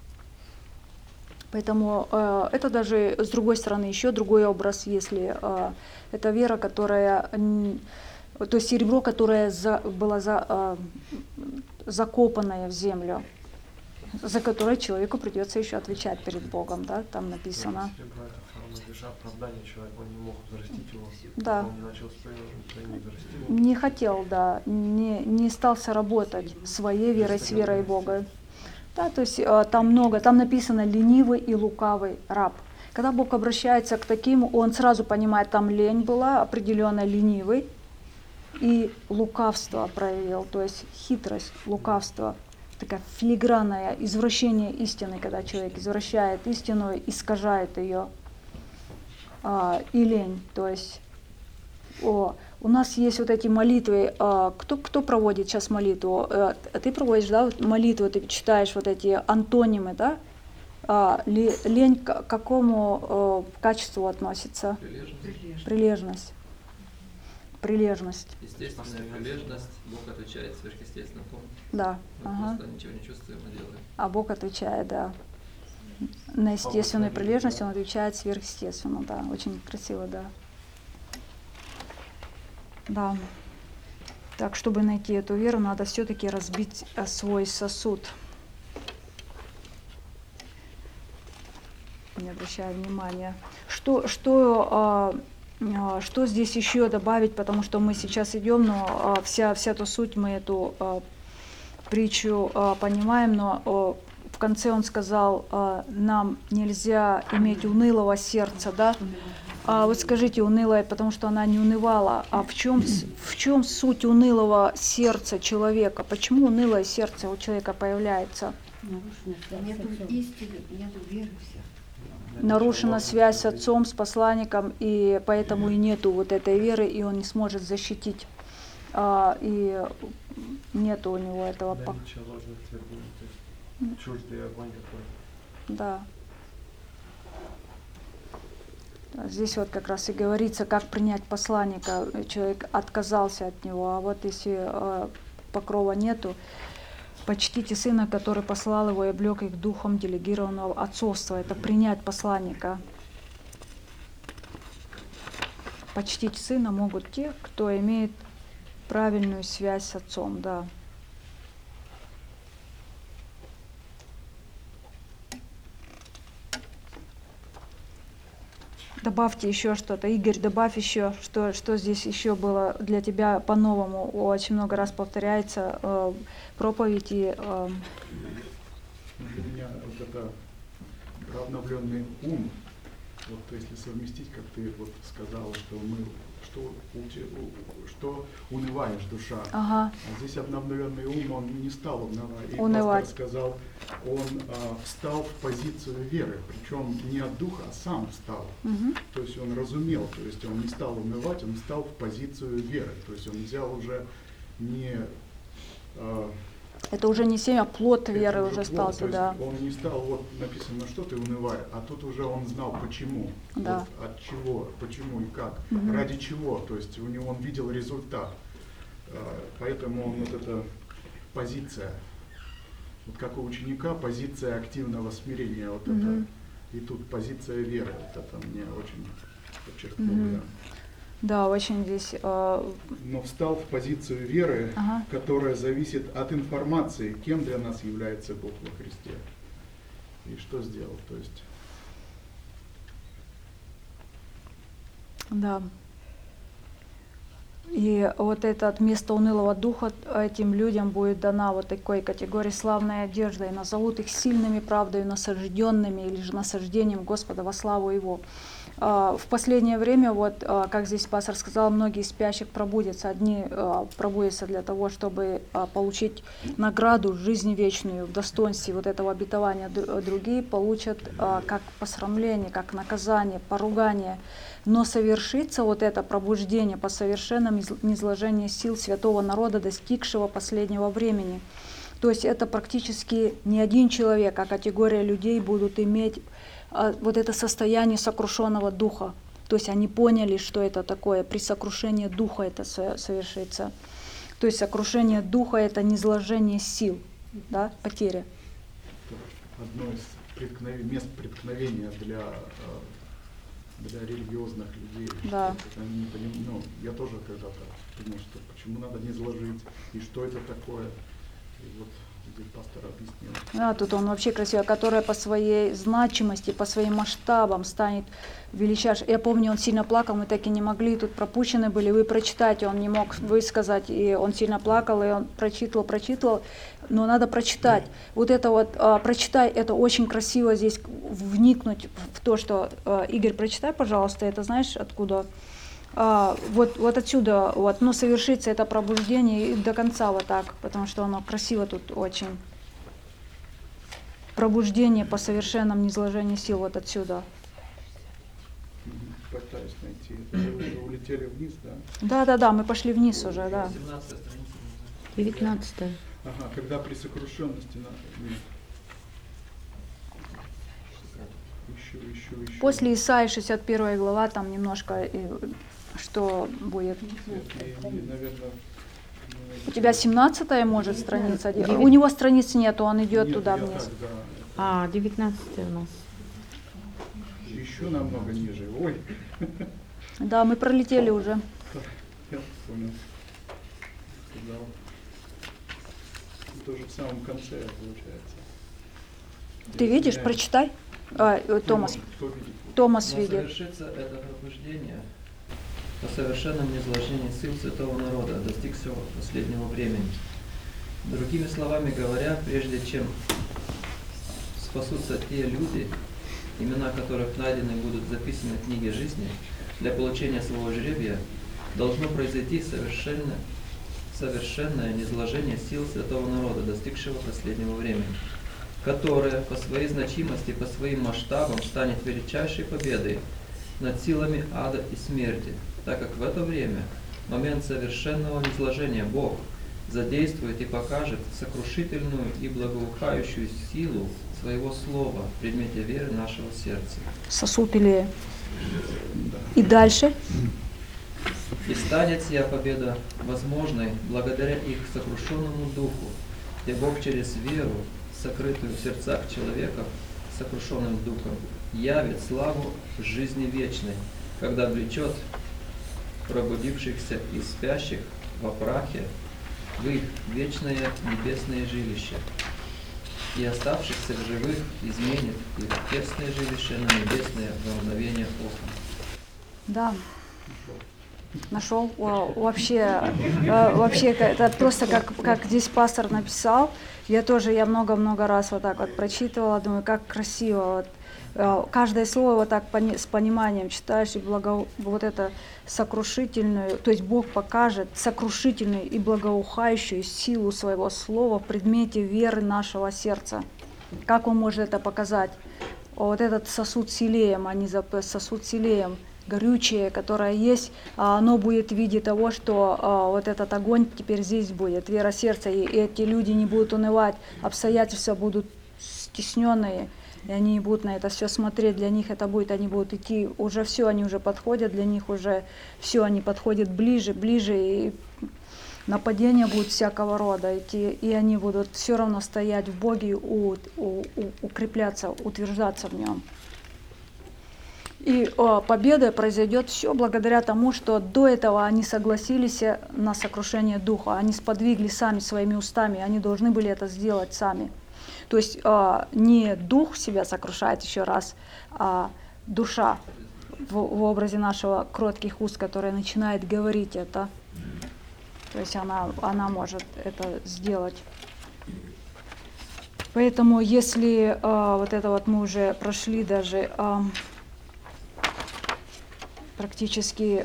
Поэтому э, это даже с другой стороны еще другой образ, если э, это вера, которая, э, то есть серебро, которое за, было за, э, закопанное в землю, за которое человеку придется еще отвечать перед Богом, да, там написано. Серебро — это форма держа оправдания человека, он не мог взрастить его, да. Он не начал исповедовать, не взрастил. Не хотел, да, не, не стался работать своей верой с верой Бога. Да, то есть э, там много, там написано ленивый и лукавый раб. Когда Бог обращается к таким, он сразу понимает, там лень была, определенно ленивый, и лукавство проявил, то есть хитрость, лукавство, такая филигранное извращение истины, когда человек извращает истину, искажает ее, а, и лень, то есть о, у нас есть вот эти молитвы. Кто, кто проводит сейчас молитву? Ты проводишь, да, молитву, ты читаешь вот эти антонимы, да? Лень к какому качеству относится? Прилежность. Прилежность. Прилежность. Естественная прилежность, Бог отвечает сверхъестественно. Да. Мы ага. просто ничего не чувствуем, а делаем. А Бог отвечает, да. На естественную прилежность Он отвечает сверхъестественно, да. Очень красиво, да. Да. Так, чтобы найти эту веру, надо все-таки разбить свой сосуд. Не обращаю внимания. Что, что, а, что здесь еще добавить, потому что мы сейчас идем, но а, вся, вся эта суть, мы эту а, притчу а, понимаем, но а, в конце он сказал, а, нам нельзя иметь унылого сердца, да? А вот скажите, унылая, потому что она не унывала. А в чем, в чем суть унылого сердца человека? Почему унылое сердце у человека появляется? Нету истины, нету веры вся. Нарушена связь с отцом, с посланником, и поэтому и нету вот этой веры, и он не сможет защитить а, и нету у него этого пок- Наличие ложных твердынь, то есть чуждый огонь какой. Да. Здесь вот как раз и говорится, как принять посланника. Человек отказался от него, а вот если э, покрова нету, почтите сына, который послал его и облек их духом делегированного отцовства. Это принять посланника. Почтить сына могут те, кто имеет правильную связь с отцом, да. Добавьте еще что-то. Игорь, добавь еще, что, что здесь еще было для тебя по-новому. Очень много раз повторяется э, проповеди. Э, Для меня вот это обновленный ум, вот если совместить, как ты вот сказала, что мы, что, что унываешь, душа. Ага. А здесь обновленный ум, он не стал унывать. И Унывать. пастор сказал, он а, встал в позицию веры, причем не от духа, а сам встал. Угу. То есть он разумел, то есть он не стал унывать, он встал в позицию веры. То есть он взял уже не... А, это уже не семя, а плод это веры уже плод, стал то есть да. Он не стал, вот написано, что ты унываешь, а тут уже он знал почему, Да. вот от чего, почему и как, Угу. ради чего, то есть у него он видел результат. А, поэтому он вот эта позиция, вот как у ученика, позиция активного смирения, вот Угу. это, и тут позиция веры, вот это мне очень подчеркнуло. Угу. я. Да, очень здесь... Э, Но встал в позицию веры, ага. которая зависит от информации, кем для нас является Бог во Христе. И что сделал, то есть... Да. И вот это место унылого духа этим людям будет дана вот такой категории славной одежды, и назовут их сильными правдой, насажденными или же насаждением Господа во славу Его. В последнее время, вот как здесь пастор сказал, многие из спящих пробудятся. Одни пробудятся для того, чтобы получить награду, жизнь вечную в достоинстве вот этого обетования. Другие получат как посрамление, как наказание, поругание. Но совершится вот это пробуждение по совершенному низложении сил святого народа, достигшего последнего времени. То есть это практически не один человек, а категория людей будут иметь вот это состояние сокрушенного духа. То есть они поняли, что это такое. При сокрушении духа это совершится. То есть сокрушение духа — это низложение сил, да, потеря. Одно из преткновений, мест преткновения для, для религиозных людей. Да. Это они не поним... ну, я тоже когда-то думал, что почему надо не изложить, и что это такое. И вот здесь пастор объяснил. Да, тут он вообще красиво, которая по своей значимости, по своим масштабам станет величайшей. Я помню, он сильно плакал, мы так и не могли, тут пропущены были, вы прочитайте, он не мог высказать, и он сильно плакал, и он прочитывал, прочитывал, но надо прочитать. Вот это вот, а, прочитай, это очень красиво здесь вникнуть в то, что, а, Игорь, прочитай, пожалуйста, это знаешь откуда? А, вот, вот отсюда, вот, ну, совершится это пробуждение и до конца вот так, потому что оно красиво тут очень. Пробуждение по совершенному низложению сил вот отсюда. Пытаюсь найти. Вы уже улетели вниз, да? Да, да, да, мы пошли вниз уже, да. девятнадцатая. Ага, когда при сокрушенности на... Нет. Еще, еще, еще. После Исаии шестьдесят первая глава, там немножко, и, что будет. Нет, и, и, наверное, У тебя семнадцатая, может, страница? У него страниц нету, он идет нет, туда я вниз. так, да, это А, девятнадцатая у нас. еще намного ниже. Ой, Да, мы пролетели уже. я понял. Сказал. Тоже в самом конце получается. Ты Я видишь, извиняюсь. прочитай. А, э, Томас. Кто видит? Томас Но видит. совершится это пробуждение по совершенному низложению сил святого народа, достигшего последнего времени. Другими словами говоря, прежде чем спасутся те люди, имена которых найдены будут записаны в книге жизни для получения своего жребия, должно произойти совершенное, совершенное низложение сил святого народа, достигшего последнего времени, которое по своей значимости, по своим масштабам станет величайшей победой над силами ада и смерти, так как в это время момент совершенного изложения Бог задействует и покажет сокрушительную и благоухающую силу своего слова в предмете веры нашего сердца. Сосуд или... И дальше. И станет сия победа возможной благодаря их сокрушенному духу, где Бог через веру, сокрытую в сердцах человека, сокрушенным духом, явит славу жизни вечной, когда влечет пробудившихся и спящих во прахе в их вечное небесное жилище, и оставшихся в живых изменит их тесное жилище на небесное во мгновение ока. Да. Нашел вообще, вообще это просто как, как здесь пастор написал. Я тоже, я много-много раз вот так вот прочитывала, думаю, как красиво. Вот, каждое слово вот так с пониманием читаешь, и благо, вот это сокрушительную, то есть Бог покажет сокрушительную и благоухающую силу своего слова в предмете веры нашего сердца. Как Он может это показать? Вот этот сосуд с илеем, а не сосуд с илеем, горючее, которое есть, оно будет в виде того, что а, вот этот огонь теперь здесь будет, вера сердца, и эти люди не будут унывать, обстоятельства будут стесненные, и они не будут на это все смотреть, для них это будет, они будут идти, уже все, они уже подходят, для них уже все, они подходят ближе, ближе, и нападения будут всякого рода идти, и они будут все равно стоять в Боге, у, у, у, укрепляться, утверждаться в Нем. И о, победа произойдет все благодаря тому, что до этого они согласились на сокрушение духа, они сподвигли сами своими устами, они должны были это сделать сами. То есть о, не дух себя сокрушает еще раз, а душа в, в образе нашего кротких уст, которая начинает говорить это. То есть она, она может это сделать. Поэтому если о, вот это вот мы уже прошли даже... О, практически,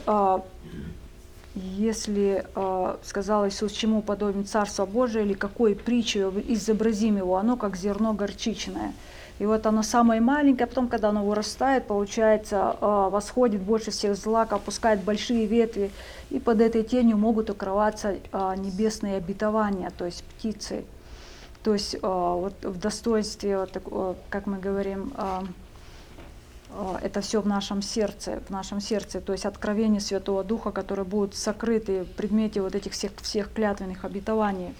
если сказал Иисус, чему подобен Царство Божие, или какой притчей изобразим его, оно как зерно горчичное. И вот оно самое маленькое, потом, когда оно вырастает, получается, восходит больше всех злак, опускает большие ветви, и под этой тенью могут укрываться небесные обетования, то есть птицы. То есть вот в достоинстве, вот, как мы говорим, это все в нашем сердце, в нашем сердце, то есть откровение Святого Духа, которые будут сокрыты в предмете вот этих всех, всех клятвенных обетований.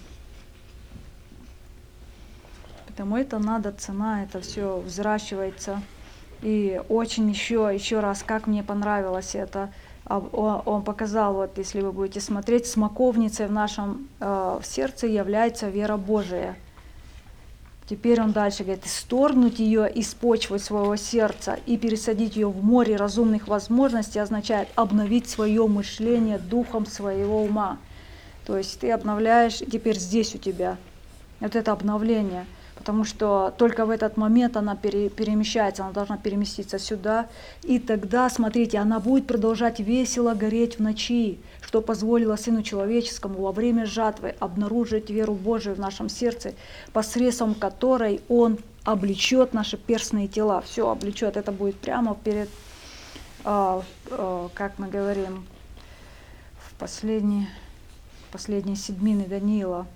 Поэтому это надо, цена, это все взращивается. И очень еще, еще раз, как мне понравилось это, он показал, вот если вы будете смотреть, смоковницей в нашем э, сердце является вера Божия. Теперь он дальше говорит, исторгнуть ее из почвы своего сердца и пересадить ее в море разумных возможностей означает обновить свое мышление духом своего ума. То есть ты обновляешь, теперь здесь у тебя вот это обновление, потому что только в этот момент она пере, перемещается, она должна переместиться сюда, и тогда, смотрите, она будет продолжать весело гореть в ночи, что позволило Сыну Человеческому во время жатвы обнаружить веру Божию в нашем сердце, посредством которой Он облечет наши перстные тела. Все облечет, это будет прямо перед, э, э, как мы говорим, в последней, последней седмине Даниила.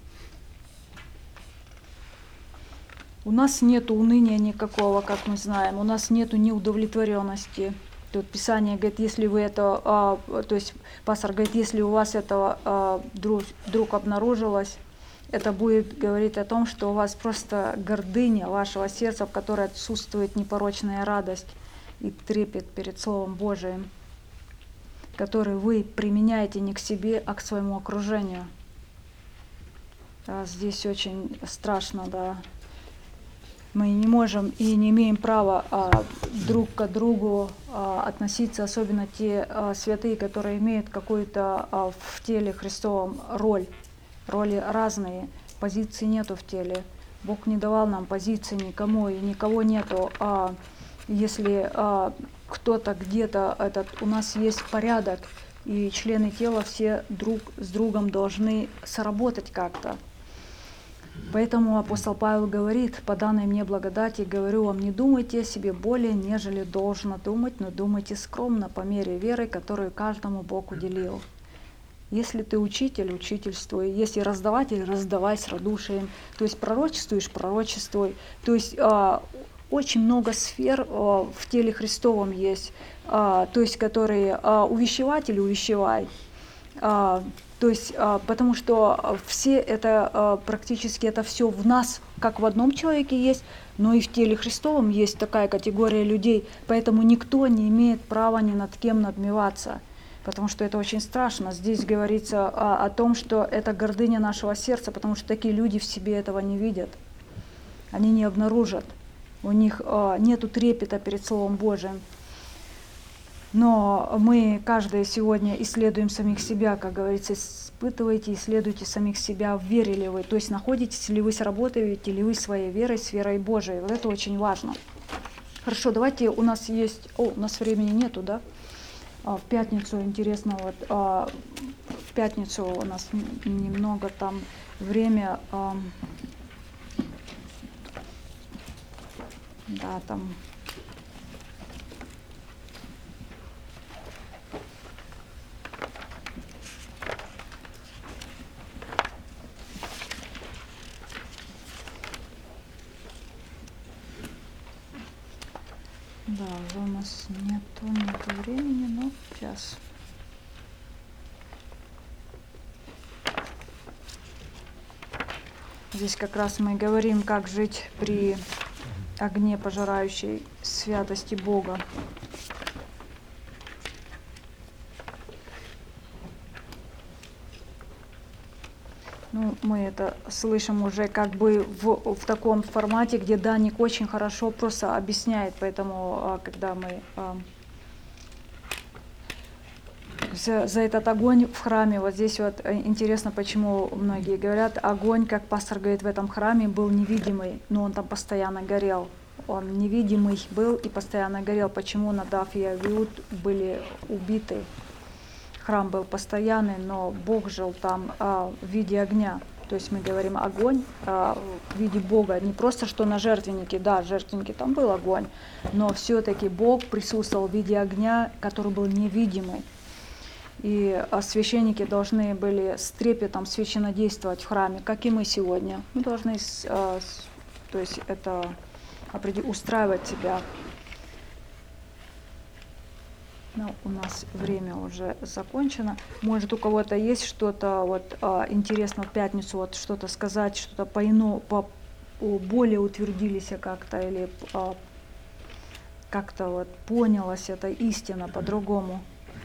У нас нет уныния никакого, как мы знаем, у нас нет неудовлетворенности. Тут Писание говорит, если вы это, а, то есть пастор говорит, если у вас это а, вдруг, вдруг обнаружилось, это будет говорить о том, что у вас просто гордыня вашего сердца, в которой отсутствует непорочная радость и трепет перед Словом Божиим, который вы применяете не к себе, а к своему окружению. Да, здесь очень страшно, да. Мы не можем и не имеем права а, друг к другу а, относиться, особенно те а, святые, которые имеют какую-то а, в теле Христовом роль. Роли разные, позиции нету в теле. Бог не давал нам позиции никому, и никого нету. А если а, кто-то где-то, этот, у нас есть порядок, и члены тела все друг с другом должны сработать как-то. Поэтому апостол Павел говорит, по данной мне благодати, говорю вам, не думайте о себе более, нежели должно думать, но думайте скромно, по мере веры, которую каждому Бог уделил. Если ты учитель, учительствуй. Если раздаватель, раздавай с радушием. То есть пророчествуешь, пророчествуй. То есть а, очень много сфер а, в теле Христовом есть, а, то есть которые а, увещеватель, увещевай. А, то есть, а, потому что все это а, практически это все в нас, как в одном человеке есть, но и в теле Христовом есть такая категория людей, поэтому никто не имеет права ни над кем надмеваться. Потому что это очень страшно. Здесь говорится о, о том, что это гордыня нашего сердца, потому что такие люди в себе этого не видят. Они не обнаружат. У них э, нету трепета перед Словом Божиим. Но мы каждый сегодня исследуем самих себя, как говорится, испытывайте, исследуйте самих себя, верили ли вы. То есть находитесь ли вы, сработаете ли вы своей верой с верой Божией. Вот это очень важно. Хорошо, давайте, у нас есть... О, у нас времени нету, да? В пятницу, интересно, вот а, в пятницу у нас немного там время, а, да, там, да, уже у нас нету, нету времени, но сейчас. Здесь как раз мы говорим, как жить при огне пожирающей святости Бога. Ну, мы это слышим уже как бы в, в таком формате, где Даник очень хорошо просто объясняет, поэтому когда мы за, за этот огонь в храме, вот здесь вот интересно, почему многие говорят, огонь, как пастор говорит, в этом храме был невидимый, но он там постоянно горел. Он невидимый был и постоянно горел. Почему Надав и Авиуд были убиты? Храм был постоянный, но Бог жил там а, в виде огня. То есть мы говорим огонь а, в виде Бога. Не просто что на жертвеннике, да, жертвеннике там был огонь, но все-таки Бог присутствовал в виде огня, который был невидимый. И а, священники должны были с трепетом священнодействовать в храме, как и мы сегодня. Мы должны, а, с, то есть это устраивать себя. Ну, у нас время уже закончено. Может, у кого-то есть что-то вот а, интересно в пятницу, вот что-то сказать, что-то по-иному, по, более утвердились как-то или а, как-то вот понялась эта истина по-другому,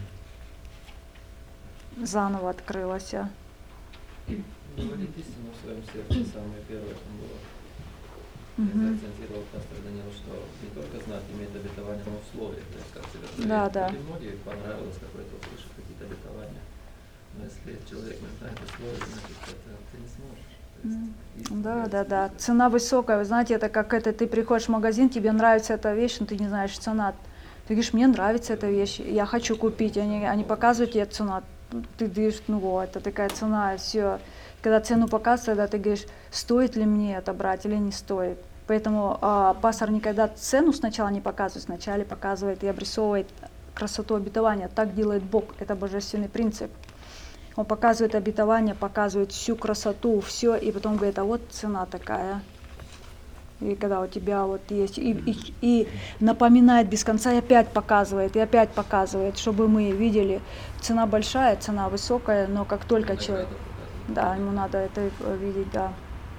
заново открылась. Говорить истину в своем сердце, самое первое там было. Я Мгм. заакцентировал пастор Данил, что не только знать имеет обетование, но условия. То есть как себя проявить. Да, да. И многие понравилось какое-то услышать какие-то обетования. Но если человек не знает условия, значит это ты не сможешь. То есть истина Да, является да, да. истиной. Цена высокая. Вы знаете, это как это ты приходишь в магазин, тебе нравится эта вещь, но ты не знаешь цена. Ты говоришь, мне нравится эта вещь, я хочу купить. Они, они показывают тебе цену. Ты говоришь, ну вот, это такая цена, и все. Когда цену показывают, тогда ты говоришь, стоит ли мне это брать или не стоит. Поэтому а, пастор никогда цену сначала не показывает, сначала показывает и обрисовывает красоту обетования. Так делает Бог, это божественный принцип. Он показывает обетование, показывает всю красоту, все, и потом говорит, а вот цена такая. И когда у тебя вот есть, и, и, и напоминает без конца, и опять показывает, и опять показывает, чтобы мы видели, цена большая, цена высокая, но как только человек, да, ему надо это видеть, да.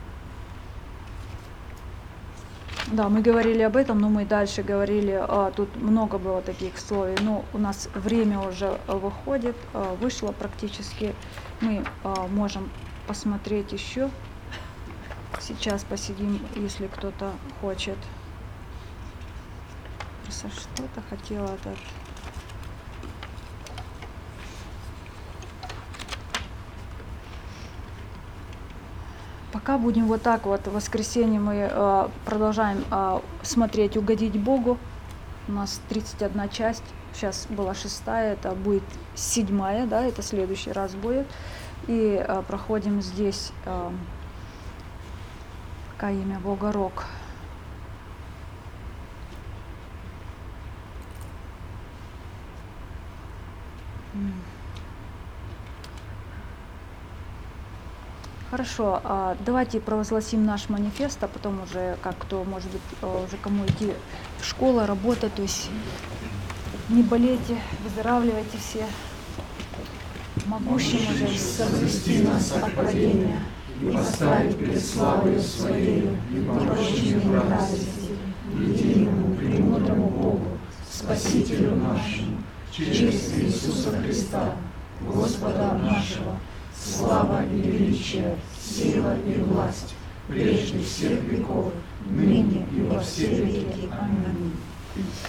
Да, мы говорили об этом, но мы дальше говорили, а, тут много было таких условий, но у нас время уже выходит, а, вышло практически, мы а, можем посмотреть еще. Сейчас посидим, если кто-то хочет. Просто что-то хотела этот. Пока будем вот так вот, в воскресенье мы э, продолжаем э, смотреть «Угодить Богу». У нас тридцать одна часть, сейчас была шестая, это будет седьмая, да, это следующий раз будет. И э, проходим здесь э, ко имя Бога Рок. Хорошо, а давайте провозгласим наш манифест, а потом уже как кто, может быть, э, уже кому идти в школу, работать, то есть не болейте, выздоравливайте все. Могущим уже созвести нас от падения и поставить перед славою Своею непорочными радости, единому премудрому Богу, Спасителю нашему, через Иисуса Христа, Господа нашего, слава и величие, сила и власть, прежде всех веков, ныне и во все веки. Аминь.